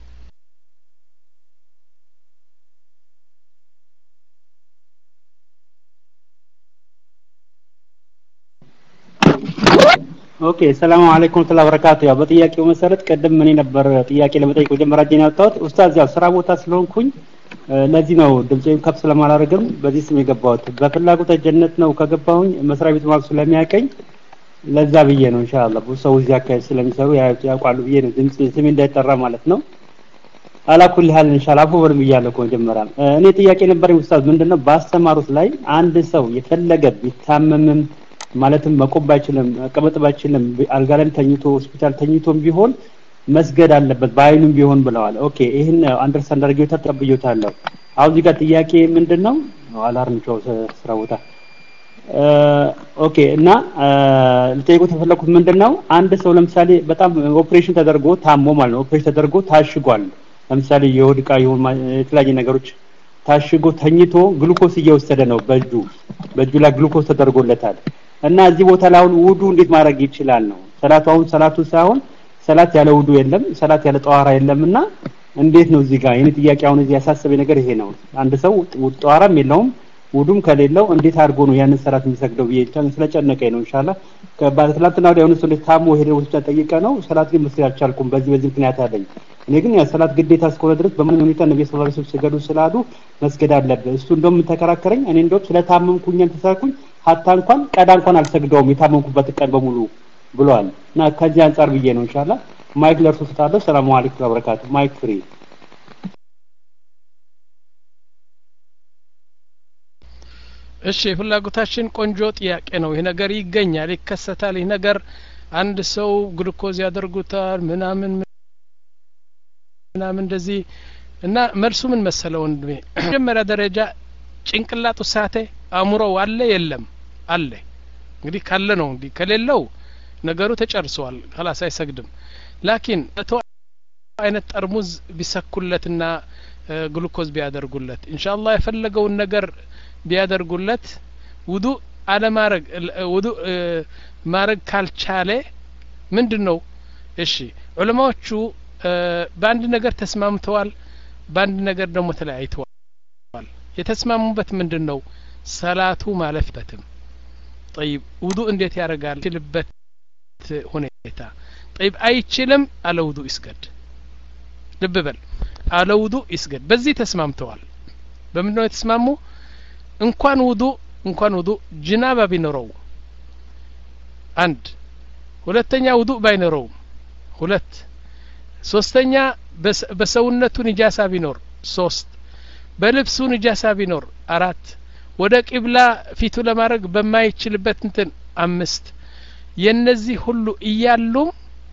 ኦኬ ሰላም አለይኩም ወራህመቱላሂ ወበረካቱ ያው በጥያቄው መሰረት ቀደም ምን ነበር ጥያቄ ለመጠየቅ ወጀመራጀን ያወጣሁት ኡስታዝ ያው ስራ ቦታ ስለሆንኩኝ ለዚህ ነው ድምጼን ከፍ ስለማላረግም በዚህ ስም የገባሁት በፍላጎት ጀነት ነው ከገባሁኝ መስሪያ ቤት ማለት ስለሚያቀኝ ለዛ ብዬ ነው ኢንሻአላህ ብዙ ሰው እዚህ አካባቢ ስለሚሰሩ ያውቃሉ ብዬ ነው ድምጽ ስሜ እንዳይጠራ ማለት ነው አላኩል ሐል ኢንሻአላህ አፉ በርም ይያለው ኮንጀመራ እኔ ጥያቄ ነበር ኡስታዝ ምንድነው ባስተማሩት ላይ አንድ ሰው የፈለገ ቢታመምም ማለትም መቆም ባይችልም ቀመጥ ባይችልም አልጋ ላይ ተኝቶ ሆስፒታል ተኝቶም ቢሆን መስገድ አለበት ባይኑም ቢሆን ብለዋል ኦኬ ይሄን አንደርስታንድ አድርጌው ተቀብዬታለሁ አሁን እዚህ ጋር ጥያቄ ምንድነው አላርም ጮህ ስራ ቦታ ኦኬ እና ለጠይቁ ተፈለኩት ምንድነው አንድ ሰው ለምሳሌ በጣም ኦፕሬሽን ተደርጎ ታሞ ማለት ነው ኦፕሬሽን ተደርጎ ታሽጓል ለምሳሌ የሆድቃ ይሁን የተለያየ ነገሮች ታሽጎ ተኝቶ ግሉኮስ እየወሰደ ነው በእጁ በእጁ ላይ ግሉኮስ ተደርጎለታል እና እዚህ ቦታ ላይ አሁን ውዱ እንዴት ማድረግ ይችላል ነው ሰላቱ አሁን ሰላቱ ሳይሆን ሰላት ያለ ውዱ የለም ሰላት ያለ ጧራ የለምና እንዴት ነው እዚህ ጋር የኔ ጥያቄ አሁን እዚህ ያሳሰበኝ ነገር ይሄ ነው አንድ ሰው ጧራም የለውም ውዱም ከሌለው እንዴት አድርጎ ነው ያንን ሰላት የሚሰግደው ብዬ ስለጨነቀኝ ነው ኢንሻአላህ ከባለትላንትና ወዲያ ሆነ ሰው ታሞ ሄደ ወስጫ ጠይቀ ነው ሰላት ግን መስገድ አልቻልኩም በዚህ በዚህ ምክንያት አለኝ እኔ ግን ያ ሰላት ግዴታ እስከሆነ ድረስ በምን ሁኔታ ነብዩ ሰለላሁ ዐለይሂ ወሰለም ሰገዱ ስላሉ መስገድ አለበት እሱ እንደውም ተከራከረኝ እኔ እንደውም ስለታመምኩኝ ተሳኩኝ ሀታ እንኳን ቀዳ እንኳን አልሰግደውም የታመምኩበት ቀን በሙሉ ብሏል እና ከዚህ አንፃር ብዬ ነው ኢንሻአላህ ማይክ ለርሱ ተጣለ ሰላም አለይኩም ወበረካቱ ማይክ ፍሪ እሺ ፍላጎታችን ቆንጆ ጥያቄ ነው ይሄ ነገር ይገኛል ይከሰታል ይሄ ነገር አንድ ሰው ግሉኮዝ ያደርጉታል ምናምን ምናምን እንደዚህ እና መልሱ ምን መሰለው ወንድሜ መጀመሪያ ደረጃ ጭንቅላቱ ሳተ አእምሮው አለ የለም አለ እንግዲህ ካለ ነው እንግዲህ ከሌለው ነገሩ ተጨርሷል خلاص አይሰግድም ላኪን አቶ አይነት ጠርሙዝ ቢሰኩለትና ግሉኮዝ ቢያደርጉለት ኢንሻአላህ የፈለገውን ነገር ቢያደርጉለት ውዱ አለ ማረግ ውዱ ማረግ ካልቻለ ምንድነው እሺ ዑለማዎቹ በአንድ ነገር ተስማምተዋል በአንድ ነገር ደግሞ ተለያይተዋል የተስማሙበት ምንድነው ሰላቱ ማለፍበትም طيب ውዱ እንዴት ያረጋል ትልበት ሁኔታ طيب አይችልም አለ ውዱ ይስገድ ልብ በል አለ ውዱ ይስገድ በዚህ ተስማምተዋል በምንድነው የተስማሙ እንኳን ውዱ እንኳን ውዱ ጅናባ ቢኖረው አንድ ሁለተኛ ውዱ ባይኖረው ሁለት ሶስተኛ በሰውነቱ ንጃሳ ቢኖር ሶስት በልብሱ ንጃሳ ቢኖር አራት ወደ ቂብላ ፊቱ ለማድረግ በማይችልበት እንትን አምስት የነዚህ ሁሉ እያሉም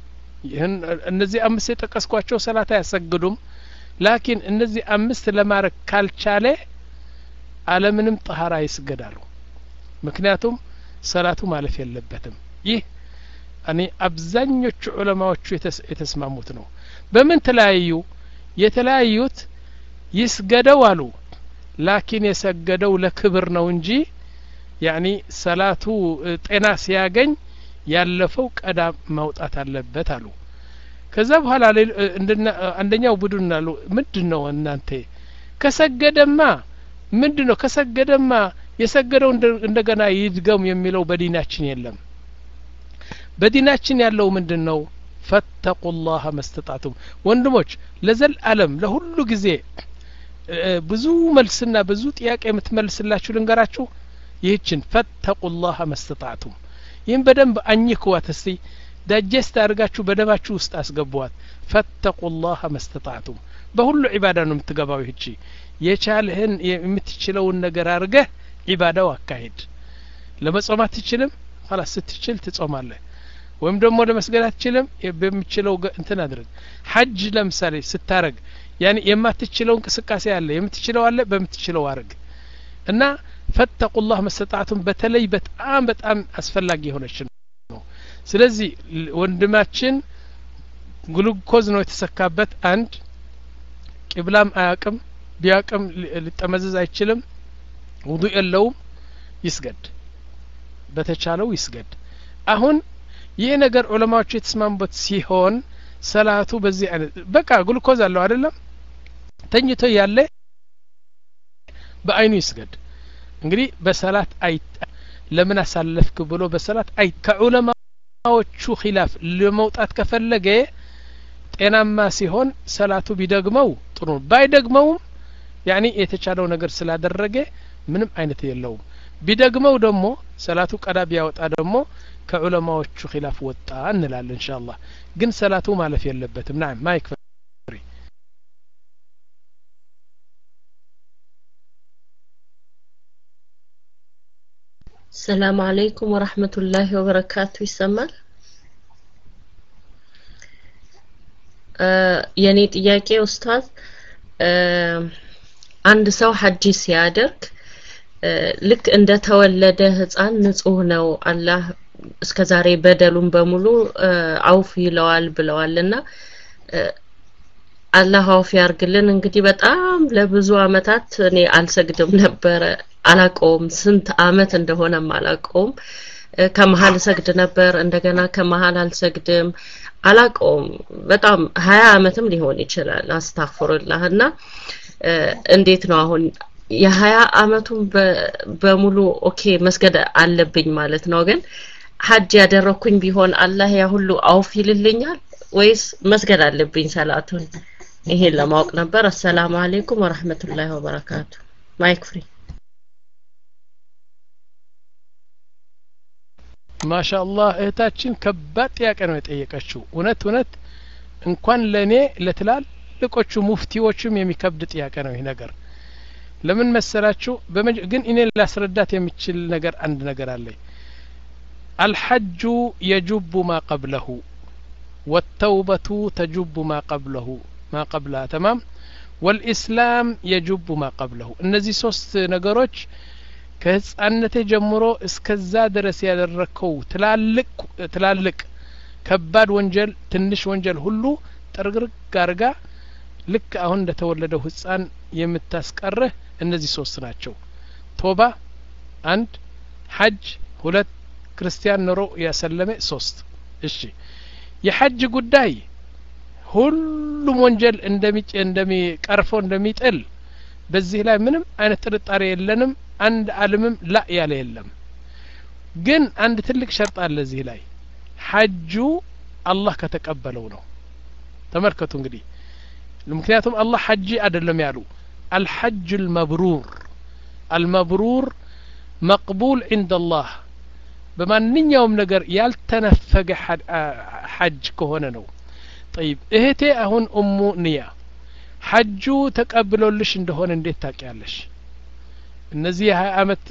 እነዚህ አምስት የጠቀስኳቸው ሰላት አያሰግዱም ላኪን እነዚህ አምስት ለማድረግ ካልቻለ አለምንም ጠሃራ ይስገዳሉ ምክንያቱም ሰላቱ ማለፍ የለበትም ይህ እኔ አብዛኞቹ ዑለማዎቹ የተስማሙት ነው በምን ተለያዩ የተለያዩት ይስገደው አሉ ላኪን የሰገደው ለክብር ነው እንጂ ያኒ ሰላቱ ጤና ሲያገኝ ያለፈው ቀዳ ማውጣት አለበት አሉ ከዛ በኋላ አንደኛው ቡድን አሉ ምንድነው እናንተ ከሰገደማ ምንድነው ከሰገደማ የሰገደው እንደገና ይድገም የሚለው በዲናችን የለም በዲናችን ያለው ምንድነው ፈተቁላህ መስተጣቱም ወንድሞች ለዘል ዓለም ለሁሉ ጊዜ ብዙ መልስና ብዙ ጥያቄ የምትመልስላችሁ ልንገራችሁ ይህችን ፈተቁላህ መስተጣቱም ይህን በደንብ አኝኩዋት እስቲ ዳጀስት አድርጋችሁ በደማችሁ ውስጥ አስገቧት ፈተቁላህ መስተጣቱም በሁሉ ዒባዳ ነው የምትገባው ይህቺ የቻልህን የምትችለውን ነገር አድርገህ ዒባዳው አካሂድ ለመጾም አትችልም خلاص ስትችል ትጾማለህ ወይም ደግሞ ለመስገድ አትችልም በሚችለው እንትን አድርግ ሐጅ ለምሳሌ ስታረግ ያኒ የማትችለው እንቅስቃሴ አለ የምትችለው አለ በምትችለው አድርግ እና ፈተቁላህ መስተጣቱም በተለይ በጣም በጣም አስፈላጊ የሆነች ነው ስለዚህ ወንድማችን ግሉኮዝ ነው የተሰካበት አንድ ቂብላም አያቅም ቢያቅም ሊጠመዘዝ አይችልም ውዱ የለውም ይስገድ በተቻለው ይስገድ አሁን ይሄ ነገር ዑለማዎቹ የተስማሙበት ሲሆን ሰላቱ በዚህ አይነት በቃ ግሉኮዝ አለው አይደለም ተኝቶ ያለ በአይኑ ይስገድ እንግዲህ በሰላት አይ ለምን አሳለፍክ ብሎ በሰላት አይ ከዑለማዎቹ ኺላፍ ለመውጣት ከፈለገ ጤናማ ሲሆን ሰላቱ ቢደግመው ጥሩ ባይደግመው ያኒ የተቻለው ነገር ስላደረገ ምንም አይነት የለውም ቢደግመው ደግሞ ሰላቱ ቀዳ ቢያወጣ ደግሞ ከዑለማዎቹ ኺላፍ ወጣ እንላለን ኢንሻአላህ ግን ሰላቱ ማለፍ የለበትም نعم ማይክ ፍሪ السلام عليكم ورحمة الله وبركاته ይሰማል የኔ ጥያቄ ኡስታዝ አንድ ሰው ሐጅ ሲያደርግ ልክ እንደ ተወለደ ህፃን ንጹህ ነው አላህ እስከዛሬ በደሉን በሙሉ አውፍ ይለዋል ብለዋልና አላህ አውፍ ያርግልን እንግዲህ በጣም ለብዙ አመታት እኔ አልሰግድም ነበር አላቆም ስንት አመት እንደሆነም አላቆም ከመሃል ሰግድ ነበር እንደገና ከመሃል አልሰግድም አላቆም በጣም ሀያ አመትም ሊሆን ይችላል አስተግፍሩላህና እንዴት ነው አሁን የሀያ አመቱን በሙሉ ኦኬ መስገድ አለብኝ ማለት ነው ግን ሐጅ ያደረኩኝ ቢሆን አላህ ያ ሁሉ አውፍ ይልልኛል ወይስ መስገድ አለብኝ ሰላቱን ይሄን ለማወቅ ነበር አሰላሙ አለይኩም ወራህመቱላሂ ወበረካቱ ማይክ ፍሪ ማሻአላህ እህታችን ከባድ ጥያቄ ነው የጠየቀችው እውነት እውነት እንኳን ለኔ ለትላልቆቹ ሙፍቲዎችም የሚከብድ ጥያቄ ነው ይሄ ነገር ለምን መሰላችሁ ግን እኔ ላስረዳት የሚችል ነገር አንድ ነገር አለኝ الحج يجب ما قبله والتوبة تجب ما قبله ما قبلها تمام والإسلام يجب ما قبله እነዚህ ሶስት ነገሮች ከህፃንነቴ ጀምሮ እስከዛ ድረስ ያደረከው ትላልቅ ትላልቅ ከባድ ወንጀል ትንሽ ወንጀል ሁሉ ጥርግርግ ጋርጋ ልክ አሁን እንደተወለደው ህፃን የምታስቀርህ እነዚህ ሶስት ናቸው ቶባ አንድ ሐጅ ሁለት ክርስቲያን ኖሮ ያሰለመ ሶስት እሺ የሐጅ ጉዳይ ሁሉም ወንጀል እንደሚጭ እንደሚቀርፎ እንደሚጥል በዚህ ላይ ምንም አይነት ጥርጣሬ የለንም አንድ ዓለምም ላ ያለ የለም ግን አንድ ትልቅ ሸርጥ አለ እዚህ ላይ ሐጁ አላህ ከተቀበለው ነው ተመልከቱ እንግዲህ ምክንያቱም አላህ ሐጅ አይደለም ያሉ الحج المبرور المبرور مقبول عند الله በማንኛውም ነገር ያልተነፈገ ሐጅ ከሆነ ነው طيب እህቴ አሁን ኡሙ ንያ ሐጁ ተቀብሎልሽ እንደሆነ እንዴት ታውቂያለሽ እነዚህ ሀያ አመት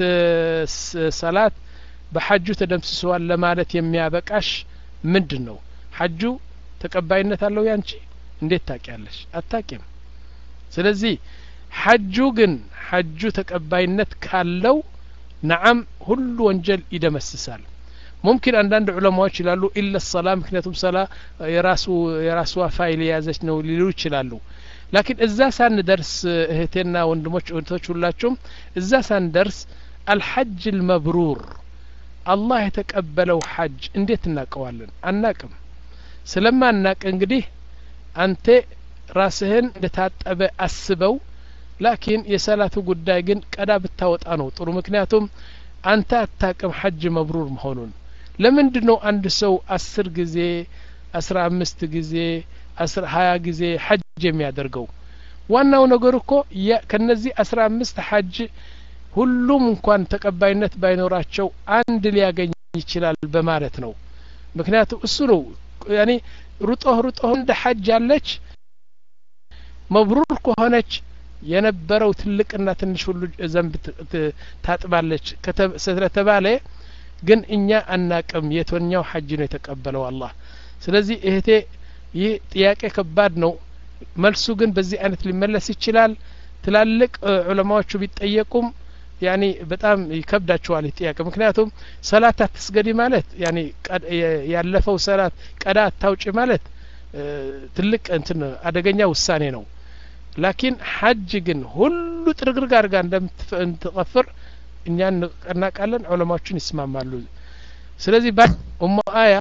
ሰላት በሐጁ ተደምስሷል ለማለት የሚያበቃሽ ምንድነው ሐጁ ተቀባይነት አለው ያንቺ እንዴት ታውቂያለሽ አታውቂም ስለዚህ ሐጁ ግን ሐጁ ተቀባይነት ካለው نعم ሁሉ ወንጀል ይደመስሳል ممكن አንዳንድ ዑለማዎች ይላሉ ኢላ الصلاه ምክንያቱም ሰላ የራሱ የራሱ ፋይል ያዘች ነው ሊሉ ይችላሉ لكن እዛ ሳንደርስ እህቴና ወንድሞች ወንቶች ሁላችሁም እዛ ሳንደርስ الحج المبرور الله የተቀበለው ሐጅ እንዴት እናቀዋለን አናቅም ስለማናቅ እንግዲህ አንተ ራስህን እንደታጠበ አስበው لكن የሰላቱ ጉዳይ ግን ቀዳ ብታወጣ ነው ጥሩ ምክንያቱም አንተ አታቅም ሐጅ መብሩር መሆኑን ለምንድነው አንድ ሰው አስር ጊዜ አስራ አምስት ጊዜ አስራ ሀያ ጊዜ ሐጅ የሚያደርገው ዋናው ነገር እኮ ከነዚህ አስራ አምስት ሐጅ ሁሉም እንኳን ተቀባይነት ባይኖራቸው አንድ ሊያገኝ ይችላል በማለት ነው ምክንያቱም እሱ ነው ያኒ ሩጦ ሩጦ እንደ ሐጅ አለች መብሩር ከሆነች የነበረው ትልቅና ትንሽ ሁሉ ዘንብ ታጥባለች ከተባለ ግን እኛ አናቅም የትኛው ሐጅ ነው የተቀበለው አላህ ስለዚህ እህቴ ይህ ጥያቄ ከባድ ነው መልሱ ግን በዚህ አይነት ሊመለስ ይችላል ትላልቅ ዑለማዎቹ ቢጠየቁም ያኒ በጣም ይከብዳቸዋል ጥያቄ ምክንያቱም ሰላት አትስገዲ ማለት ያኒ ያለፈው ሰላት ቀዳ አታውጪ ማለት ትልቅ እንትን አደገኛ ውሳኔ ነው لكن حج ግን ሁሉ ጥርግርግ አርጋ እንደምትቀፍር እኛ እናቃለን ዑለማዎችን ይስማማሉ ስለዚህ ኡሙ አያ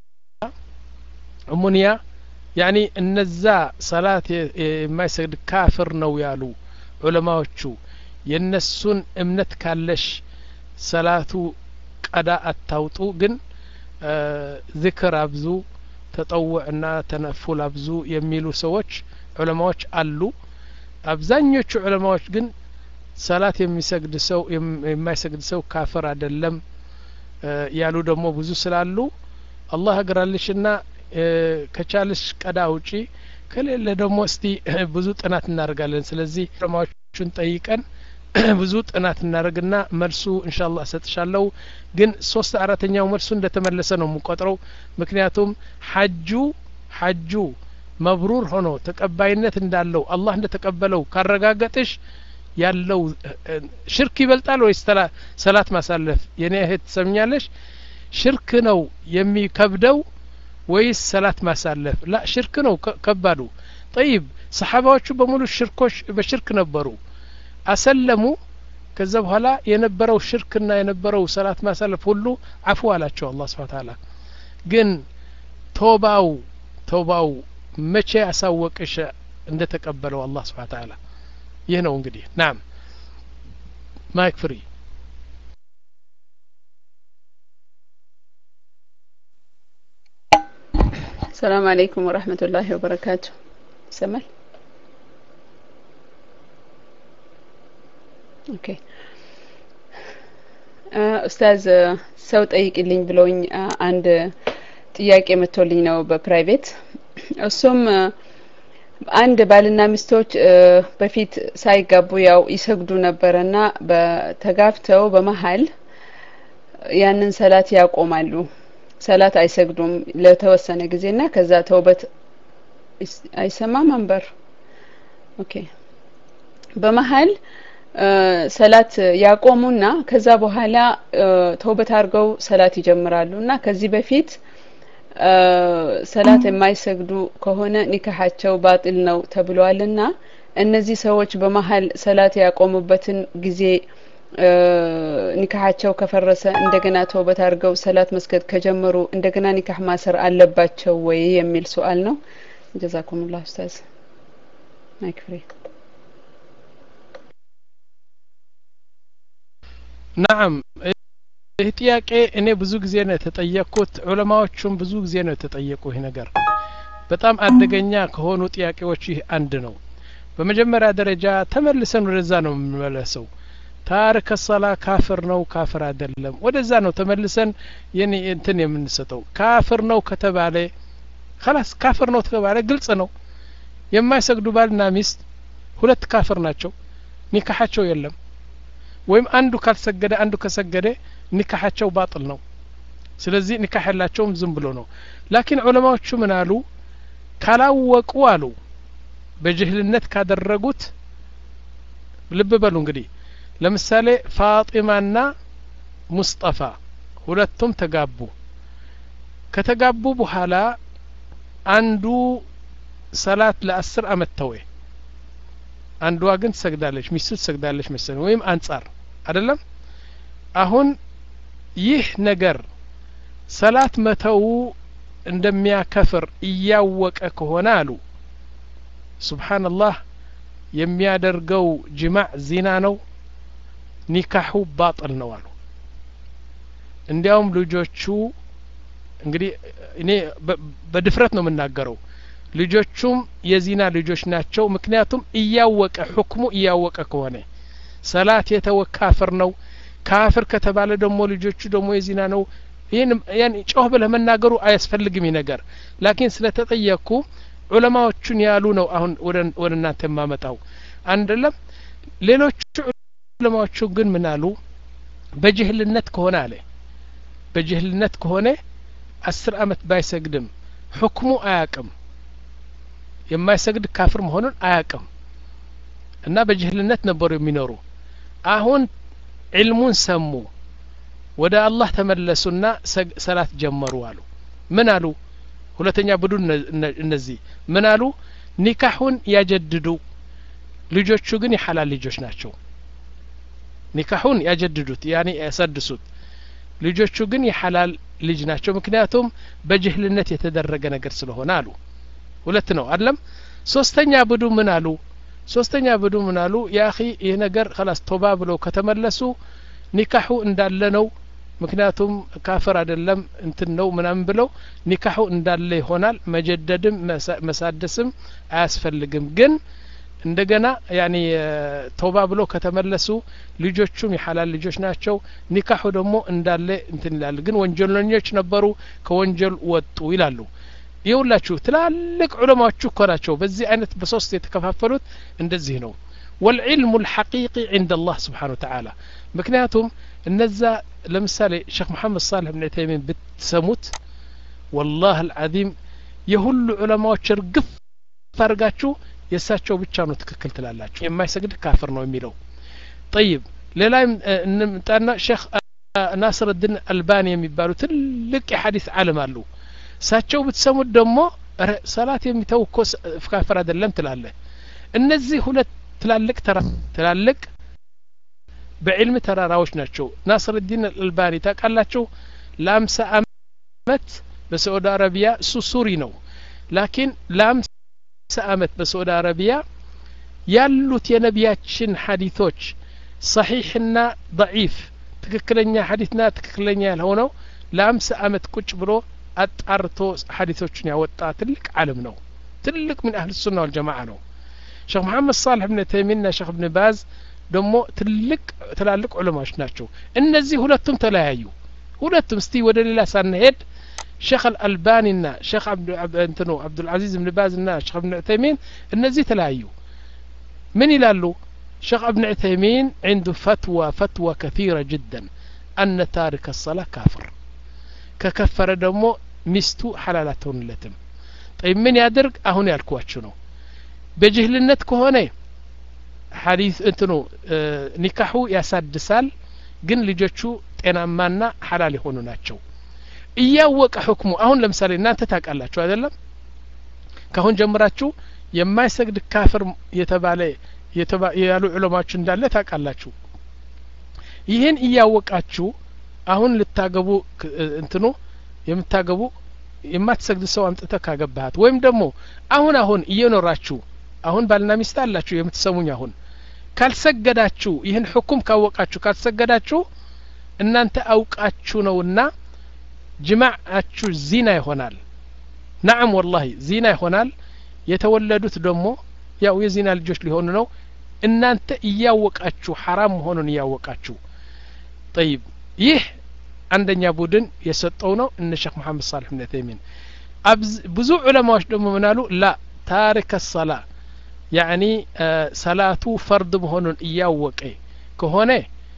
ኡሙኒያ ያኒ እነዛ ሰላት የማይሰግድ ካፍር ነው ያሉ ዑለማዎቹ የነሱን እምነት ካለሽ ሰላቱ ቀዳ አታውጡ ግን ذكر አብዙ ተጠውዕና ተነፉል አብዙ የሚሉ ሰዎች ዑለማዎች አሉ አብዛኞቹ ዑለማዎች ግን ሰላት የሚሰግድ ሰው የማይሰግድ ሰው ካፍር አይደለም ያሉ ደግሞ ብዙ ስላሉ አላህ አግራልሽና ከቻልሽ ቀዳ ውጪ ከሌለ ደግሞ እስቲ ብዙ ጥናት እናደርጋለን ስለዚህ ዑለማዎቹን ጠይቀን ብዙ ጥናት እናደርግና መልሱ ኢንሻአላህ ሰጥሻለሁ ግን ሶስት አራተኛው መልሱ እንደተመለሰ ነው የምቆጥረው ምክንያቱም ሐጁ ሐጁ መብሩር ሆኖ ተቀባይነት እንዳለው አላህ እንደተቀበለው ካረጋገጥሽ ያለው ሽርክ ይበልጣል ወይስ ሰላት ማሳለፍ የኔ እህት ሰምኛለሽ ሽርክ ነው የሚከብደው ወይስ ሰላት ማሳለፍ ላ ሽርክ ነው ከባዱ طيب ሰሃባዎቹ በሙሉ ሽርኮች በሽርክ ነበሩ አሰለሙ ከዛ በኋላ የነበረው ሽርክና የነበረው ሰላት ማሳለፍ ሁሉ አፉ አላቸው አላህ Subhanahu Ta'ala ግን ቶባው ቶባው መቼ ያሳወቅሽ እንደተቀበለው አላህ Subhanahu Ta'ala ይህ ነው እንግዲህ ናም ማይክ ፍሪ السلام عليكم ورحمة الله وبركاته سمال اوكي ኡስታዝ ሰው ጠይቅልኝ ብሎኝ አንድ ጥያቄ መጥቶልኝ ነው በፕራይቬት እሱም አንድ ባልና ሚስቶች በፊት ሳይጋቡ ያው ይሰግዱ ነበርና በተጋብተው በመሃል ያንን ሰላት ያቆማሉ ሰላት አይሰግዱም ለተወሰነ ጊዜና ከዛ ተውበት አይሰማም አንበር ኦኬ በመሃል ሰላት ያቆሙና ከዛ በኋላ ተውበት አድርገው ሰላት ይጀምራሉና ከዚህ በፊት ሰላት የማይሰግዱ ከሆነ ኒካሃቸው ባጢል ነው ተብሏልና እነዚህ ሰዎች በመሃል ሰላት ያቆሙበትን ጊዜ ኒካሃቸው ከፈረሰ እንደገና ተውበት አድርገው ሰላት መስገድ ከጀመሩ እንደገና ኒካህ ማሰር አለባቸው ወይ የሚል ሱአል ነው ጀዛኩሙላህ ኡስታዝ ማይክፍሪ ናም ይህ ጥያቄ እኔ ብዙ ጊዜ ነው የተጠየቅኩት ዑለማዎቹም ብዙ ጊዜ ነው የተጠየቁ ይህ ነገር በጣም አደገኛ ከሆኑ ጥያቄዎች ይህ አንድ ነው በመጀመሪያ ደረጃ ተመልሰን ወደዛ ነው የምንመለሰው ታሪክ ሰላ ካፍር ነው ካፍር አይደለም ወደዛ ነው ተመልሰን የኔ እንትን የምንሰጠው ካፍር ነው ከተባለ خلاص ካፍር ነው ተባለ ግልጽ ነው የማይሰግዱ ባልና ሚስት ሁለት ካፍር ናቸው ኒካሃቸው የለም ወይም አንዱ ካልሰገደ አንዱ ከሰገደ ኒካሃቸው ባጥል ነው ስለዚህ ኒካህ ያላቸውም ዝም ብሎ ነው ላኪን ዑለማዎቹ ምን አሉ ካላወቁ አሉ በጅህልነት ካደረጉት ልብ በሉ እንግዲህ ለምሳሌ ፋጢማና ሙስጠፋ ሁለቱም ተጋቡ ከተጋቡ በኋላ አንዱ ሰላት ለአስር አመት ተወ አንዷ ግን ሰግዳለች ሚስቱ ሰግዳለች መሰለኝ ወይም አንጻር አይደለም አሁን ይህ ነገር ሰላት መተው እንደሚያከፍር እያወቀ ከሆነ አሉ ሱብሃንአላህ የሚያደርገው ጅማዕ ዚና ነው ኒካሁ ባጥል ነው አሉ እንዲያውም ልጆቹ እንግዲህ እኔ በድፍረት ነው የምናገረው ልጆቹም የዚና ልጆች ናቸው ምክንያቱም እያወቀ ሁክሙ እያወቀ ከሆነ ሰላት የተወካፈር ነው ካፍር ከተባለ ደግሞ ልጆቹ ደግሞ የዚና ነው ይሄን ያን ጮህ ብለ መናገሩ አያስፈልግም ነገር ላኪን ስለተጠየቁ ዑለማዎቹን ያሉ ነው አሁን ወደ ወደናንተ ማመጣው አንደለም ሌሎቹ ዑለማዎቹ ግን ምን አሉ በጅህልነት ከሆነ አለ በጅህልነት ከሆነ አስር አመት ባይሰግድም ሁክሙ አያቅም የማይሰግድ ካፍር መሆኑን አያቅም እና በጅህልነት ነበሩ የሚኖሩ አሁን ዒልሙን ሰሙ ወደ አላህ ተመለሱና ሰላት ጀመሩ አሉ ምን አሉ ሁለተኛ ቡድን እነዚህ ምን አሉ ኒካሁን ያጀድዱ ልጆቹ ግን የሐላል ልጆች ናቸው ኒካሁን ያጀድዱት ያኒ ያሳድሱት ልጆቹ ግን የሐላል ልጅ ናቸው ምክንያቱም በጅህልነት የተደረገ ነገር ስለሆነ አሉ ሁለት ነው አይደለም ሶስተኛ ቡድን ምን አሉ ሶስተኛ ቡድን ምን አሉ ያኺ ይሄ ነገር خلاص ቶባ ብለው ከተመለሱ ኒካሁ እንዳለ ነው ምክንያቱም ካፍር አይደለም እንትን ነው ምናምን ብለው ኒካሁ እንዳለ ይሆናል መጀደድም መሳደስም አያስፈልግም ግን እንደገና ያኒ ተውባ ብሎ ከተመለሱ ልጆቹም የሐላል ልጆች ናቸው ኒካሁ ደግሞ እንዳለ እንትን ይላል ግን ወንጀለኞች ነበሩ ከወንጀል ወጡ ይላሉ ይውላችሁ ትላልቅ ዑለማዎቹ እኮ ናቸው በዚህ አይነት በሶስት የተከፋፈሉት እንደዚህ ነው والعلم الحقيقي عند الله سبحانه وتعالى ምክንያቱም እነዛ ለምሳሌ ሼክ መሐመድ صالح بن عثيمين ብትሰሙት والله العظيم የሁሉ ዑለማዎች እርግፍ ፈርጋችሁ የሳቸው ብቻ ነው ትክክል ትላላችሁ የማይሰግድ ካፍር ነው የሚለው طيب ሌላም እንምጣና ሼክ ናስር الدين الباني የሚባሉ ትልቅ የሐዲስ ዓለም አሉ ሳቸው ብትሰሙት ደግሞ ሰላት የሚተው እኮ ካፍር አይደለም ትላለ እነዚህ ሁለት ትላልቅ ተራ ትላልቅ በዕልም ተራራዎች ናቸው ናስር الدين الباني ታውቃላችሁ ለአምሳ አመት በሳዑዲ አረቢያ እሱ ሱሪ ነው ላኪን ለአምሳ አመት በሳዑዲ አረቢያ ያሉት የነቢያችን ሐዲሶች صحيحና ضعيف ትክክለኛ ሐዲስና ትክክለኛ ያልሆነው ለአምሳ አመት ቁጭ ብሎ አጣርቶ ሐዲሶችን ያወጣ ትልቅ ዓለም ነው ትልቅ من اهل السنه والجماعه ነው ሼክ መሐመድ صالح بن تيمين እና ሼክ ኢብኑ ባዝ ደግሞ ትልቅ ትላልቅ ዑለማዎች ናቸው እነዚህ ሁለቱም ተለያዩ ሁለቱም እስቲ ወደ ሌላ ሳንሄድ ሼክ አልአልባኒ እና ሼክ አብዱ እንትኑ አብዱል አዚዝ ኢብኑ ባዝ እና ሼክ ኢብኑ ዑተይሚን እነዚህ ተለያዩ ምን ይላሉ ሼክ ኢብኑ ዑተይሚን عنده فتوى فتوى كثيرة جدا أن تارك الصلاة كافر ككفر ደግሞ ሚስቱ حلال አትሆንለትም طيب ምን ያድርግ አሁን ያልኳችሁ ነው በጅህልነት ከሆነ ሐዲስ እንትኑ ኒካሁ ያሳድሳል ግን ልጆቹ ጤናማና حلال የሆኑ ናቸው እያወቀ ህክሙ አሁን ለምሳሌ እናንተ ታውቃላችሁ አይደለም ካሁን ጀምራችሁ የማይሰግድ ካፍር የተባለ ያሉ ዑለማዎች እንዳለ ታውቃላችሁ ይህን እያወቃችሁ አሁን ልታገቡ እንትኑ የምታገቡ የማትሰግድ ሰው አምጥተ ካገባሃት ወይም ደግሞ አሁን አሁን እየኖራችሁ አሁን ባልና ሚስት አላችሁ የምትሰሙኝ አሁን ካልሰገዳችሁ ይህን ህክም ካወቃችሁ ካልሰገዳችሁ እናንተ አውቃችሁ ነውና ጅማዓችሁ ዚና ይሆናል نعم والله ዚና ይሆናል የተወለዱት ደግሞ ያው የዚና ልጆች ሊሆኑ ነው እናንተ እያወቃችሁ حرام መሆኑን እያወቃችሁ طيب ይህ አንደኛ ቡድን የሰጠው ነው እነ ሼክ መሐመድ صالح بن عثيمين ብዙ ዑለማዎች ደግሞ ምናሉ لا تارك الصلاه يعني ሰላቱ ፈርድ መሆኑን እያወቀ ከሆነ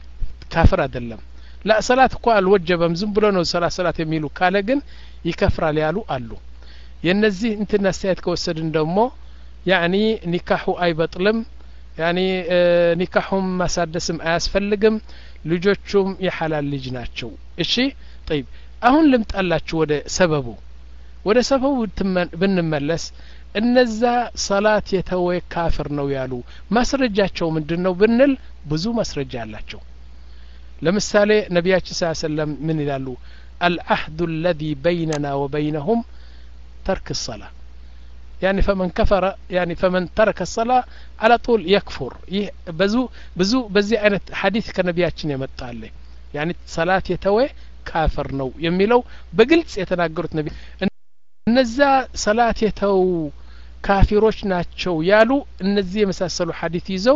ካፍር አይደለም لا صلاه እኮ አልወጀበም ዝም ብሎ ነው ሰላት ሰላት የሚሉ ካለ ግን ይከፍራል ያሉ አሉ የነዚህ እንትና አስተያየት ከወሰድን ደግሞ يعني ኒካሁ አይበጥልም يعني ኒካሁም ማሳደስም አያስፈልግም ልጆቹም የሐላል ልጅ ናቸው እሺ طيب አሁን ልምጣላችሁ ወደ ሰበቡ ወደ ሰበቡ ብንመለስ እነዛ ሰላት የተወ ካፍር ነው ያሉ ማስረጃቸው ምንድነው ብንል ብዙ ማስረጃ አላቸው ለምሳሌ ነቢያችን ሰለላሁ ዐለይሂ ወሰለም ምን ይላሉ العهد الذي بيننا وبينهم ترك الصلاة يعني فمن كفر يعني فمن ترك الصلاة على طول يكفر بزو بزو بزي አይነት ሐዲስ ከነቢያችን የመጣለ يعني صلاة የተወ ካፍር ነው የሚለው በግልጽ የተናገሩት ነብይ እነዛ ሰላት የተው ካፊሮች ናቸው ያሉ እነዚህ የመሳሰሉ ሐዲስ ይዘው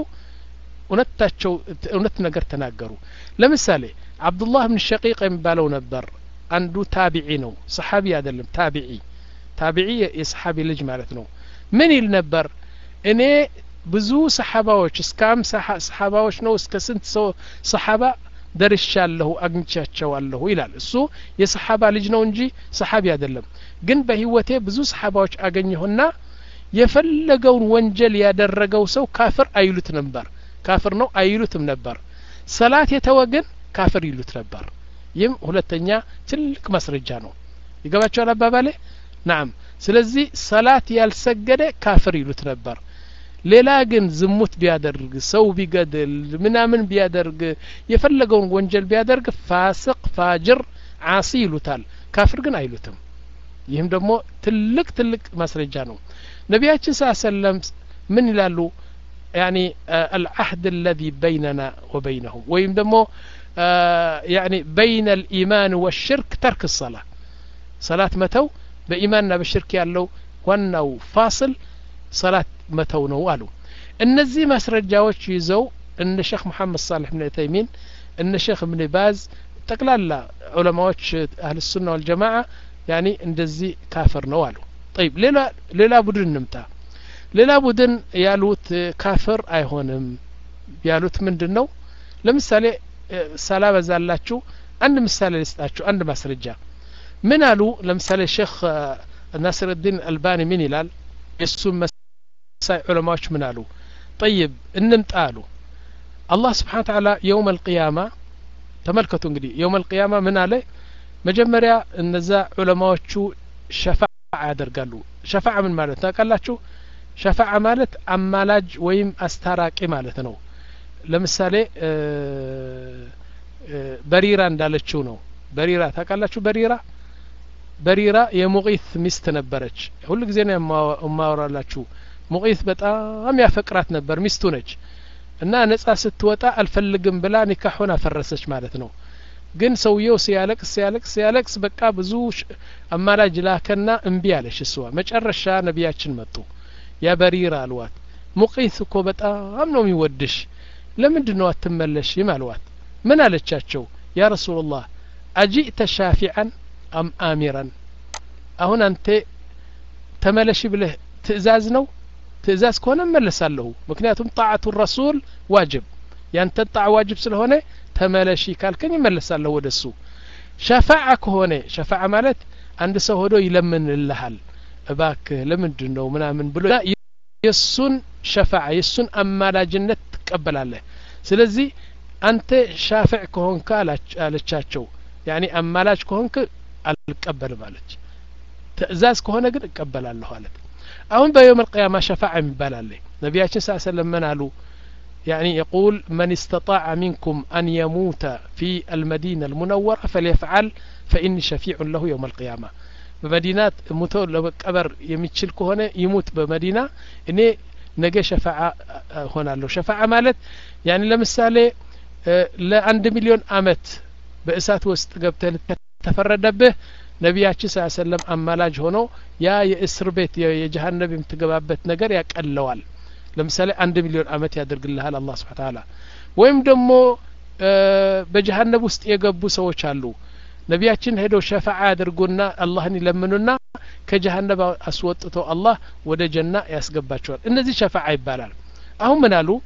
እነታቸው እነት ነገር ተናገሩ ለምሳሌ አብዱላህ ኢብኑ ሸቂቅ የሚባለው ነበር አንዱ ታቢዒ ነው ሰሃቢ አይደለም ታቢዒ ታቢዒ የሰሃቢ ልጅ ማለት ነው ምን ይል ነበር እኔ ብዙ ሰሃባዎች እስካም ሰሃባዎች ነው እስከ ስንት ሰው ሰሃባ ደርሻለሁ አግኝቻቸዋለሁ ይላል እሱ የሰሃባ ልጅ ነው እንጂ ሰሃቢ አይደለም ግን በህይወቴ ብዙ ሰሃባዎች አገኘሁና የፈለገውን ወንጀል ያደረገው ሰው ካፍር አይሉት ነበር ካፍር ነው አይሉትም ነበር ሰላት የተወገን ካፍር ይሉት ነበር ይም ሁለተኛ ትልቅ ማስረጃ ነው ይገባቸዋል አባባሌ نعم ስለዚህ ሰላት ያልሰገደ ካፍር ይሉት ነበር ሌላ ግን ዝሙት ቢያደርግ ሰው ቢገድል ምናምን ቢያደርግ የፈለገውን ወንጀል ቢያደርግ ፋሲቅ ፋጅር ዓሲ ይሉታል ካፍር ግን አይሉትም ይህም ደግሞ ትልቅ ትልቅ ማስረጃ ነው ነቢያችን ሰለላሁ ዐለይሂ ወሰለም ምን ይላሉ يعني العهد الذي بيننا وبينهم ويم دمو يعني بين الإيمان والشرك ترك الصلاة صلاة متو بإيماننا بالشرك يالو وانو فاصل صلاة متو نوالو እነዚህ ማስረጃዎች ይዘው እነ ሼክ መሐመድ ሳልህ ኢብኑ ተይሚን እነ ሼክ ኢብኑ ባዝ ጠቅላላ ዑለማዎች አህለ ሱና ወል ጀማዓ ያኒ እንደዚህ ካፍር ነው አሉ طيب ሌላ ሌላ ቡድን እንምጣ ሌላ ቡድን ያሉት ካፍር አይሆንም ያሉት ምንድነው ለምሳሌ ሰላ በዛላችሁ አንድ ምሳሌ ልስጣችሁ አንድ ማስረጃ ምን አሉ ለምሳሌ ሼክ ናስርዲን አልባኒ ምን ይላል እሱ መሳይ ዑለማዎች ምን አሉ طيب እንምጣ አሉ አላህ Subhanahu Wa Ta'ala يوم القيامة ተመልከቱ እንግዲህ يوم القيامة ምን አለ መጀመሪያ እነዛ ዑለማዎቹ ሸፋዓ ያደርጋሉ ሸፋዓ ምን ማለት ታውቃላችሁ ሸፋዓ ማለት አማላጅ ወይም አስታራቂ ማለት ነው ለምሳሌ በሪራ እንዳለችው ነው በሪራ ታውቃላችሁ በሪራ በሪራ የሙቂት ሚስት ነበረች ሁሉ ጊዜ ነው የማወራላችሁ ሙቂት በጣም ያፈቅራት ነበር ሚስቱ ነች እና ነጻ ስትወጣ አልፈልግም ብላ ኒካሁን አፈረሰች ማለት ነው ግን ሰውየው ሲያለቅስ ሲያለቅስ ሲያለቅስ በቃ ብዙ አማላጅ ላከና እምቢ አለች እሷ መጨረሻ ነቢያችን መጡ ያ በሪራ አልዋት ሙቂት እኮ በጣም ነው የሚወድሽ ለምንድነው አትመለሽም አልዋት ምን አለቻቸው ያ ረሱላህ አጂእተ ሻፊዓን አም አሚራን አሁን አንተ ተመለሽ ብለህ ትእዛዝ ነው ትእዛዝ ከሆነ መለሳለሁ ምክንያቱም ጣዓቱ ረሱል ዋጅብ ያንተ ጣዓ ዋጅብ ስለሆነ ተመለሺ ካልከኝ መለሳለሁ ወደሱ ሸፋዓ ከሆነ ሸፋዓ ማለት አንድ ሰው ሆዶ ይለምንልሃል እባክህ ለምንድነው ምናምን ብሎ የሱን ሸፋዓ የሱን አማላጅነት ትቀበላለህ ስለዚህ አንተ ሻፊዕ ከሆንክ አለቻቸው ያኒ አማላጅ ከሆንክ አልቀበልም አለች ትእዛዝ ከሆነ ግን እቀበላለሁ አለት አሁን በيوم القيامة شفاعة ይባላል ነብያችን ሰለላሁ ዐለይሂ ወሰለም ምን አሉ يعني يقول من استطاع منكم أن يموت في المدينة المنورة فليفعل فإني شفيع له يوم القيامة بمدينة موتو لقبر يمتشل كهنا يموت بمدينة إني نجى شفاعة هنا له شفاعة مالت يعني لمثالي لعند مليون أمت بإسات وسط قبل تفرد به ነቢያችን ሰለላሁ ዐለይሂ ወሰለም አማላጅ ሆኖ ያ የእስር ቤት የጀሃነም የምትገባበት ነገር ያቀለዋል ለምሳሌ አንድ ሚሊዮን አመት ያደርግልሃል አላህ Subhanahu Ta'ala ወይም ደግሞ በጀሃነም ውስጥ የገቡ ሰዎች አሉ ነቢያችን ሄደው ሸፋዓ ያደርጉና አላህን ይለምኑና ከጀሃነም አስወጥቶ አላህ ወደ ጀና ያስገባቸዋል እነዚህ ሸፋዓ ይባላል አሁን ምን አሉ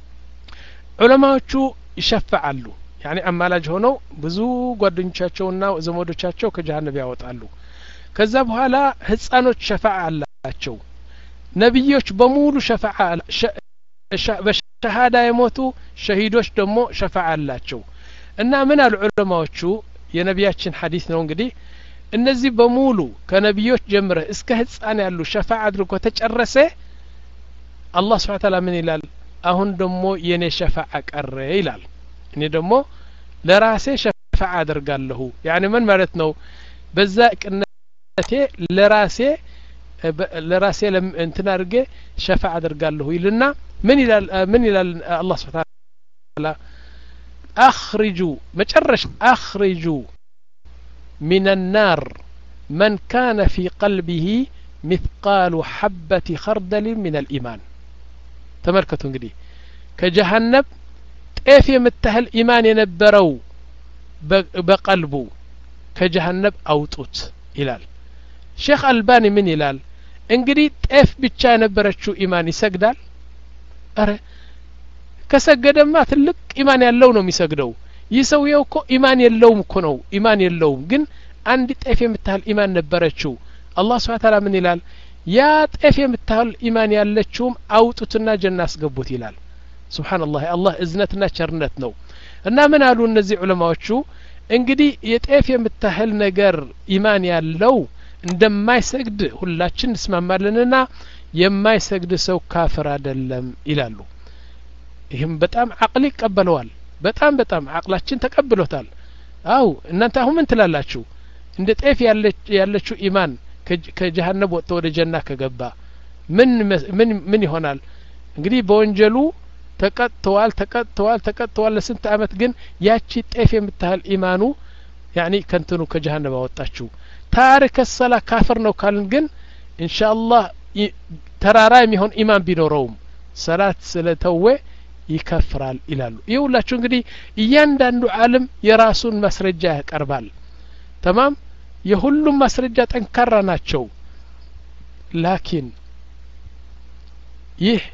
ዑለማዎቹ ይሸፋዓሉ يعني አማላጅ ሆነው ብዙ ጓደኞቻቸውና ዘመዶቻቸው ከጀሃነም ያወጣሉ ከዛ በኋላ ህፃኖች ሸፋዓ አላቸው ነብዮች በሙሉ ሸፋዓ በሸሃዳ የሞቱ ሸሂዶች ደግሞ ሸፋዓ አላቸው እና ምን አሉ ዑለማዎቹ የነቢያችን ሐዲስ ነው እንግዲህ እነዚህ በሙሉ ከነብዮች ጀምረ እስከ ህፃን ያሉ ሸፋዓ አድርጎ ተጨረሰ አላህ Subhanahu Wa Ta'ala ምን ይላል አሁን ደግሞ የኔ ሸፋዓ ቀረ ይላል እኔ ደግሞ ለራሴ ሸፋዓ አደርጋለሁ يعني ምን ማለት ነው በዛ ቅነቴ ለራሴ ለራሴ እንትን አድርጌ ሸፋዓ አደርጋለሁ ይልና ምን ይላል ምን ይላል አላህ Subhanahu Wa Ta'ala اخرجوا مጨረሻ اخرجوا من النار من كان في قلبه مثقال حبة خردل من الإيمان ተመልከቱ እንግዲህ ከጀሃነም ጤፍ የምታህል ኢማን የነበረው በቀልቡ ከጀሃነም አውጡት ይላል ሼክ አልባኒ ምን ይላል እንግዲህ ጤፍ ብቻ የነበረችው ኢማን ይሰግዳል አረ ከሰገደማ ትልቅ ኢማን ያለው ነው የሚሰግደው ይሰውየው እኮ ኢማን የለውም እኮ ነው ኢማን የለውም ግን አንድ ጤፍ የምታህል ኢማን ነበረችው አላህ Subhanahu Wa Ta'ala ምን ይላል ያ ጤፍ የምታህል ኢማን ያለችውም አውጡትና ጀና አስገቡት ይላል ሱብሃንአላህ አላህ እዝነትና ቸርነት ነው እና ምን አሉ እነዚህ ዑለማዎቹ እንግዲህ የጤፍ የምታህል ነገር ኢማን ያለው እንደማይሰግድ ሁላችን እንስማማለንና የማይሰግድ ሰው ካፍር አይደለም ይላሉ ይህም በጣም አቅል ይቀበለዋል በጣም በጣም አቅላችን ተቀብሎታል አው እናንተ አሁን ምን ትላላችሁ እንደ ጤፍ ያለችው ኢማን ከጀሃነም ወጥቶ ወደ ጀና ከገባ ምን ምን ምን ይሆናል እንግዲህ በወንጀሉ ተቀጥተዋል ተቀጥተዋል ተቀጥተዋል ለስንት አመት ግን ያቺ ጤፍ የምታህል ኢማኑ يعني ከንተኑ ከጀሃነም አወጣችሁ ታሪክ الصلاه ካፍር ነው ካልን ግን ኢንሻአላህ ተራራ የሚሆን ኢማን ቢኖረውም ሰላት ስለተወ ይከፍራል ይላሉ። ይኸውላችሁ እንግዲህ እያንዳንዱ ዓለም የራሱን ማስረጃ ያቀርባል። ተማም የሁሉም ማስረጃ ጠንካራ ናቸው። ላኪን ይህ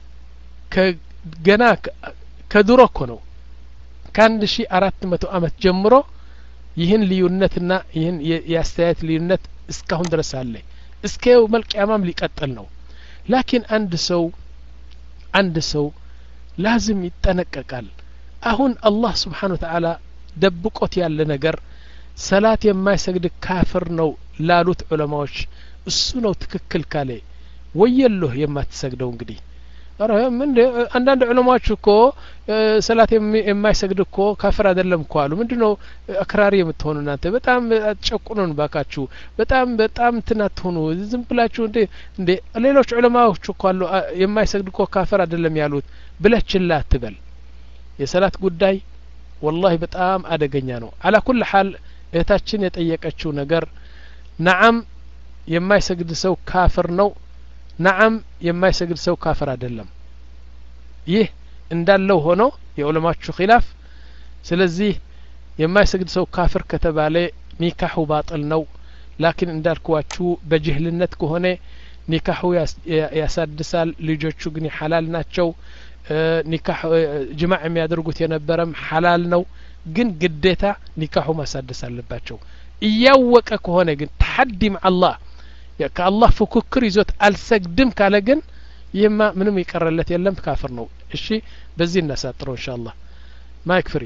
ከገና ከድሮ እኮ ነው ከአንድ ሺህ አራት መቶ ዓመት ጀምሮ ይህን ልዩነትና ይህን የአስተያየት ልዩነት እስካሁን ድረስ አለ። እስከ የውም አልቂያማም ሊቀጥል ነው። ላኪን አንድ ሰው አንድ ሰው ላዝም ይጠነቀቃል። አሁን አላህ ስብሓን ወተዓላ ደብቆት ያለ ነገር ሰላት የማይሰግድ ካፍር ነው ላሉት ዑለማዎች እሱ ነው ትክክል ካለ ወየሎህ የማትሰግደው እንግዲህ አረ ምን አንዳንድ ዑለማዎች እኮ ሰላት የማይሰግድ እኮ ካፍር አይደለም እኮ አሉ። ምንድነው አክራሪ የምትሆኑ እናንተ? በጣም አትጨቁኑን ባካችሁ። በጣም በጣም ትናትሆኑ ዝም ብላችሁ እንዴ እንዴ ሌሎች ዑለማዎች እኮ አሉ የማይሰግድ እኮ ካፍር አይደለም ያሉት ብለችላ አትበል። የሰላት ጉዳይ ወላሂ በጣም አደገኛ ነው። አላ ኩል ሐል እህታችን የጠየቀችው ነገር ነዓም የማይሰግድ ሰው ካፍር ነው፣ ነዓም የማይሰግድ ሰው ካፍር አይደለም። ይህ እንዳለው ሆኖ የዑለማዎቹ ኺላፍ። ስለዚህ የማይሰግድ ሰው ካፍር ከተባለ ኒካሁ ባጥል ነው። ላኪን እንዳልኳችሁ በጅህልነት ከሆነ ኒካሁ ያሳድሳል፣ ልጆቹ ግን ሐላል ናቸው። ኒካህ ጅማዕ የሚያደርጉት የነበረም ሐላል ነው። ግን ግዴታ ኒካሁ ማሳደስ አለባቸው። እያወቀ ከሆነ ግን ተሐዲ مع الله ከአላህ ፉክክር ይዞት አልሰግድም ካለ ግን ይህማ ምንም ይቀርለት የለም ካፍር ነው። እሺ በዚህ እናሳጥረው ኢንሻአላህ። ማይክ ፍሪ።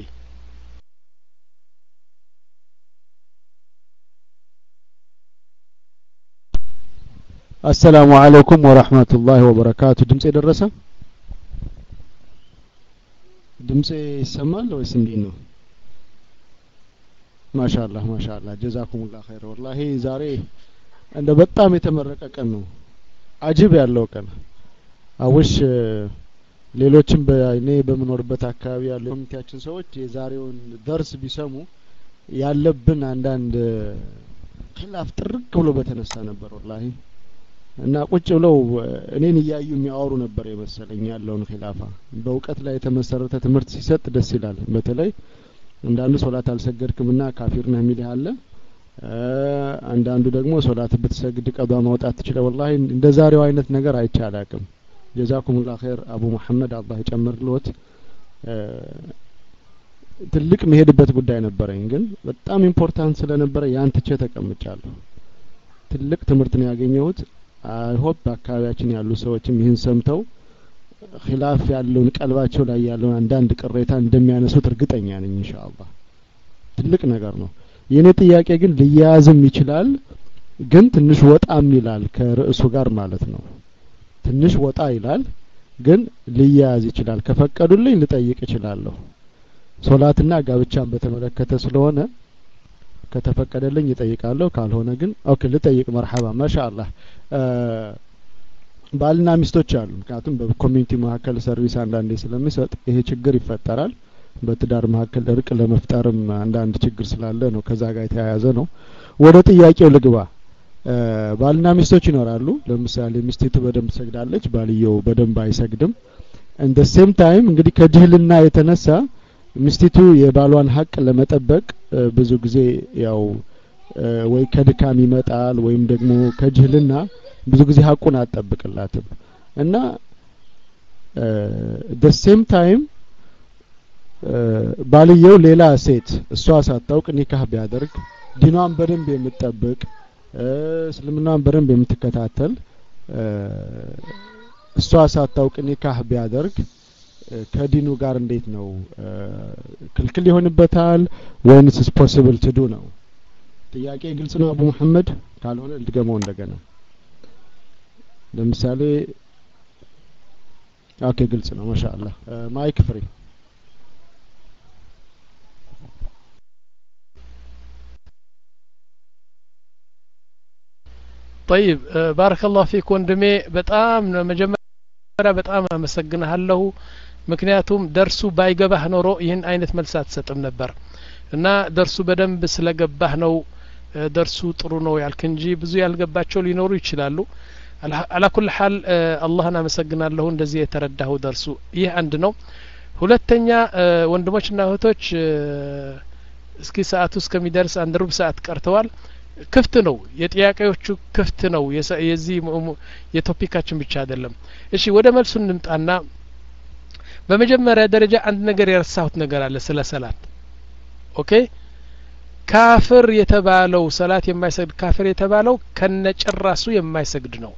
السلام عليكم ورحمة الله وبركاته. ድምጽ የደረሰ ድምጽ ይሰማል ወይስ እንዴት ነው? ማሻአላህ ማሻአላህ ጀዛኩሙላህ ኸይር። ወላሂ ዛሬ እንደ በጣም የተመረቀ ቀን ነው። አጅብ ያለው ቀን አውሽ ሌሎችም በእኔ በመኖርበት አካባቢ ያሉ ኮሚቴያችን ሰዎች የዛሬውን ደርስ ቢሰሙ ያለብን አንዳንድ ኺላፍ ጥርቅ ብሎ በተነሳ ነበር ወላሂ። እና ቁጭ ብለው እኔን እያዩ የሚያወሩ ነበር የመሰለኝ ያለውን ኺላፋ። በእውቀት ላይ የተመሰረተ ትምህርት ሲሰጥ ደስ ይላል። በተለይ አንዳንዱ ሶላት አልሰገድክምና ካፊር ነህ የሚል አለ። አንዳንዱ ደግሞ ሶላት ብትሰግድ ቀዷ ማውጣት ትችላለህ። ወላሂ እንደ ዛሬው አይነት ነገር አይቻላልም። ጀዛኩሙላህ ኸይር አቡ መሐመድ አላህ ይጨምርልዎት። ትልቅ መሄድበት ጉዳይ ነበረኝ ግን በጣም ኢምፖርታንት ስለነበረ ያን ትቼ ተቀምጫለሁ። ትልቅ ትምህርት ነው ያገኘሁት። አይ ሆፕ አካባቢያችን ያሉ ሰዎችም ይህን ሰምተው ኺላፍ ያለውን ቀልባቸው ላይ ያለውን አንዳንድ ቅሬታ እንደሚያነሱት እርግጠኛ ነኝ ኢንሻአላህ። ትልቅ ነገር ነው። የኔ ጥያቄ ግን ሊያዝም ይችላል ግን ትንሽ ወጣም ይላል ከርዕሱ ጋር ማለት ነው። ትንሽ ወጣ ይላል ግን ሊያዝ ይችላል። ከፈቀዱልኝ ልጠይቅ እችላለሁ። ሶላትና ጋብቻን በተመለከተ ስለሆነ ከተፈቀደልኝ ይጠይቃለሁ። ካልሆነ ግን ኦኬ ልጠይቅ። መርሐባ ማሻአላህ። ባልና ሚስቶች አሉ። ምክንያቱም በኮሚኒቲ መካከል ሰርቪስ አንዳንዴ ስለሚሰጥ ይሄ ችግር ይፈጠራል። በትዳር መካከል እርቅ ለመፍጠርም አንዳንድ ችግር ስላለ ነው ከዛ ጋር የተያያዘ ነው። ወደ ጥያቄው ልግባ። ባልና ሚስቶች ይኖራሉ። ለምሳሌ ሚስቲቱ በደንብ ትሰግዳለች፣ ባልየው በደንብ አይሰግድም። and the same time እንግዲህ ከጅህልና የተነሳ ሚስቲቱ የባሏን ሐቅ ለመጠበቅ ብዙ ጊዜ ያው ወይ ከድካም ይመጣል ወይም ደግሞ ከጅህልና ብዙ ጊዜ ሐቁን አጠብቅላትም እና the same time ባልየው ሌላ ሴት እሷ ሳታውቅ ኒካህ ቢያደርግ ዲኗን በደንብ የምትጠብቅ እስልምናን በደንብ የምትከታተል እሷ ሳታውቅ ኒካህ ቢያደርግ ከዲኑ ጋር እንዴት ነው ክልክል ይሆንበታል ወይንስ is possible to do ነው? ጥያቄ ግልጽ ነው አቡ መሐመድ? ካልሆነ ልድገመው እንደገና። ለምሳሌ ኦኬ ግልጽ ነው ማሻአላህ። ማይክ ፍሪ። طيب بارك الله فيك ወንድሜ በጣም መጀመሪያ በጣም አመሰግናለሁ። ምክንያቱም ደርሱ ባይገባህ ኖሮ ይህን አይነት መልስ አትሰጥም ነበር እና ደርሱ በደንብ ስለገባህ ነው ደርሱ ጥሩ ነው ያልክ እንጂ ብዙ ያልገባቸው ሊኖሩ ይችላሉ። على كل حال الله انا مسግናለሁ እንደዚህ የተረዳው ደርሱ ይህ አንድ ነው ሁለተኛ ወንድሞችና እህቶች እስኪ ሰዓቱ እስከሚደርስ አንድ ሩብ ሰዓት ቀርተዋል ክፍት ነው የጥያቄዎቹ ክፍት ነው የዚህ የቶፒካችን ብቻ አይደለም እሺ ወደ መልሱ እንምጣና በመጀመሪያ ደረጃ አንድ ነገር የረሳሁት ነገር አለ ስለ ሰላት ኦኬ ካፍር የተባለው ሰላት የማይሰግድ ካፍር የተባለው ከነጭራሱ የማይሰግድ ነው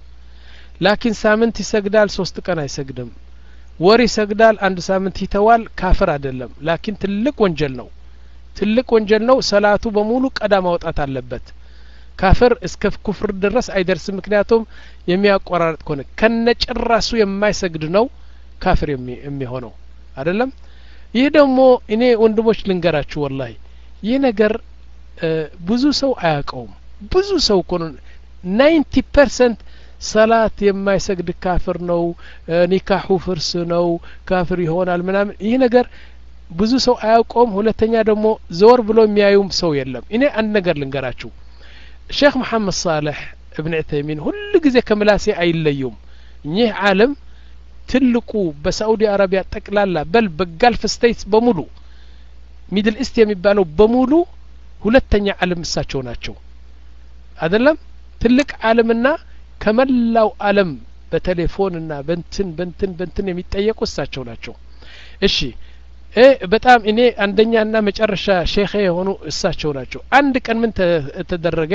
ላኪን ሳምንት ይሰግዳል ሶስት ቀን አይሰግድም ወር ይሰግዳል አንድ ሳምንት ይተዋል ካፍር አይደለም ላኪን ትልቅ ወንጀል ነው ትልቅ ወንጀል ነው ሰላቱ በሙሉ ቀዳ ማውጣት አለበት ካፍር እስከ ኩፍር ድረስ አይደርስም ምክንያቱም የሚያቆራርጥ ከሆነ ከነጭራሱ የማይሰግድ ነው ካፍር የሚሆነው አይደለም ይህ ደግሞ እኔ ወንድሞች ልንገራችሁ ወላሂ ይህ ነገር ብዙ ሰው አያውቀውም ብዙ ሰው እኮ ninety percent ሰላት የማይሰግድ ካፍር ነው ኒካሁ ፍርስ ነው ካፍር ይሆናል ምናምን ይህ ነገር ብዙ ሰው አያውቀውም ሁለተኛ ደግሞ ዞር ብሎ የሚያዩም ሰው የለም እኔ አንድ ነገር ልንገራችሁ ሼክ መሐመድ ሳልህ ኢብኑ ዑተይሚን ሁሉ ጊዜ ከምላሴ አይለዩም እኚህ ዓለም ትልቁ በሳዑዲ አረቢያ ጠቅላላ በል በጋልፍ ስቴትስ በሙሉ ሚድል ኢስት የሚባለው በሙሉ ሁለተኛ ዓለም እሳቸው ናቸው አይደለም ትልቅ ዓለምና ከመላው ዓለም በቴሌፎንና በንትን በንትን በንትን የሚጠየቁ እሳቸው ናቸው እሺ እ በጣም እኔ አንደኛና መጨረሻ ሼክ የሆኑ እሳቸው ናቸው አንድ ቀን ምን ተደረገ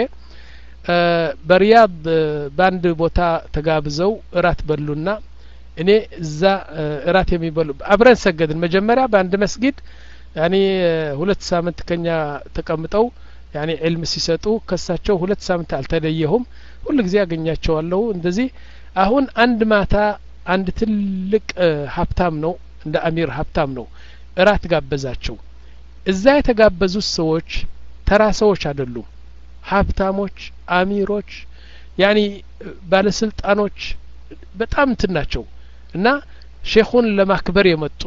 በሪያድ ባንድ ቦታ ተጋብዘው እራት በሉና እኔ እዛ እራት የሚበሉ አብረን ሰገድን መጀመሪያ በአንድ መስጊድ ያኒ ሁለት ሳምንት ከኛ ተቀምጠው ያኒ ዒልም ሲሰጡ ከሳቸው ሁለት ሳምንት አልተለየሁም ሁሉ ጊዜ ያገኛቸዋለሁ እንደዚህ አሁን አንድ ማታ አንድ ትልቅ ሀብታም ነው እንደ አሚር ሀብታም ነው እራት ጋበዛቸው እዛ የተጋበዙት ሰዎች ተራ ሰዎች አይደሉም ሀብታሞች አሚሮች ያኒ ባለስልጣኖች በጣም እንትናቸው እና ሼኹን ለማክበር የመጡ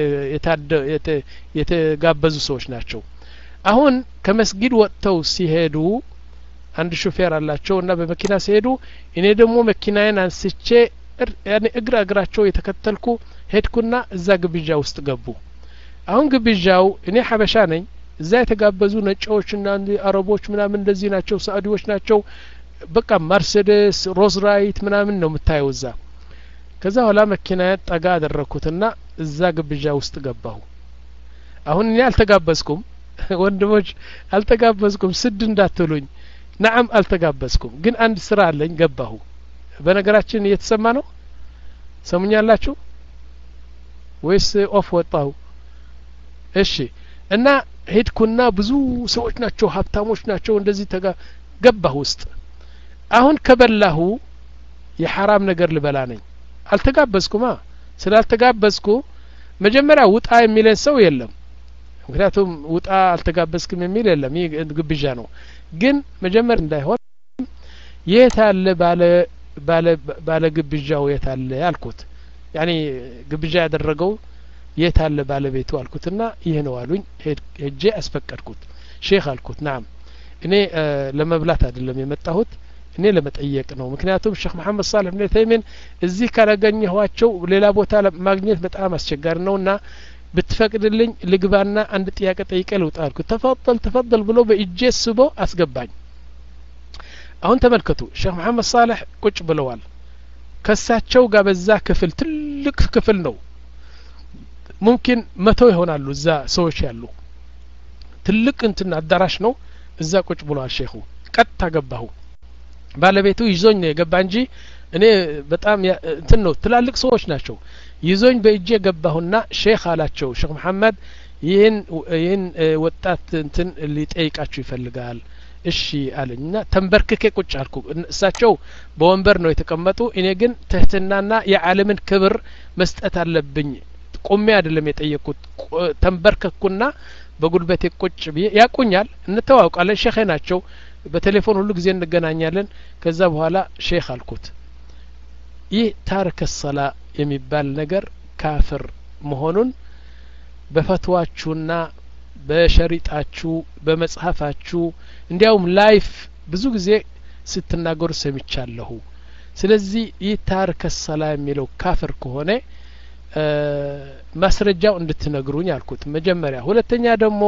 የተጋበዙ ሰዎች ናቸው አሁን ከመስጊድ ወጥተው ሲሄዱ አንድ ሹፌር አላቸው እና በመኪና ሲሄዱ እኔ ደግሞ መኪናዬን አንስቼ ያኔ እግራ እግራቸው የተከተልኩ ሄድኩና እዛ ግብዣ ውስጥ ገቡ አሁን ግብዣው እኔ ሐበሻ ነኝ እዛ የተጋበዙ ነጮችና አረቦች ምናምን እንደዚህ ናቸው ሳዑዲዎች ናቸው በቃ መርሴዲስ ሮዝ ራይት ምናምን ነው የምታየው እዛ ከዛ ኋላ መኪና ጠጋ አደረኩትና እዛ ግብዣ ውስጥ ገባሁ አሁን እኔ አልተጋበዝኩም ወንድሞች አልተጋበዝኩም ስድ እንዳትሉኝ نعم አልተጋበዝኩም ግን አንድ ስራ አለኝ ገባሁ በነገራችን እየተሰማ ነው ሰሙኛላችሁ ወይስ ኦፍ ወጣው እሺ እና ሄድኩና ብዙ ሰዎች ናቸው ሀብታሞች ናቸው እንደዚህ ተጋ ገባሁ ውስጥ አሁን ከበላሁ የሐራም ነገር ልበላ ነኝ አልተጋበዝኩማ ስላልተጋበዝኩ መጀመሪያ ውጣ የሚለን ሰው የለም ምክንያቱም ውጣ አልተጋበዝክም የሚል የለም ይህ ግብዣ ነው ግን መጀመር እንዳይሆን የታለ ባለ ባለ ባለ ግብዣው የታለ ያልኩት ያኒ ግብዣ ያደረገው የታለ ባለቤቱ አልኩትና ይሄ ነው አሉኝ ሄጄ አስፈቀድኩት ሼክ አልኩት ናም እኔ ለመብላት አይደለም የመጣሁት እኔ ለመጠየቅ ነው ምክንያቱም ሼክ መሐመድ ሳልህ ኢብኑ ዑተይሚን እዚህ ካላገኘኋቸው ሌላ ቦታ ማግኘት በጣም አስቸጋሪ ነውና ብትፈቅድልኝ ልግባና አንድ ጥያቄ ጠይቄ ልውጣ አልኩት ተፈضل ተፈضل ብሎ በእጄ ስቦ አስገባኝ አሁን ተመልከቱ ሼክ መሐመድ ሳልህ ቁጭ ብለዋል ከሳቸው ጋር በዛ ክፍል ትልቅ ክፍል ነው ሙምኪን መቶ ይሆናሉ እዛ ሰዎች ያሉ ትልቅ እንትን አዳራሽ ነው እዛ ቁጭ ብለዋል ሼኹ ቀጥታ ገባሁ ባለቤቱ ይዞኝ ነው የገባ እንጂ እኔ በጣም እንትን ነው ትላልቅ ሰዎች ናቸው ይዞኝ በእጄ ገባሁና ሼክ አላቸው ሼክ መሐመድ ይህን ይህን ወጣት እንትን ሊጠይቃችሁ ይፈልጋል እሺ አለኝና ተንበርክኬ ቁጭ አልኩ እሳቸው በወንበር ነው የተቀመጡ እኔ ግን ትህትናና የዓለምን ክብር መስጠት አለብኝ ቆሜ አይደለም የጠየቁት ተንበርከኩና በጉልበቴ ቁጭ ብዬ ያቁኛል እንተዋውቃለን ሼክ ናቸው በቴሌፎን ሁሉ ጊዜ እንገናኛለን ከዛ በኋላ ሼክ አልኩት ይህ ታሪክ ሰላ የሚባል ነገር ካፍር መሆኑን በፈትዋችሁና በሸሪጣችሁ በመጽሐፋችሁ እንዲያውም ላይፍ ብዙ ጊዜ ስትናገሩ ሰምቻለሁ ስለዚህ ይታርከ ሰላ የሚለው ካፍር ከሆነ ማስረጃው እንድትነግሩኝ አልኩት መጀመሪያ። ሁለተኛ ደግሞ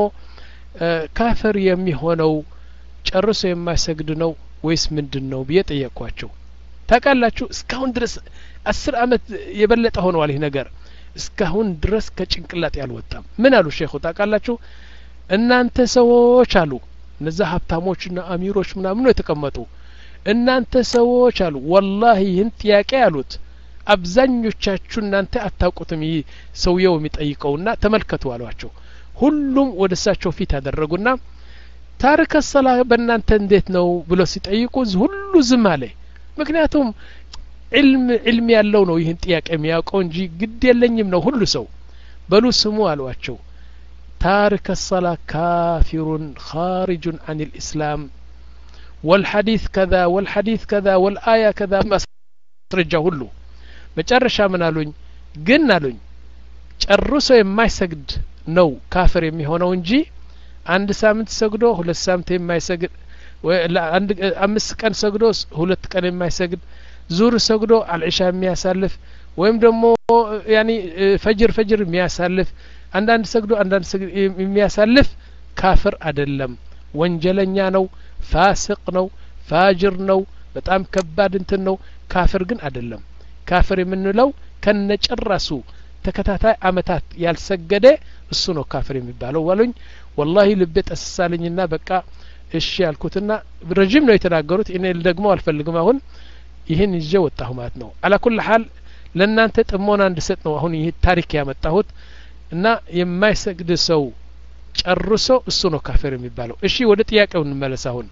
ካፍር የሚሆነው ጨርሶ የማይሰግድ ነው ወይስ ምንድነው ብዬ ጠየቅኳቸው። ታውቃላችሁ እስካሁን ድረስ አስር አመት የበለጠ ሆነዋል ይህ ነገር እስካሁን ድረስ ከጭንቅላት ያልወጣም። ምን አሉ ሼኹ ታውቃላችሁ? እናንተ ሰዎች አሉ እነዛ ሀብታሞችና አሚሮች ምናምን ነው የተቀመጡ እናንተ ሰዎች አሉ ወላሂ ይህን ጥያቄ አሉት አብዛኞቻችሁ እናንተ አታውቁትም ይህ ሰውየው የሚጠይቀውና ተመልከቱ አሏቸው። ሁሉም ወደሳቸው ፊት ያደረጉና ታሪክ ሰላ በእናንተ እንዴት ነው ብሎ ሲጠይቁ ሁሉ ዝም አለ። ምክንያቱም علم علم ያለው ነው ይህን ጥያቄ የሚያውቀው እንጂ ግድ የለኝም ነው ሁሉ ሰው። በሉ ስሙ አሏቸው ታሪክ ሰላ ካፊሩን خارج عن الإسلام والحديث كذا والحديث كذا والآية كذا ማስረጃ ሁሉ መጨረሻ ምን አሉኝ? ግን አሉኝ ጨርሶ የማይሰግድ ነው ካፍር የሚሆነው እንጂ አንድ ሳምንት ሰግዶ ሁለት ሳምንት የማይሰግድ ወይ አንድ አምስት ቀን ሰግዶ ሁለት ቀን የማይሰግድ ዙር ሰግዶ አልዒሻ የሚያሳልፍ ወይም ደግሞ ያኒ ፈጅር ፈጅር የሚያሳልፍ አንዳንድ ሰግዶ አንዳንድ ሰግዶ የሚያሳልፍ ካፍር አይደለም፣ ወንጀለኛ ነው፣ ፋሲቅ ነው፣ ፋጅር ነው፣ በጣም ከባድ እንትን ነው። ካፍር ግን አይደለም። ካፍር የምንለው ከነጨራሱ ተከታታይ አመታት ያልሰገደ እሱ ነው ካፍር የሚባለው ወሉኝ። ወላሂ ልቤ ተሰሳለኝና በቃ እሺ ያልኩትና ረጅም ነው የተናገሩት። እኔ ደግሞ አልፈልግም አሁን ይሄን ይዤ ወጣሁ ማለት ነው። አላ ኩል ሐል ለእናንተ ጥሞና እንድሰጥ ነው አሁን ይሄ ታሪክ ያመጣሁት እና የማይሰግድ ሰው ጨርሶ እሱ ነው ካፍር የሚባለው። እሺ ወደ ጥያቄው እንመለስ። አሁን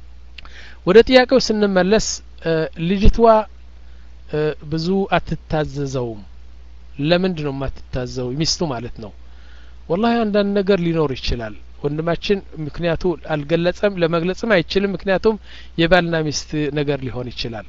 ወደ ጥያቄው ስንመለስ ልጅቷ ብዙ አትታዘዘውም። ለምንድን ነው የማትታዘው ሚስቱ ማለት ነው? ወላሂ አንዳንድ ነገር ሊኖር ይችላል ወንድማችን፣ ምክንያቱ አልገለጸም፣ ለመግለጽም አይችልም። ምክንያቱም የባልና ሚስት ነገር ሊሆን ይችላል።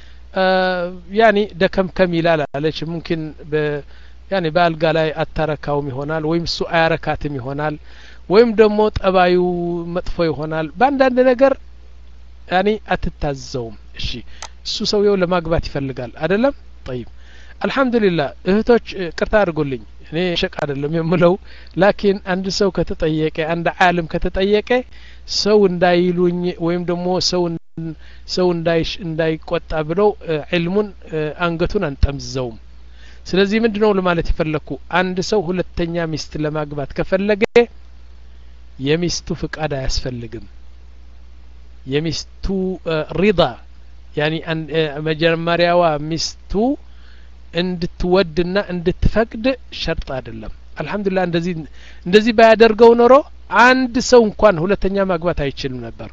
ያኒ ደከም ከም ይላል አለች ሙምኪን በ ያኒ በአልጋ ላይ አታረካውም ይሆናል ወይም እሱ አያረካትም ይሆናል ወይም ደግሞ ጠባዩ መጥፎ ይሆናል። በአንዳንድ ነገር ያኒ አትታዘውም። እሺ እሱ ሰውየው ለማግባት ይፈልጋል አይደለም? طيب አልহামዱሊላህ እህቶች ቅርታ አድርጉልኝ እኔ ሸቅ አይደለም የምለው ላኪን አንድ ሰው ከተጠየቀ አንድ ዓለም ከተጠየቀ ሰው እንዳይሉኝ ወይም ደግሞ ሰው ሰው እንዳይሽ እንዳይቆጣ ብለው ዒልሙን አንገቱን አንጠምዘውም። ስለዚህ ምንድነው ለማለት ይፈለኩ አንድ ሰው ሁለተኛ ሚስት ለማግባት ከፈለገ የሚስቱ ፍቃድ አያስፈልግም። የሚስቱ ሪዳ ያኒ መጀመሪያዋ ሚስቱ እንድትወድና እንድትፈቅድ ሸርጥ አይደለም። አልহামዱሊላህ እንደዚህ እንደዚህ ባያደርገው ኖሮ አንድ ሰው እንኳን ሁለተኛ ማግባት አይችልም ነበር።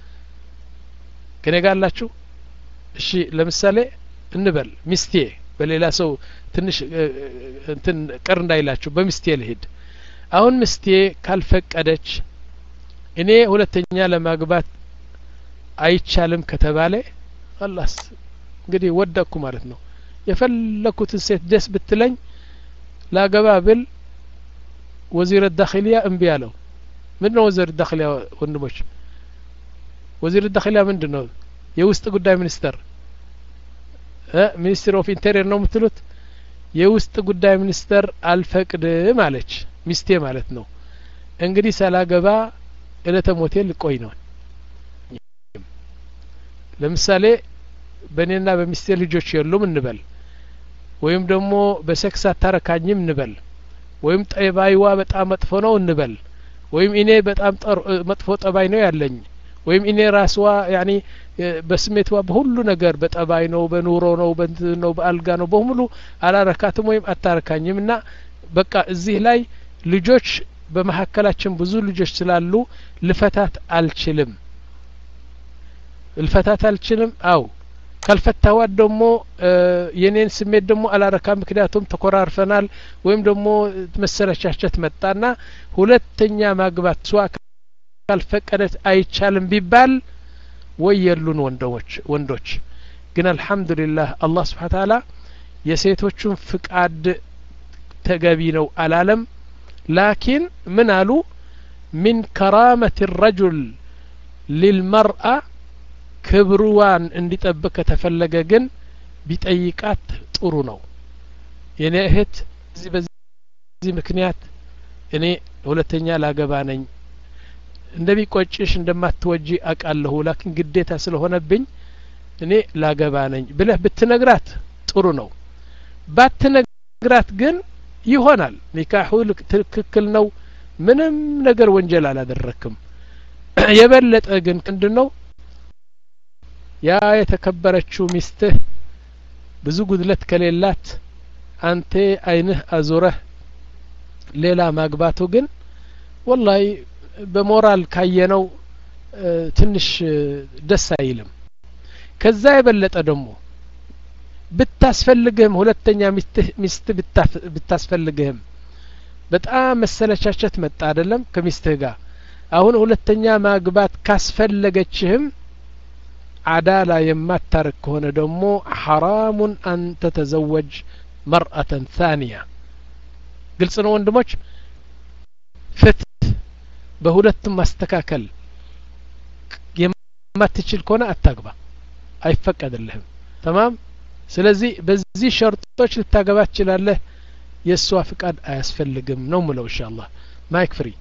ከነጋላችሁ እሺ ለምሳሌ እንበል ሚስቴ በሌላ ሰው ትንሽ እንትን ቀር እንዳይላችሁ በሚስቴ ልሂድ። አሁን ሚስቴ ካልፈቀደች እኔ ሁለተኛ ለማግባት አይቻልም ከተባለ خلاص እንግዲህ ወደኩ ማለት ነው። የፈለኩትን ሴት ደስ ብትለኝ ላገባ ብል ወዚር الداخلية እምቢ አለው። ምንድነው ወዚር الداخلية ወንድሞች? ወዚር الداخلية ምንድነው? የውስጥ ጉዳይ ሚኒስተር እ ሚኒስትር ኦፍ ኢንቴሪየር ነው የምትሉት። የውስጥ ጉዳይ ሚኒስተር አልፈቅድም አለች ሚስቴ ማለት ነው። እንግዲህ ሳላገባ እለተ ሞቴ ልቆይ ነው። ለምሳሌ በእኔና በሚስቴ ልጆች የሉም እንበል ወይም ደግሞ በሴክስ አታረካኝም እንበል ወይም ጠባይዋ በጣም መጥፎ ነው እንበል ወይም እኔ በጣም መጥፎ ጠባይ ነው ያለኝ ወይም እኔ ራስዋ ያኒ በስሜትዋ በሁሉ ነገር በጠባይ ነው በኑሮ ነው በእንትነው በአልጋ ነው በሙሉ አላረካትም ወይም አታረካኝምና በቃ እዚህ ላይ ልጆች በመሐከላችን ብዙ ልጆች ስላሉ ልፈታት አልችልም ልፈታት አልችልም። አው ካልፈታዋት ደግሞ የኔን ስሜት ደግሞ አላረካ ምክንያቱም ተኮራርፈናል ወይም ደግሞ መሰረቻቸት መጣና ሁለተኛ ማግባት ሷ ካልፈቀደት አይቻልም ቢባል ወየሉን ወንዶች ወንዶች ግን አልহামዱሊላህ አላህ Subhanahu Wa Ta'ala የሴቶቹን ፍቃድ ተገቢ ነው አላለም። ላኪን ምን አሉ من كرامة الرجل للمرأة ክብሩዋን እንዲጠብቅ ከተፈለገ ግን ቢጠይቃት ጥሩ ነው የኔ እህት እዚህ በዚህ ምክንያት እኔ ሁለተኛ ላገባ ነኝ እንደሚቆጭሽ እንደማትወጂ አቃለሁ ላኪን ግዴታ ስለሆነብኝ እኔ ላገባ ነኝ ብለህ ብትነግራት ጥሩ ነው ባትነግራት ግን ይሆናል ኒካሁ ትክክል ነው ምንም ነገር ወንጀል አላደረክም የበለጠ ግን ምንድነው ያ የተከበረችው ሚስትህ ብዙ ጉድለት ከሌላት አንተ አይንህ አዙረህ ሌላ ማግባቱ ግን ወላሂ በሞራል ካየነው ትንሽ ደስ አይልም ከዛ የበለጠ ደግሞ ብታስፈልግህም ሁለተኛ ሚስት ብታስፈልግህም በጣም መሰለቻቸት መጣ አይደለም ከሚስትህ ጋር አሁን ሁለተኛ ማግባት ካስፈለገችህም አዳላ የማታረክ ከሆነ ደግሞ ሐራሙን አን ተተዘወጅ መርአተን ثانية ግልጽ ነው ወንድሞች ፍትህ በሁለቱም ማስተካከል የማትችል ከሆነ አታግባ አይፈቀድልህም ተማም ስለዚህ በዚህ ሸርጦች ልታገባ ትችላለህ የሷ ፍቃድ አያስፈልግም ነው ምለው ኢንሻአላህ ማይክ ፍሪ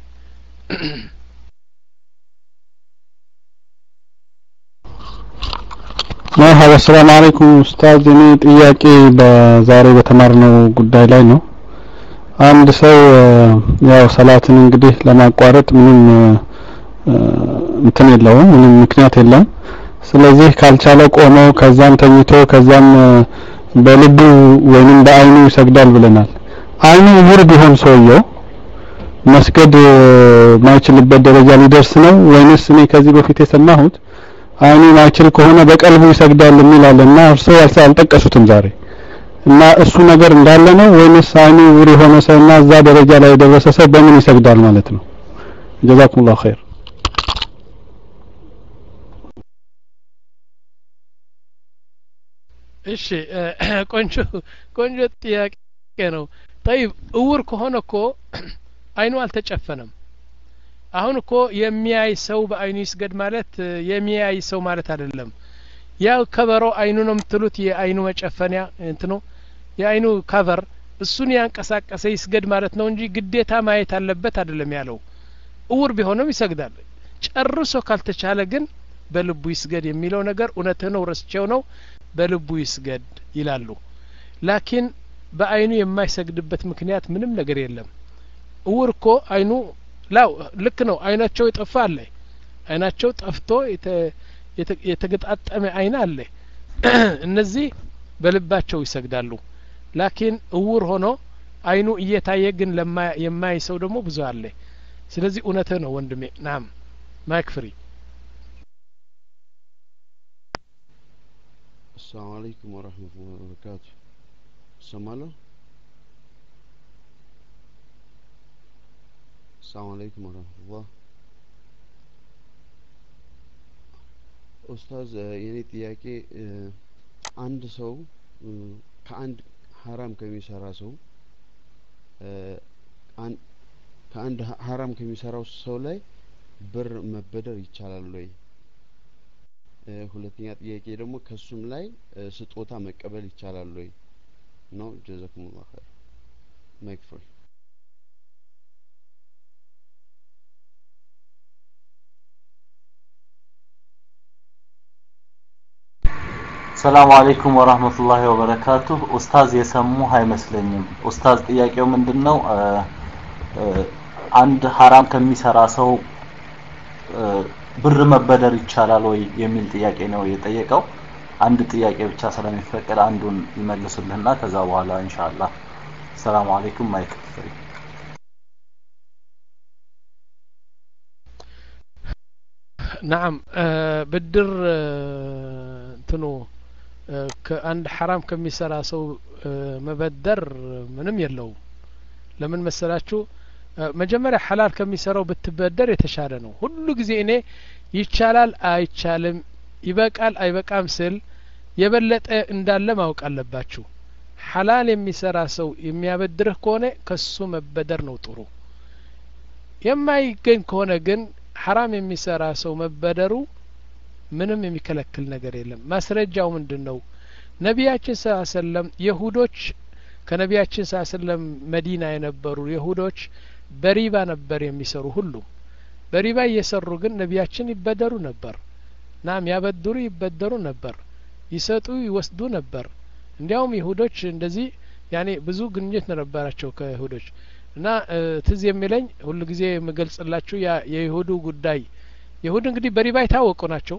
مرحبا السلام عليكم استاذ እኔ ጥያቄ በዛሬ በተማርነው ጉዳይ ላይ ነው አንድ ሰው ያው ሰላትን እንግዲህ ለማቋረጥ ምንም እንትን የለውም ምንም ምክንያት የለም ስለዚህ ካልቻለ ቆሞ ከዛም ተኝቶ ከዛም በልቡ ወይንም በአይኑ ይሰግዳል ብለናል አይኑ ሙር ቢሆን ሰውየው መስገድ ማይችልበት ደረጃ ሊደርስ ነው ወይንስ እኔ ከዚህ በፊት የሰማሁት አይኑ ማይችል ከሆነ በቀልቡ ይሰግዳል የሚላልና እርሱ ያልጠቀሱትም ዛሬ እና እሱ ነገር እንዳለ ነው ወይንስ አይኑ ሙር የሆነ ሰውና እዛ ደረጃ ላይ የደረሰ ሰው በምን ይሰግዳል ማለት ነው ጀዛኩሙላሁ ኸይር እሺ ቆንጆ ቆንጆ ጥያቄ ነው طيب እውር ከሆነ እኮ አይኑ አልተጨፈነም አሁን እኮ የሚያይ ሰው በአይኑ ይስገድ ማለት የሚያይ ሰው ማለት አይደለም ያው ከበሮ አይኑ ነው የምትሉት የአይኑ መጨፈንያ እንትኑ የአይኑ ከቨር እሱን ያንቀሳቀሰ ይስገድ ማለት ነው እንጂ ግዴታ ማየት አለበት አይደለም ያለው እውር ቢሆንም ይሰግዳል ጨርሶ ካልተቻለ ግን በልቡ ይስገድ የሚለው ነገር እውነት ነው ረስቸው ነው በልቡ ይስገድ ይላሉ ላኪን በአይኑ የማይሰግድበት ምክንያት ምንም ነገር የለም እውር እኮ አይኑ ላው ልክ ነው አይናቸው ይጠፋ አለ አይናቸው ጠፍቶ የተገጣጠመ አይን አለ እነዚህ በልባቸው ይሰግዳሉ ላኪን እውር ሆኖ አይኑ እየታየ ግን የማይ ሰው ደግሞ ብዙ አለ ስለዚህ እውነት ነው ወንድሜ ናም ማይክ ፍሪ السلام عليكم ورحمة الله وبركاته سمعنا السلام عليكم ورحمة الله ኡስታዝ የኔ ጥያቄ አንድ ሰው ከአንድ ሐራም ከሚሰራ ሰው ከአንድ ሐራም ከሚሰራው ሰው ላይ ብር መበደር ይቻላል ወይ ሁለተኛ ጥያቄ ደግሞ ከሱም ላይ ስጦታ መቀበል ይቻላል ወይ ነው ጀዛኩሙላህ ኸይር ማይክ ፍሪ ሰላም አለይኩም ወራህመቱላሂ ወበረካቱሁ ኡስታዝ የሰሙ አይመስለኝም ኡስታዝ ጥያቄው ምንድነው አንድ ሐራም ከሚሰራ ሰው ብር መበደር ይቻላል ወይ የሚል ጥያቄ ነው የጠየቀው አንድ ጥያቄ ብቻ ስለሚፈቀድ አንዱን ይመልሱልህና ከዛ በኋላ ኢንሻአላህ ሰላም አለይኩም ማይክ ፍሪ نعم ብድር እንትኑ ከአንድ ሐራም ከሚሰራ ሰው መበደር ምንም የለውም ለምን መሰላችሁ መጀመሪያ ሐላል ከሚሰራው ብትበደር የተሻለ ነው ሁሉ ጊዜ እኔ ይቻላል አይቻልም ይበቃል አይበቃም ስል የበለጠ እንዳለ ማወቅ አለባችሁ ሐላል የሚሰራ ሰው የሚያበድርህ ከሆነ ከሱ መበደር ነው ጥሩ የማይገኝ ከሆነ ግን ሐራም የሚሰራ ሰው መበደሩ ምንም የሚከለክል ነገር የለም ማስረጃው ምንድነው ነቢያችን ሰለላሁ ዐለይሂ ወሰለም የሁዶች ከነቢያችን ሰለላሁ ዐለይሂ ወሰለም መዲና የነበሩ የሁዶች በሪባ ነበር የሚሰሩ ሁሉም በሪባ እየሰሩ ግን ነቢያችን ይበደሩ ነበር ናም ያበድሩ ይበደሩ ነበር ይሰጡ ይወስዱ ነበር እንዲያውም ይሁዶች እንደዚህ ያኔ ብዙ ግንኙነት ነበራቸው ከይሁዶች እና ትዝ የሚለኝ ሁሉ ጊዜ የምገልጽላችሁ ያ የይሁዱ ጉዳይ ይሁድ እንግዲህ በሪባ የታወቁ ናቸው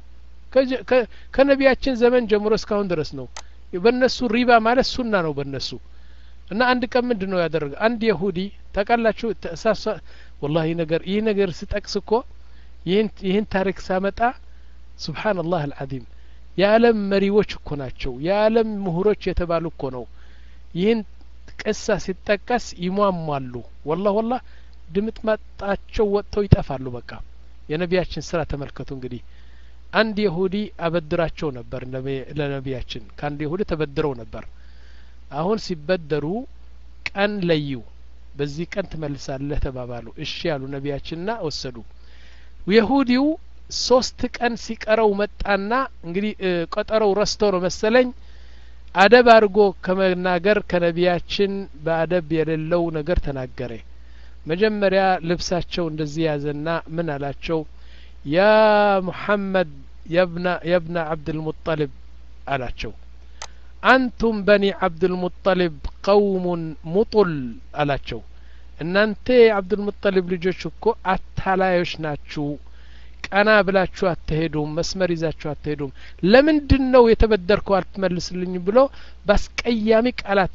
ከነቢያችን ዘመን ጀምሮ እስካሁን ድረስ ነው በእነሱ ሪባ ማለት ሱና ነው በእነሱ እና አንድ ቀን ምንድነው ያደረገ አንድ ይሁዲ ተቃላችሁ ተሳሳ والله ነገር ይህ ነገር ሲጠቅስ እኮ ይህን ይህን ታሪክ ሳመጣ ሱብሃንአላህ አልዓዚም የዓለም መሪዎች እኮ ናቸው የዓለም ምሁሮች የተባሉ እኮ ነው ይህን ቅሳ ሲጠቀስ ይሟሟሉ والله والله ድምጥ ማጣቸው ወጥተው ይጠፋሉ በቃ የነቢያችን ስራ ተመልከቱ እንግዲህ አንድ ይሁዲ አበድራቸው ነበር ለነቢያችን ካንድ ይሁዲ ተበድረው ነበር አሁን ሲበደሩ ቀን ለዩ በዚህ ቀን ትመልሳለህ ተባባሉ እሺ ያሉ ነቢያችንና ወሰዱ ይሁዲው ሶስት ቀን ሲቀረው መጣና እንግዲህ ቀጠረው ረስቶ ነው መሰለኝ አደብ አድርጎ ከመናገር ከነቢያችን በአደብ የሌለው ነገር ተናገረ መጀመሪያ ልብሳቸው እንደዚህ ያዘና ምን አላቸው ያ ሙሐመድ يبن يبن عبد المطلب አላቸው አንቱም በኒ عبد المطلب قوم مطل አላቸው እናንተ የአብዱል ሙጠሊብ ልጆች እኮ አታላዮች ናችሁ ቀና ብላችሁ አትሄዱም መስመር ይዛችሁ አትሄዱም ለምንድነው የተበደርከው አትመልስልኝ ብሎ ባስቀያሚ ቃላት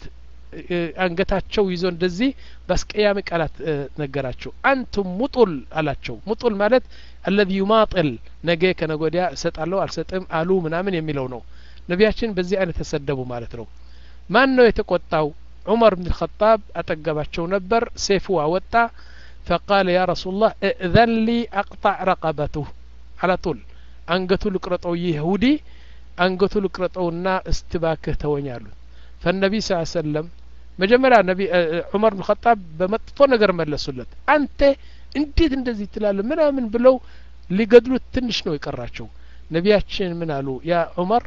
አንገታቸው ይዞ እንደዚህ ባስቀያሚ ቃላት ነገራቸው አንቱም ሙጡል አላቸው ሙጡል ማለት الذي يماطل ነገ ከነጎዲያ ሰጣለው አልሰጥም አሉ ምናምን የሚለው ነው ነቢያችን በዚህ አይነት ተሰደቡ ማለት ነው ማን ነው የተቆጣው ዑመር ኢብኑ الخطاب አጠገባቸው ነበር ሰይፉ አወጣ فقال يا رسول الله اذن لي اقطع رقبته على طول አንገቱ ልቅረጠው ይሁዲ አንገቱ ልቅረጠውና እስትባከህ ተወኛሉ فالنبي صلى الله عليه وسلم መጀመሪያ ነቢ ዑመር ኢብኑ الخطاب በመጥፎ ነገር መለሱለት አንተ እንዴት እንደዚህ ትላለህ ምናምን ብለው ሊገድሉት ትንሽ ነው ይቀራቸው ነቢያችን ምን አሉ ያ ዑመር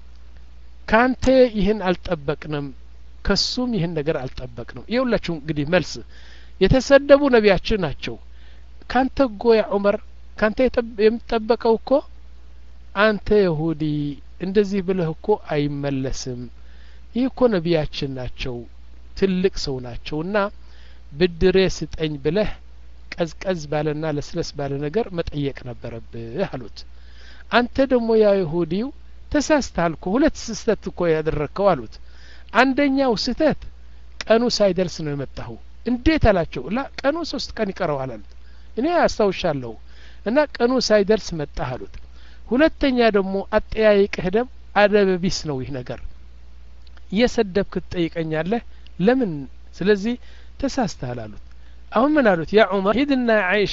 ካንተ ይህን አልጠበቅንም ከሱም ይህን ነገር አልጠበቅንም ይኸውላችሁ እንግዲህ መልስ የተሰደቡ ነቢያችን ናቸው ካንተ ጎ ያ ዑመር ካንተ የምትጠበቀው እኮ አንተ ይሁዲ እንደዚህ ብለህ እኮ አይመለስም ይህ እኮ ነቢያችን ናቸው ትልቅ ሰው ናቸውና ብድሬ ስጠኝ ብለህ ቀዝቀዝ ባለና ለስለስ ባለ ነገር መጠየቅ ነበረብህ አሉት አንተ ደግሞ ያ ይሁዲው ተሳስተሃል እኮ ሁለት ስህተት እኮ ያደረከው አሉት አንደኛው ስህተት ቀኑ ሳይደርስ ነው የመጣው እንዴት አላቸው ላ ቀኑ ሶስት ቀን ይቀረዋል አሉት እኔ አስተውሻለሁ እና ቀኑ ሳይደርስ መጣ አሉት ሁለተኛ ደግሞ አጠያይቀህ ደም አደብ ቢስ ነው ይህ ነገር እየሰደብክ ትጠይቀኛለህ ለምን ስለዚህ ተሳስተሃል አሉት አሁን ምን አሉት ያ ዑመር ሂድና አይሻ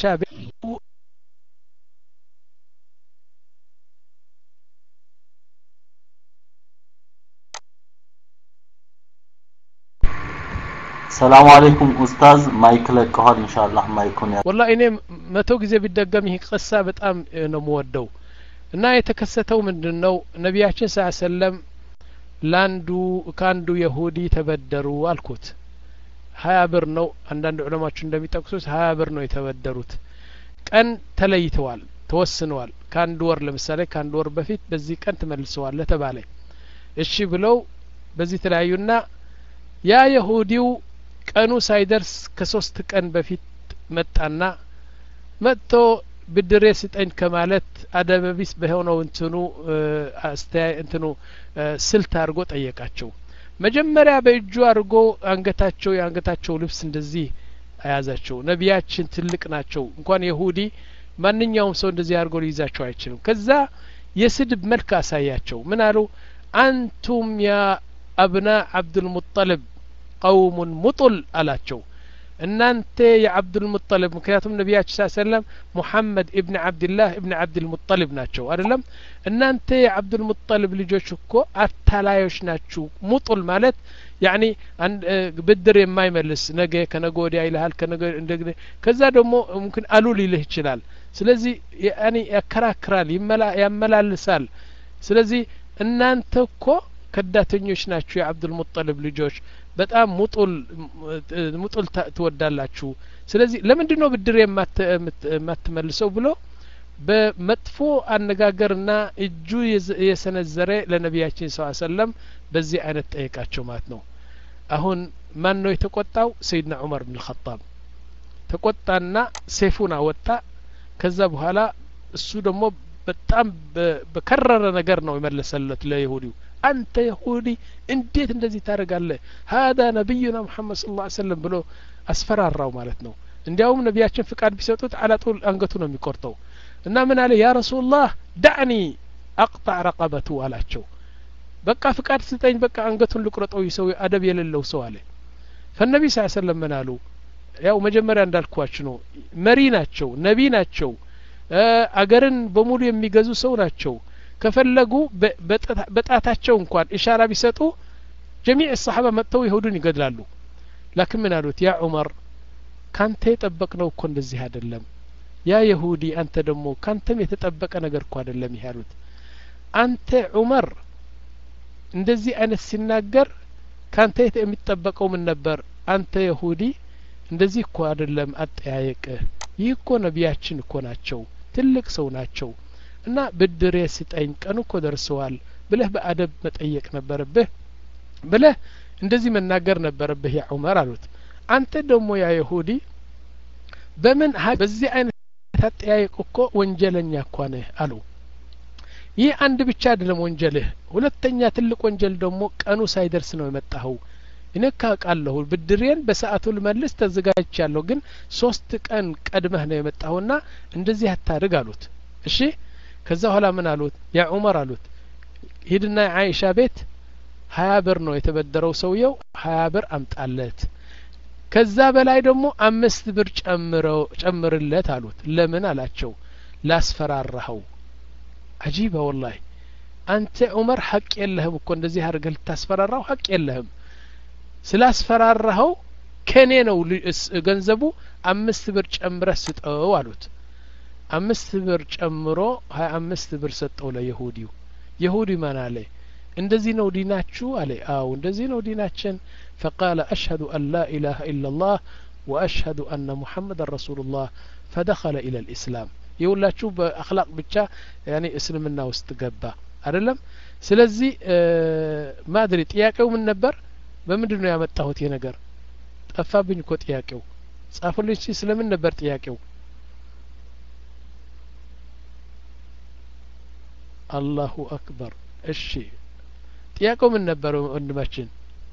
ሰላም አለይኩም ኡስታዝ ማይክ ለቀኋል ኢንሻአላህ ማይኩን ያ والله እኔ መቶ ጊዜ ቢደገም ይህ ቅሳ በጣም ነው የምወደው እና የተከሰተው ምንድነው ነቢያችን ሰለላሁ ዐለይሂ ወሰለም ላንዱ ካንዱ ይሁዲ ተበደሩ አልኩት ሀያ ብር ነው አንዳንድ ዑለማዎች እንደሚጠቅሱት ሀያ ብር ነው የተበደሩት ቀን ተለይተዋል ተወስነዋል ካንዱ ወር ለምሳሌ ካንዱ ወር በፊት በዚህ ቀን ተመልሰዋል ተባለ እሺ ብለው በዚህ ተለያዩና ያ ይሁዲው ቀኑ ሳይደርስ ከሶስት ቀን በፊት መጣና መጥቶ ብድሬ ስጠኝ ከማለት አደበቢስ በሆነው እንትኑ አስተያይ እንትኑ ስልት አድርጎ ጠየቃቸው መጀመሪያ በእጁ አድርጎ አንገታቸው የአንገታቸው ልብስ እንደዚህ አያዛቸው ነቢያችን ትልቅ ናቸው እንኳን ይሁዲ ማንኛውም ሰው እንደዚህ አድርጎ ሊይዛቸው አይችልም ከዛ የስድብ መልክ አሳያቸው ምን አሉ አንቱም ያ አብና አብዱል ሙጠሊብ قوم مطل አላቸው እናንተ የአብዱል ሙጠሊብ ምክንያቱም ነቢያችን ሰለላሁ ዐለይሂ ወሰለም ሙሐመድ ኢብኑ አብዱላህ ኢብኑ አብዱል ሙጠሊብ ናቸው አይደለም እናንተ የአብዱል ሙጠሊብ ልጆች እኮ አታላዮች ናችሁ ሙጡል ማለት ያኒ ብድር የማይመልስ ነገ ከነገ ወዲያ ይልሃል ከነገ እንደገና ከዛ ደግሞ ሙምኪን አሉ ሊልህ ይችላል ስለዚህ ያኒ ያከራክራል ያመላልሳል ስለዚህ እናንተ እኮ ከዳተኞች ናችሁ የአብዱል ሙጠሊብ ልጆች በጣም ሙጡል ሙጡል ትወዳላችሁ ስለዚህ ለምንድን ነው ብድር የማትመልሰው ብሎ በመጥፎ አነጋገርና እጁ የሰነዘረ ለነቢያችን ሰለላሁ ዐለይሂ ወሰለም በዚህ አይነት ጠየቃቸው ማለት ነው አሁን ማን ነው የተቆጣው ሰይድና ዑመር ኢብኑ አልኸጣብ ተቆጣና ሰይፉን አወጣ ከዛ በኋላ እሱ ደግሞ በጣም በከረረ ነገር ነው የመለሰለት ለይሁዲው አንተ ይሁዲ እንዴት እንደዚህ ታደርጋለህ هذا ነብዩና መሐመድ ሰለላሁ ዐለይሂ ወሰለም ብሎ አስፈራራው ማለት ነው እንዲያውም ነቢያችን ፍቃድ ቢሰጡት አላጡል አንገቱ ነው የሚቆርጠው እና ምን አለ ያ ረሱላህ دعني اقطع رقبته አላቸው በቃ ፍቃድ ስጠኝ በቃ አንገቱን ልቁረጠው ይሰው አደብ የሌለው ሰው አለ ፈነቢ ሰለላሁ ዐለይሂ ወሰለም ምን አሉ ያው መጀመሪያ እንዳልኳችሁ ነው መሪ ናቸው ነቢ ናቸው አገርን በሙሉ የሚገዙ ሰው ናቸው ከፈለጉ በጣታቸው እንኳን ኢሻራ ቢሰጡ جميع الصحابه መጥተው ይሁዱን ይገድላሉ لكن ምን አሉት ያ ዑመር ካንተ የጠበቅነው እኮ እንደዚህ አይደለም ያ ይሁዲ አንተ ደግሞ ካንተም የተጠበቀ ነገር እኮ አይደለም ይያሉት አንተ ዑመር እንደዚህ አይነት ሲናገር ካንተ የሚጠበቀው ምን ነበር አንተ ይሁዲ እንደዚህ እኮ አይደለም አጠያየቅ ይህ እኮ ነቢያችን እኮ ናቸው ትልቅ ሰው ናቸው እና ብድሬ ስጠኝ ቀኑ እኮ ደርሰዋል ብለህ በአደብ መጠየቅ ነበርብህ ብለህ እንደዚህ መናገር ነበርብህ ያ ዑመር አሉት አንተ ደግሞ ያ ይሁዲ በምን በዚህ አይነት አጠያየቅ እኮ ወንጀለኛ እኮ ነህ አሉ ይህ አንድ ብቻ አይደለም ወንጀልህ ሁለተኛ ትልቅ ወንጀል ደግሞ ቀኑ ሳይደርስ ነው የመጣኸው እኔ ካቃለሁ ብድሬን በሰዓቱ ልመልስ ተዘጋጅቻለሁ ግን ሶስት ቀን ቀድመህ ነው የመጣውና እንደዚህ አታድርግ አሉት እሺ ከዛ ኋላ ምን አሉት ያ ዑመር አሉት ሂድና አይሻ ቤት ሀያ ብር ነው የተበደረው ሰውየው ሀያ ብር አምጣለት ከዛ በላይ ደግሞ አምስት ብር ጨምረው ጨምርለት አሉት ለምን አላቸው ላስፈራራው አጂባ ወላሂ አንተ ዑመር ሐቅ የለህም እኮ እንደዚህ አድርገህ ልታስፈራራው ሐቅ የለህም ስላስፈራራው ከኔ ነው ገንዘቡ አምስት ብር ጨምረህ ስጠው አሉት አምስት ብር ጨምሮ ሀያ አምስት ብር ሰጠው ለይሁዲው ይሁዲ ማን አለ እንደዚህ ነው ዲናችሁ አለ አው እንደዚህ ነው ዲናችን فقال أشهد أن لا إله إلا الله وأشهد أن محمد رسول الله فدخل إلى الإسلام يقولاتشو بأخلاق بتشا يعني اسلمنا واستقبا አይደለም ስለዚህ ማድሪ ጥያቄው ምን ነበር በምንድን ነው ያመጣሁት ይሄ ነገር ጠፋብኝ እኮ ጥያቄው ጻፉልኝ ስለምን ነበር ጥያቄው አላሁ አክበር እሺ ጥያቄው ምን ነበር ወንድማችን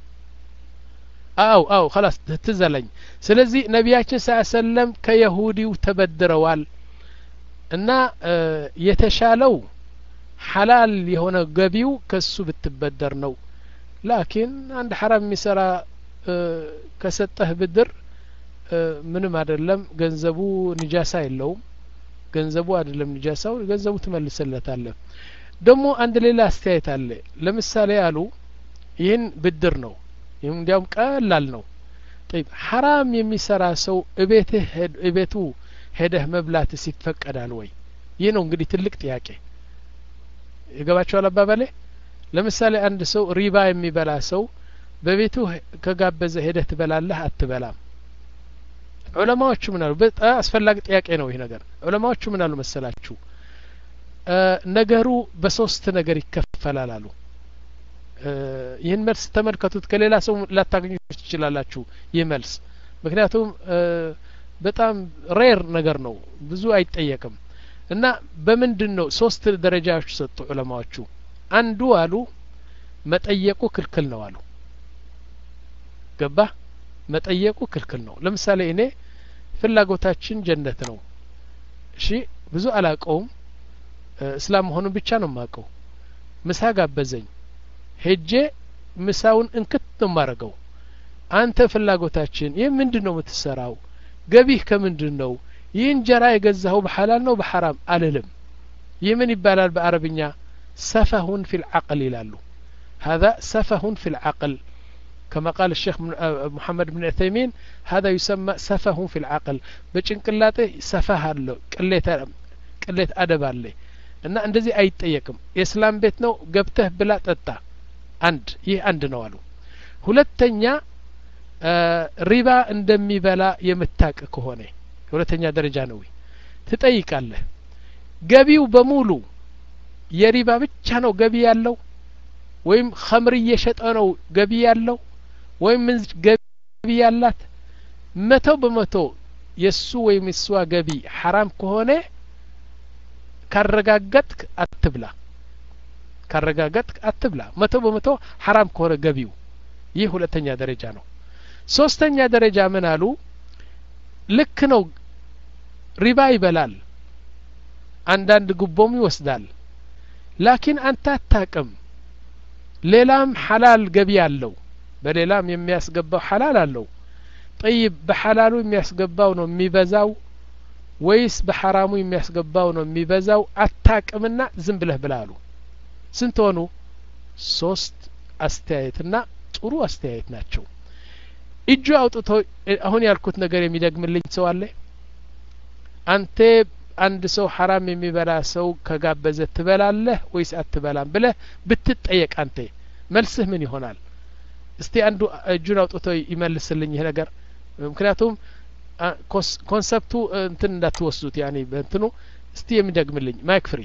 አው አው خلاص ትዘለኝ ስለዚህ ነቢያችን ሰለላሁ ዐለይሂ ወሰለም ከይሁዲው ተበድረዋል እና የተሻለው ሐላል የሆነ ገቢው ከሱ ብትበደር ነው ላኪን አንድ ሐራም የሚሰራ ከሰጠህ ብድር ምንም አይደለም ገንዘቡ ንጃሳ የለውም ገንዘቡ አይደለም ንጃሳው ገንዘቡ ትመልሰለታለህ ደግሞ አንድ ሌላ አስተያየት አለ ለምሳሌ ያሉ ይህን ብድር ነው ይህም እንዲያውም ቀላል ነው طيب ሐራም የሚሰራ ሰው እቤትህ እቤቱ ሄደህ መብላት ሲፈቀዳል ወይ ይህ ነው እንግዲህ ትልቅ ጥያቄ ይገባችኋል አባባሌ ለምሳሌ አንድ ሰው ሪባ የሚበላ ሰው በቤቱ ከጋበዘ ሄደህ ትበላለህ አትበላም ዑለማዎቹ ምን አሉ በጣም አስፈላጊ ጥያቄ ነው ይሄ ነገር ዑለማዎቹ ምን አሉ መሰላችሁ ነገሩ በሶስት ነገር ይከፈላል አሉ ይህን መልስ ተመልከቱት ከሌላ ሰው ላታገኙት ትችላላችሁ ይህ መልስ ምክንያቱም በጣም ሬር ነገር ነው ብዙ አይጠየቅም እና በምንድነው ሶስት ደረጃዎች ሰጡ ዑለማዎቹ አንዱ አሉ መጠየቁ ክልክል ነው አሉ ገባ መጠየቁ ክልክል ነው ለምሳሌ እኔ ፍላጎታችን ጀነት ነው እሺ ብዙ አላቀውም እስላም መሆኑን ብቻ ነው ማቀው ምሳ ጋበዘኝ ሄጄ ምሳውን እንክት ነው ማረገው አንተ ፍላጎታችን ይህ ምንድነው የምትሰራው ገቢህ ከምንድነው ይህ እንጀራ የገዛው በሐላል ነው በሐራም አልልም ይህ ምን ይባላል በአረብኛ ሰፈሁን في العقل ይላሉ هذا سفه في العقل كما قال الشيخ محمد بن عثيمين هذا يسمى سفه في العقل በጭንቅላቴ ሰፈህ አለው ቅሌት ቅሌት አደብ አለ እና እንደዚህ አይጠየቅም የእስላም ቤት ነው ገብተህ ብላ ጠጣ አንድ ይህ አንድ ነው አሉ ሁለተኛ ሪባ እንደሚበላ የምታቅ ከሆነ ሁለተኛ ደረጃ ነው ትጠይቃለህ ገቢው በሙሉ የሪባ ብቻ ነው ገቢ ያለው ወይም ኸምር እየሸጠ ነው ገቢ ያለው ወይም ገቢ ያላት መቶ በመቶ የሱ ወይም እሷ ገቢ حرام ከሆነ ካረጋገጥክ አትብላ ካረጋገጥክ አትብላ መቶ በመቶ حرام ከሆነ ገቢው ይህ ሁለተኛ ደረጃ ነው ሶስተኛ ደረጃ ምን አሉ ልክ ነው ሪባ ይበላል አንዳንድ ጉቦም ይወስዳል ላኪን አንተ አታቅም ሌላም ሐላል ገቢ አለው በሌላም የሚያስገባው ሐላል አለው طيب በሐላሉ የሚያስገባው ነው የሚበዛው ወይስ በሐራሙ የሚያስገባው ነው የሚበዛው አታቅምና ዝም ብለህ ብላሉ ስንት ሆኑ ሶስት አስተያየትና ጥሩ አስተያየት ናቸው እጁ አውጥቶ አሁን ያልኩት ነገር የሚደግምልኝ ሰው አለ አንተ አንድ ሰው حرام የሚበላ ሰው ከጋበዘ ትበላለህ ወይስ አትበላም ብለህ ብትጠየቅ አንተ መልስህ ምን ይሆናል እስቲ አንዱ እጁን አውጥቶ ይመልስልኝ ይሄ ነገር ምክንያቱም ኮንሰፕቱ እንትን እንዳትወስዱት ያኔ በእንትኑ እስቲ የሚደግምልኝ ማይክ ፍሪ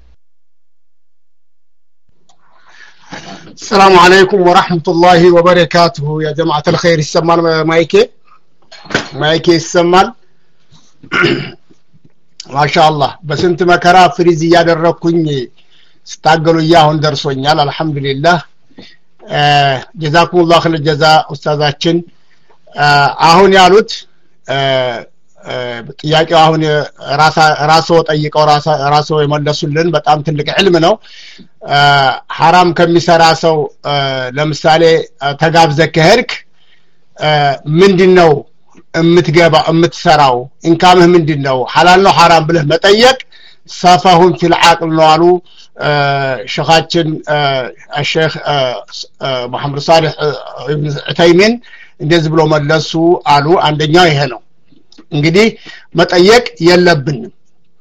السلام عليكم ورحمة الله وبركاته يا جماعة الخير السمال مايكي مايكي السمال ما شاء الله بس انت مكرا فريزي ያደረኩኝ ስታገሉ ያሁን ደርሶኛል አልহামዱሊላህ ጀዛኩም الله خير الجزاء ኡስታዛችን አሁን ያሉት ጥያቄው አሁን ራሳ ራስዎ ጠይቀው ራሳ ራስዎ የመለሱልን በጣም ትልቅ ዕልም ነው حرام ከሚሰራ ሰው ለምሳሌ ተጋብዘ ከሄድክ ምንድነው እምትገባ እምትሰራው ኢንካምህ ምንድነው ሐላል ነው حرام ብለህ መጠየቅ ሰፋሁን في العقل ነው አሉ ሸኻችን الشيخ محمد صالح ابن عثيمين እንደዚህ ብሎ መለሱ አሉ አንደኛው ይሄ ነው እንግዲህ መጠየቅ የለብንም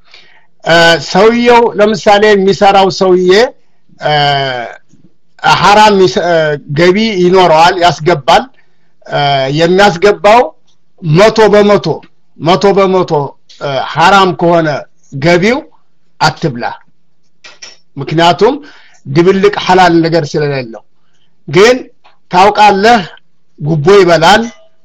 ሰውየው ለምሳሌ የሚሰራው ሰውዬ حرام ገቢ ይኖረዋል ያስገባል የሚያስገባው መቶ በመቶ መቶ በመቶ حرام ከሆነ ገቢው አትብላ ምክንያቱም ድብልቅ حلال ነገር ስለሌለው ግን ታውቃለህ ጉቦ ይበላል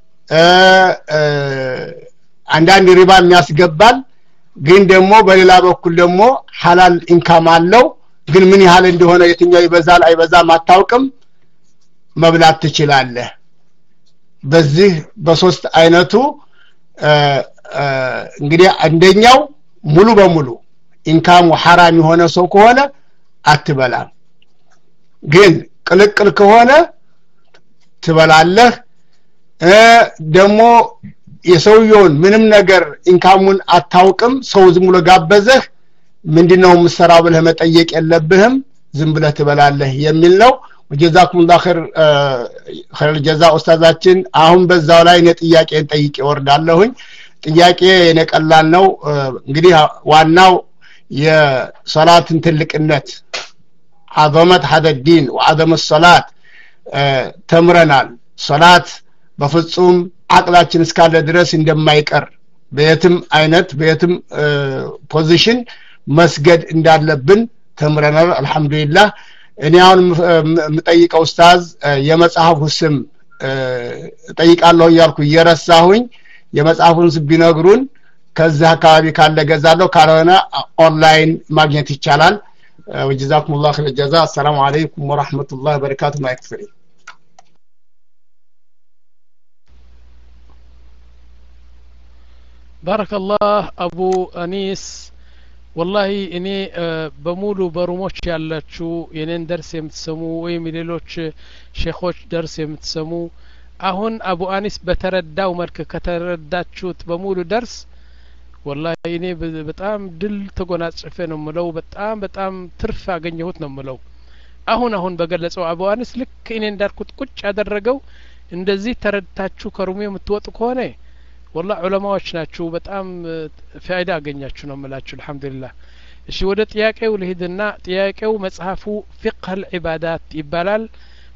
አንዳንድ ሪባ የሚያስገባል ግን ደግሞ በሌላ በኩል ደግሞ حلال ኢንካም አለው ግን ምን ያህል እንደሆነ የትኛው ይበዛል አይበዛም አታውቅም መብላት ትችላለህ በዚህ በሶስት አይነቱ እንግዲህ አንደኛው ሙሉ በሙሉ ኢንካሙ حرام የሆነ ሰው ከሆነ አትበላም ግን ቅልቅል ከሆነ ትበላለህ ደግሞ የሰውየውን ምንም ነገር ኢንካሙን አታውቅም ሰው ዝም ብሎ ጋበዘህ ምንድነው መስራው ብለህ መጠየቅ የለብህም ዝም ብለህ ትበላለህ የሚል ነው ወጀዛኩም الله خير خير الجزاء ኡስታዛችን አሁን በዛው ላይ ነጥያቄን ጠይቄ ወርዳለሁኝ ጥያቄ የነቀላል ነው እንግዲህ ዋናው የሶላትን ትልቅነት عظمت هذا الدين وعظم الصلاه ተምረናል ሶላት በፍጹም አቅላችን እስካለ ድረስ እንደማይቀር በየትም አይነት በየትም ፖዚሽን መስገድ እንዳለብን ተምረናል አልহামዱሊላህ እኔ አሁን መጠይቀው ኡስታዝ የመጽሐፉ ስም ጠይቃለሁ ያልኩ እየረሳሁኝ የመጽሐፉን ስም ቢነግሩን ከዛ አካባቢ ካለ ገዛለሁ ካልሆነ ኦንላይን ማግኘት ይቻላል وجزاكم الله خير الجزاء السلام عليكم ورحمة الله وبركاته ما يكفري بارك الله أبو أنيس والله إني بمولو بروموش ያላችሁ የኔን ደርስ የምትሰሙ ወይም ሌሎች ሼኾች ደርስ የምትሰሙ አሁን አቡ አኒስ በተረዳው መልክ ከተረዳችሁት በሙሉ ደርስ والله እኔ በጣም ድል ተጎናጽፈ ነው ምለው በጣም በጣም ትርፍ አገኘሁት ነው ምለው አሁን አሁን በገለጸው አቡ አኒስ ልክ እኔ እንዳልኩት ቁጭ ያደረገው እንደዚህ ተረድታችሁ ከሩሙ የምትወጡ ከሆነ والله ዑለማዎች ናችሁ በጣም ፋይዳ አገኛችሁ ነው የምላችሁ አልহামዱሊላህ እሺ ወደ ጥያቄው ልሂድና ጥያቄው መጽሐፉ فقه العبادات ይባላል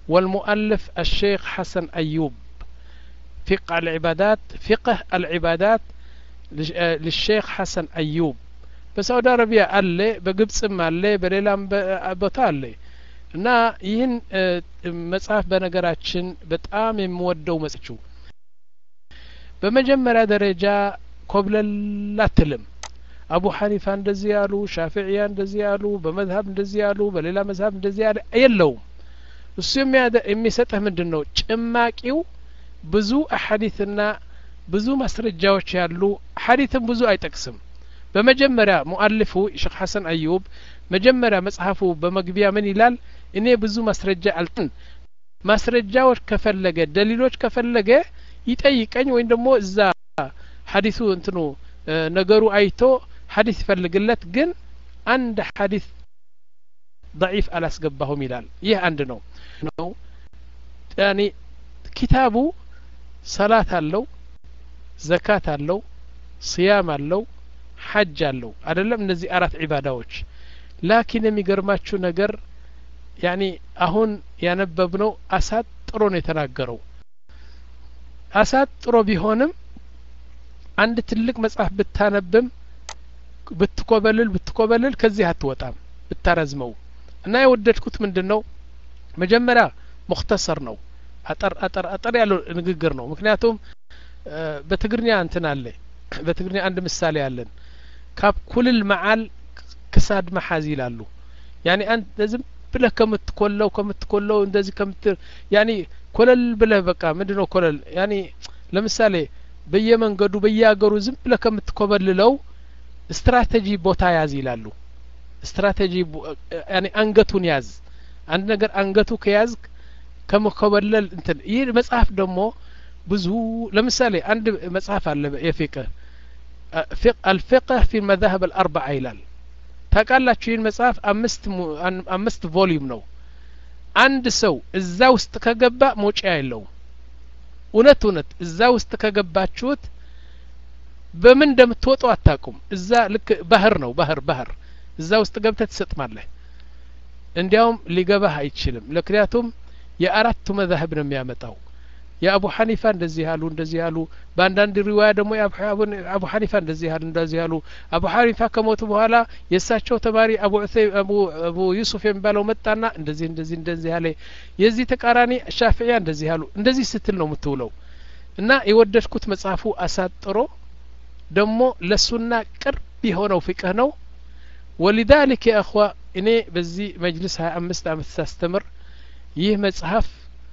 والمؤلف الشيخ حسن أيوب فقه العبادات فقه العبادات للشيخ حسن أيوب በሳውዲ አረቢያ አለ በግብጽም አለ በሌላም ቦታ አለ እና ይህን መጽሐፍ በነገራችን በጣም የምወደው መጽሐፍ በመጀመሪያ ደረጃ ኮብለላትልም አቡ ሐኒፋ እንደዚህ ያሉ ሻፊዒያ እንደዚህ ያሉ በመዝሀብ እንደዚህ ያሉ በሌላ መዝሀብ እንደዚህ ያለ የለውም እሱ የሚሰጥህ ምንድነው ጭማቂው ብዙ አሐዲስና ብዙ ማስረጃዎች ያሉ ሐዲስም ብዙ አይጠቅስም በመጀመሪያ ሙአልፉ ሼክ ሐሰን አዩብ መጀመሪያ መጽሐፉ በመግቢያ ምን ይላል እኔ ብዙ ማስረጃ አልጥን ማስረጃዎች ከፈለገ ደሊሎች ከፈለገ ይጠይቀኝ ወይም ደግሞ እዛ ሐዲሱ እንትኑ ነገሩ አይቶ ሐዲስ ይፈልግለት ግን አንድ ሐዲስ ضعيف አላስገባሁም ይላል ይህ አንድ ነው ነው ያኒ ኪታቡ ሰላት አለው ዘካት አለው ሲያም አለው ሐጅ አለው አይደለም እነዚህ አራት ዒባዳዎች ላኪን የሚገርማችሁ ነገር ያኒ አሁን ያነበብነው አሳጥሮ ነው የተናገረው አሳጥሮ ቢሆንም አንድ ትልቅ መጽሐፍ ብታነብም ብትኮበልል ብትኮበልል ከዚህ አትወጣም ብታረዝመው እና የወደድኩት ምንድነው መጀመሪያ ሙختصر ነው አጠር አጠር አጠር ያለው ንግግር ነው ምክንያቱም በትግርኛ እንትን አለ በትግርኛ አንድ ምሳሌ አለን ካብ ኩልል መዓል ክሳድ መሐዝ ይላሉ ያኒ አንተ ዝም ብለህ ከምትኮለው ከምትኮለው እንደዚህ ከምት ያኒ ኮለል ብለህ በቃ ምንድነው ኮለል ያኒ ለምሳሌ በየመንገዱ በየአገሩ ዝም ብለህ ከምትኮበልለው ስትራቴጂ ቦታ ያዝ ይላሉ ስትራቴጂ ያኒ አንገቱን ያዝ አንድ ነገር አንገቱ ከያዝ ከመኮበለል እንትን ይህ መጽሐፍ ደግሞ ብዙ ለምሳሌ አንድ መጽሐፍ አለ የፊቅህ الفقه في المذاهب الأربعة ይላል ታውቃላችሁ ይህን መጽሐፍ አምስት አምስት ቮሊዩም ነው አንድ ሰው እዛ ውስጥ ከገባ መውጫ የለውም እውነት እውነት እዛ ውስጥ ከገባችሁት በምን እንደምትወጡ አታውቁም እዛ ልክ ባህር ነው ባህር ባህር እዛ ውስጥ ገብተህ ትሰጥማለህ እንዲያውም ሊገባህ አይችልም ለክሪያቱም የአራቱ መዛህብ ነው የሚያመጣው የአቡ ሐኒፋ እንደዚህ ያሉ እንደዚህ ያሉ በአንዳንድ ሪዋያ ደግሞ የአቡ ሐኒፋ እንደዚህ ያሉ እንደዚህ ያሉ አቡ ሐኒፋ ከሞቱ በኋላ የእሳቸው ተማሪ አቡ ዑሰይ አቡ አቡ ዩሱፍ የሚባለው መጣና እንደዚህ እንደዚህ እንደዚህ ያለ የዚህ ተቃራኒ ሻፊዒያ እንደዚህ ያሉ እንደዚህ ስትል ነው የምትውለው እና የወደድኩት መጽሐፉ አሳጥሮ ደግሞ ለሱና ቅርብ የሆነው ፍቅህ ነው ولذلك يا اخوا እኔ በዚህ መጅልስ ሀያ አምስት አመት ሳስተምር ይህ መጽሐፍ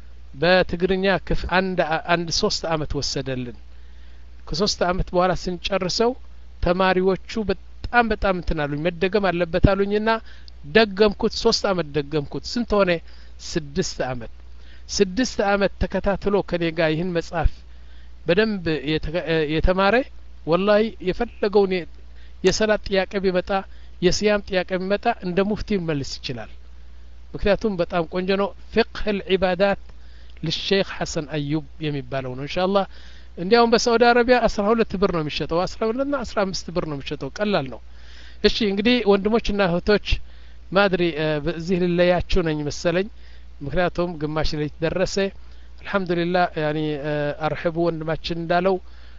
በትግርኛ ክፍ አንድ አንድ ሶስት አመት ወሰደልን ከሶስት አመት በኋላ ስንጨርሰው ተማሪዎቹ በጣም በጣም እንትናሉኝ መደገም አለበት አሉኝና ደገምኩት ሶስት አመት ደገምኩት ስንት ሆነ ስድስት አመት ስድስት አመት ተከታትሎ ከኔ ጋር ይህን መጽሐፍ በደንብ የተማረ ወላሂ የፈለገውን የሰላት ጥያቄ ቢመጣ የሲያም ጥያቄ ቢመጣ እንደ ሙፍቲ መልስ ይችላል ምክንያቱም በጣም ቆንጆ ነው ፍቅህ العبادات للشيخ حسن أيوب የሚባለው ነው ኢንሻአላህ እንዲያውም በሳውዲ አረቢያ አስራ ሁለት ብር ነው የሚሸጠው አስራ ሁለት እና አስራ አምስት ብር ነው የሚሸጠው ቀላል ነው እሺ እንግዲህ ወንድሞችና እህቶች ማድሪ በዚህ ልለያችሁ ነኝ መሰለኝ ምክንያቱም ግማሽ ላይ ደረሰ አልহামዱሊላህ ያኒ አርህቡ ወንድማችን እንዳለው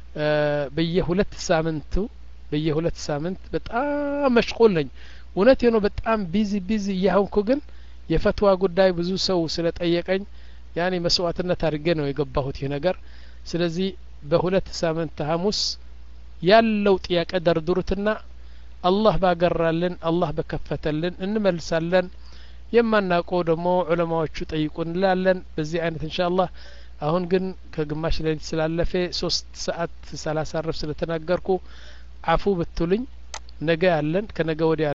በየሁለት ሳምንቱ በየሁለት ሳምንት በጣም መሽቁል ነኝ እውነቴ ነው በጣም ቢዚ ቢዚ ያሁንኩ ግን የፈትዋ ጉዳይ ብዙ ሰው ስለጠየቀኝ ያኔ መስዋዕትነት አድርጌ ነው የገባሁት ይሄ ነገር ስለዚህ በሁለት ሳምንት ሐሙስ ያለው ጥያቄ ደርድሩትና አላህ ባገራልን አላህ በከፈተልን እንመልሳለን የማናውቀው ደግሞ ዑለማዎቹ ጠይቁን እንላለን በዚህ አይነት ኢንሻአላህ አሁን ግን ከግማሽ ሌሊት ስላለፈ ሶስት ሰዓት ሰላሳ ረፍ ስለተናገርኩ አፉ ብትሉኝ ነገ ያለን ከነገ ወዲያ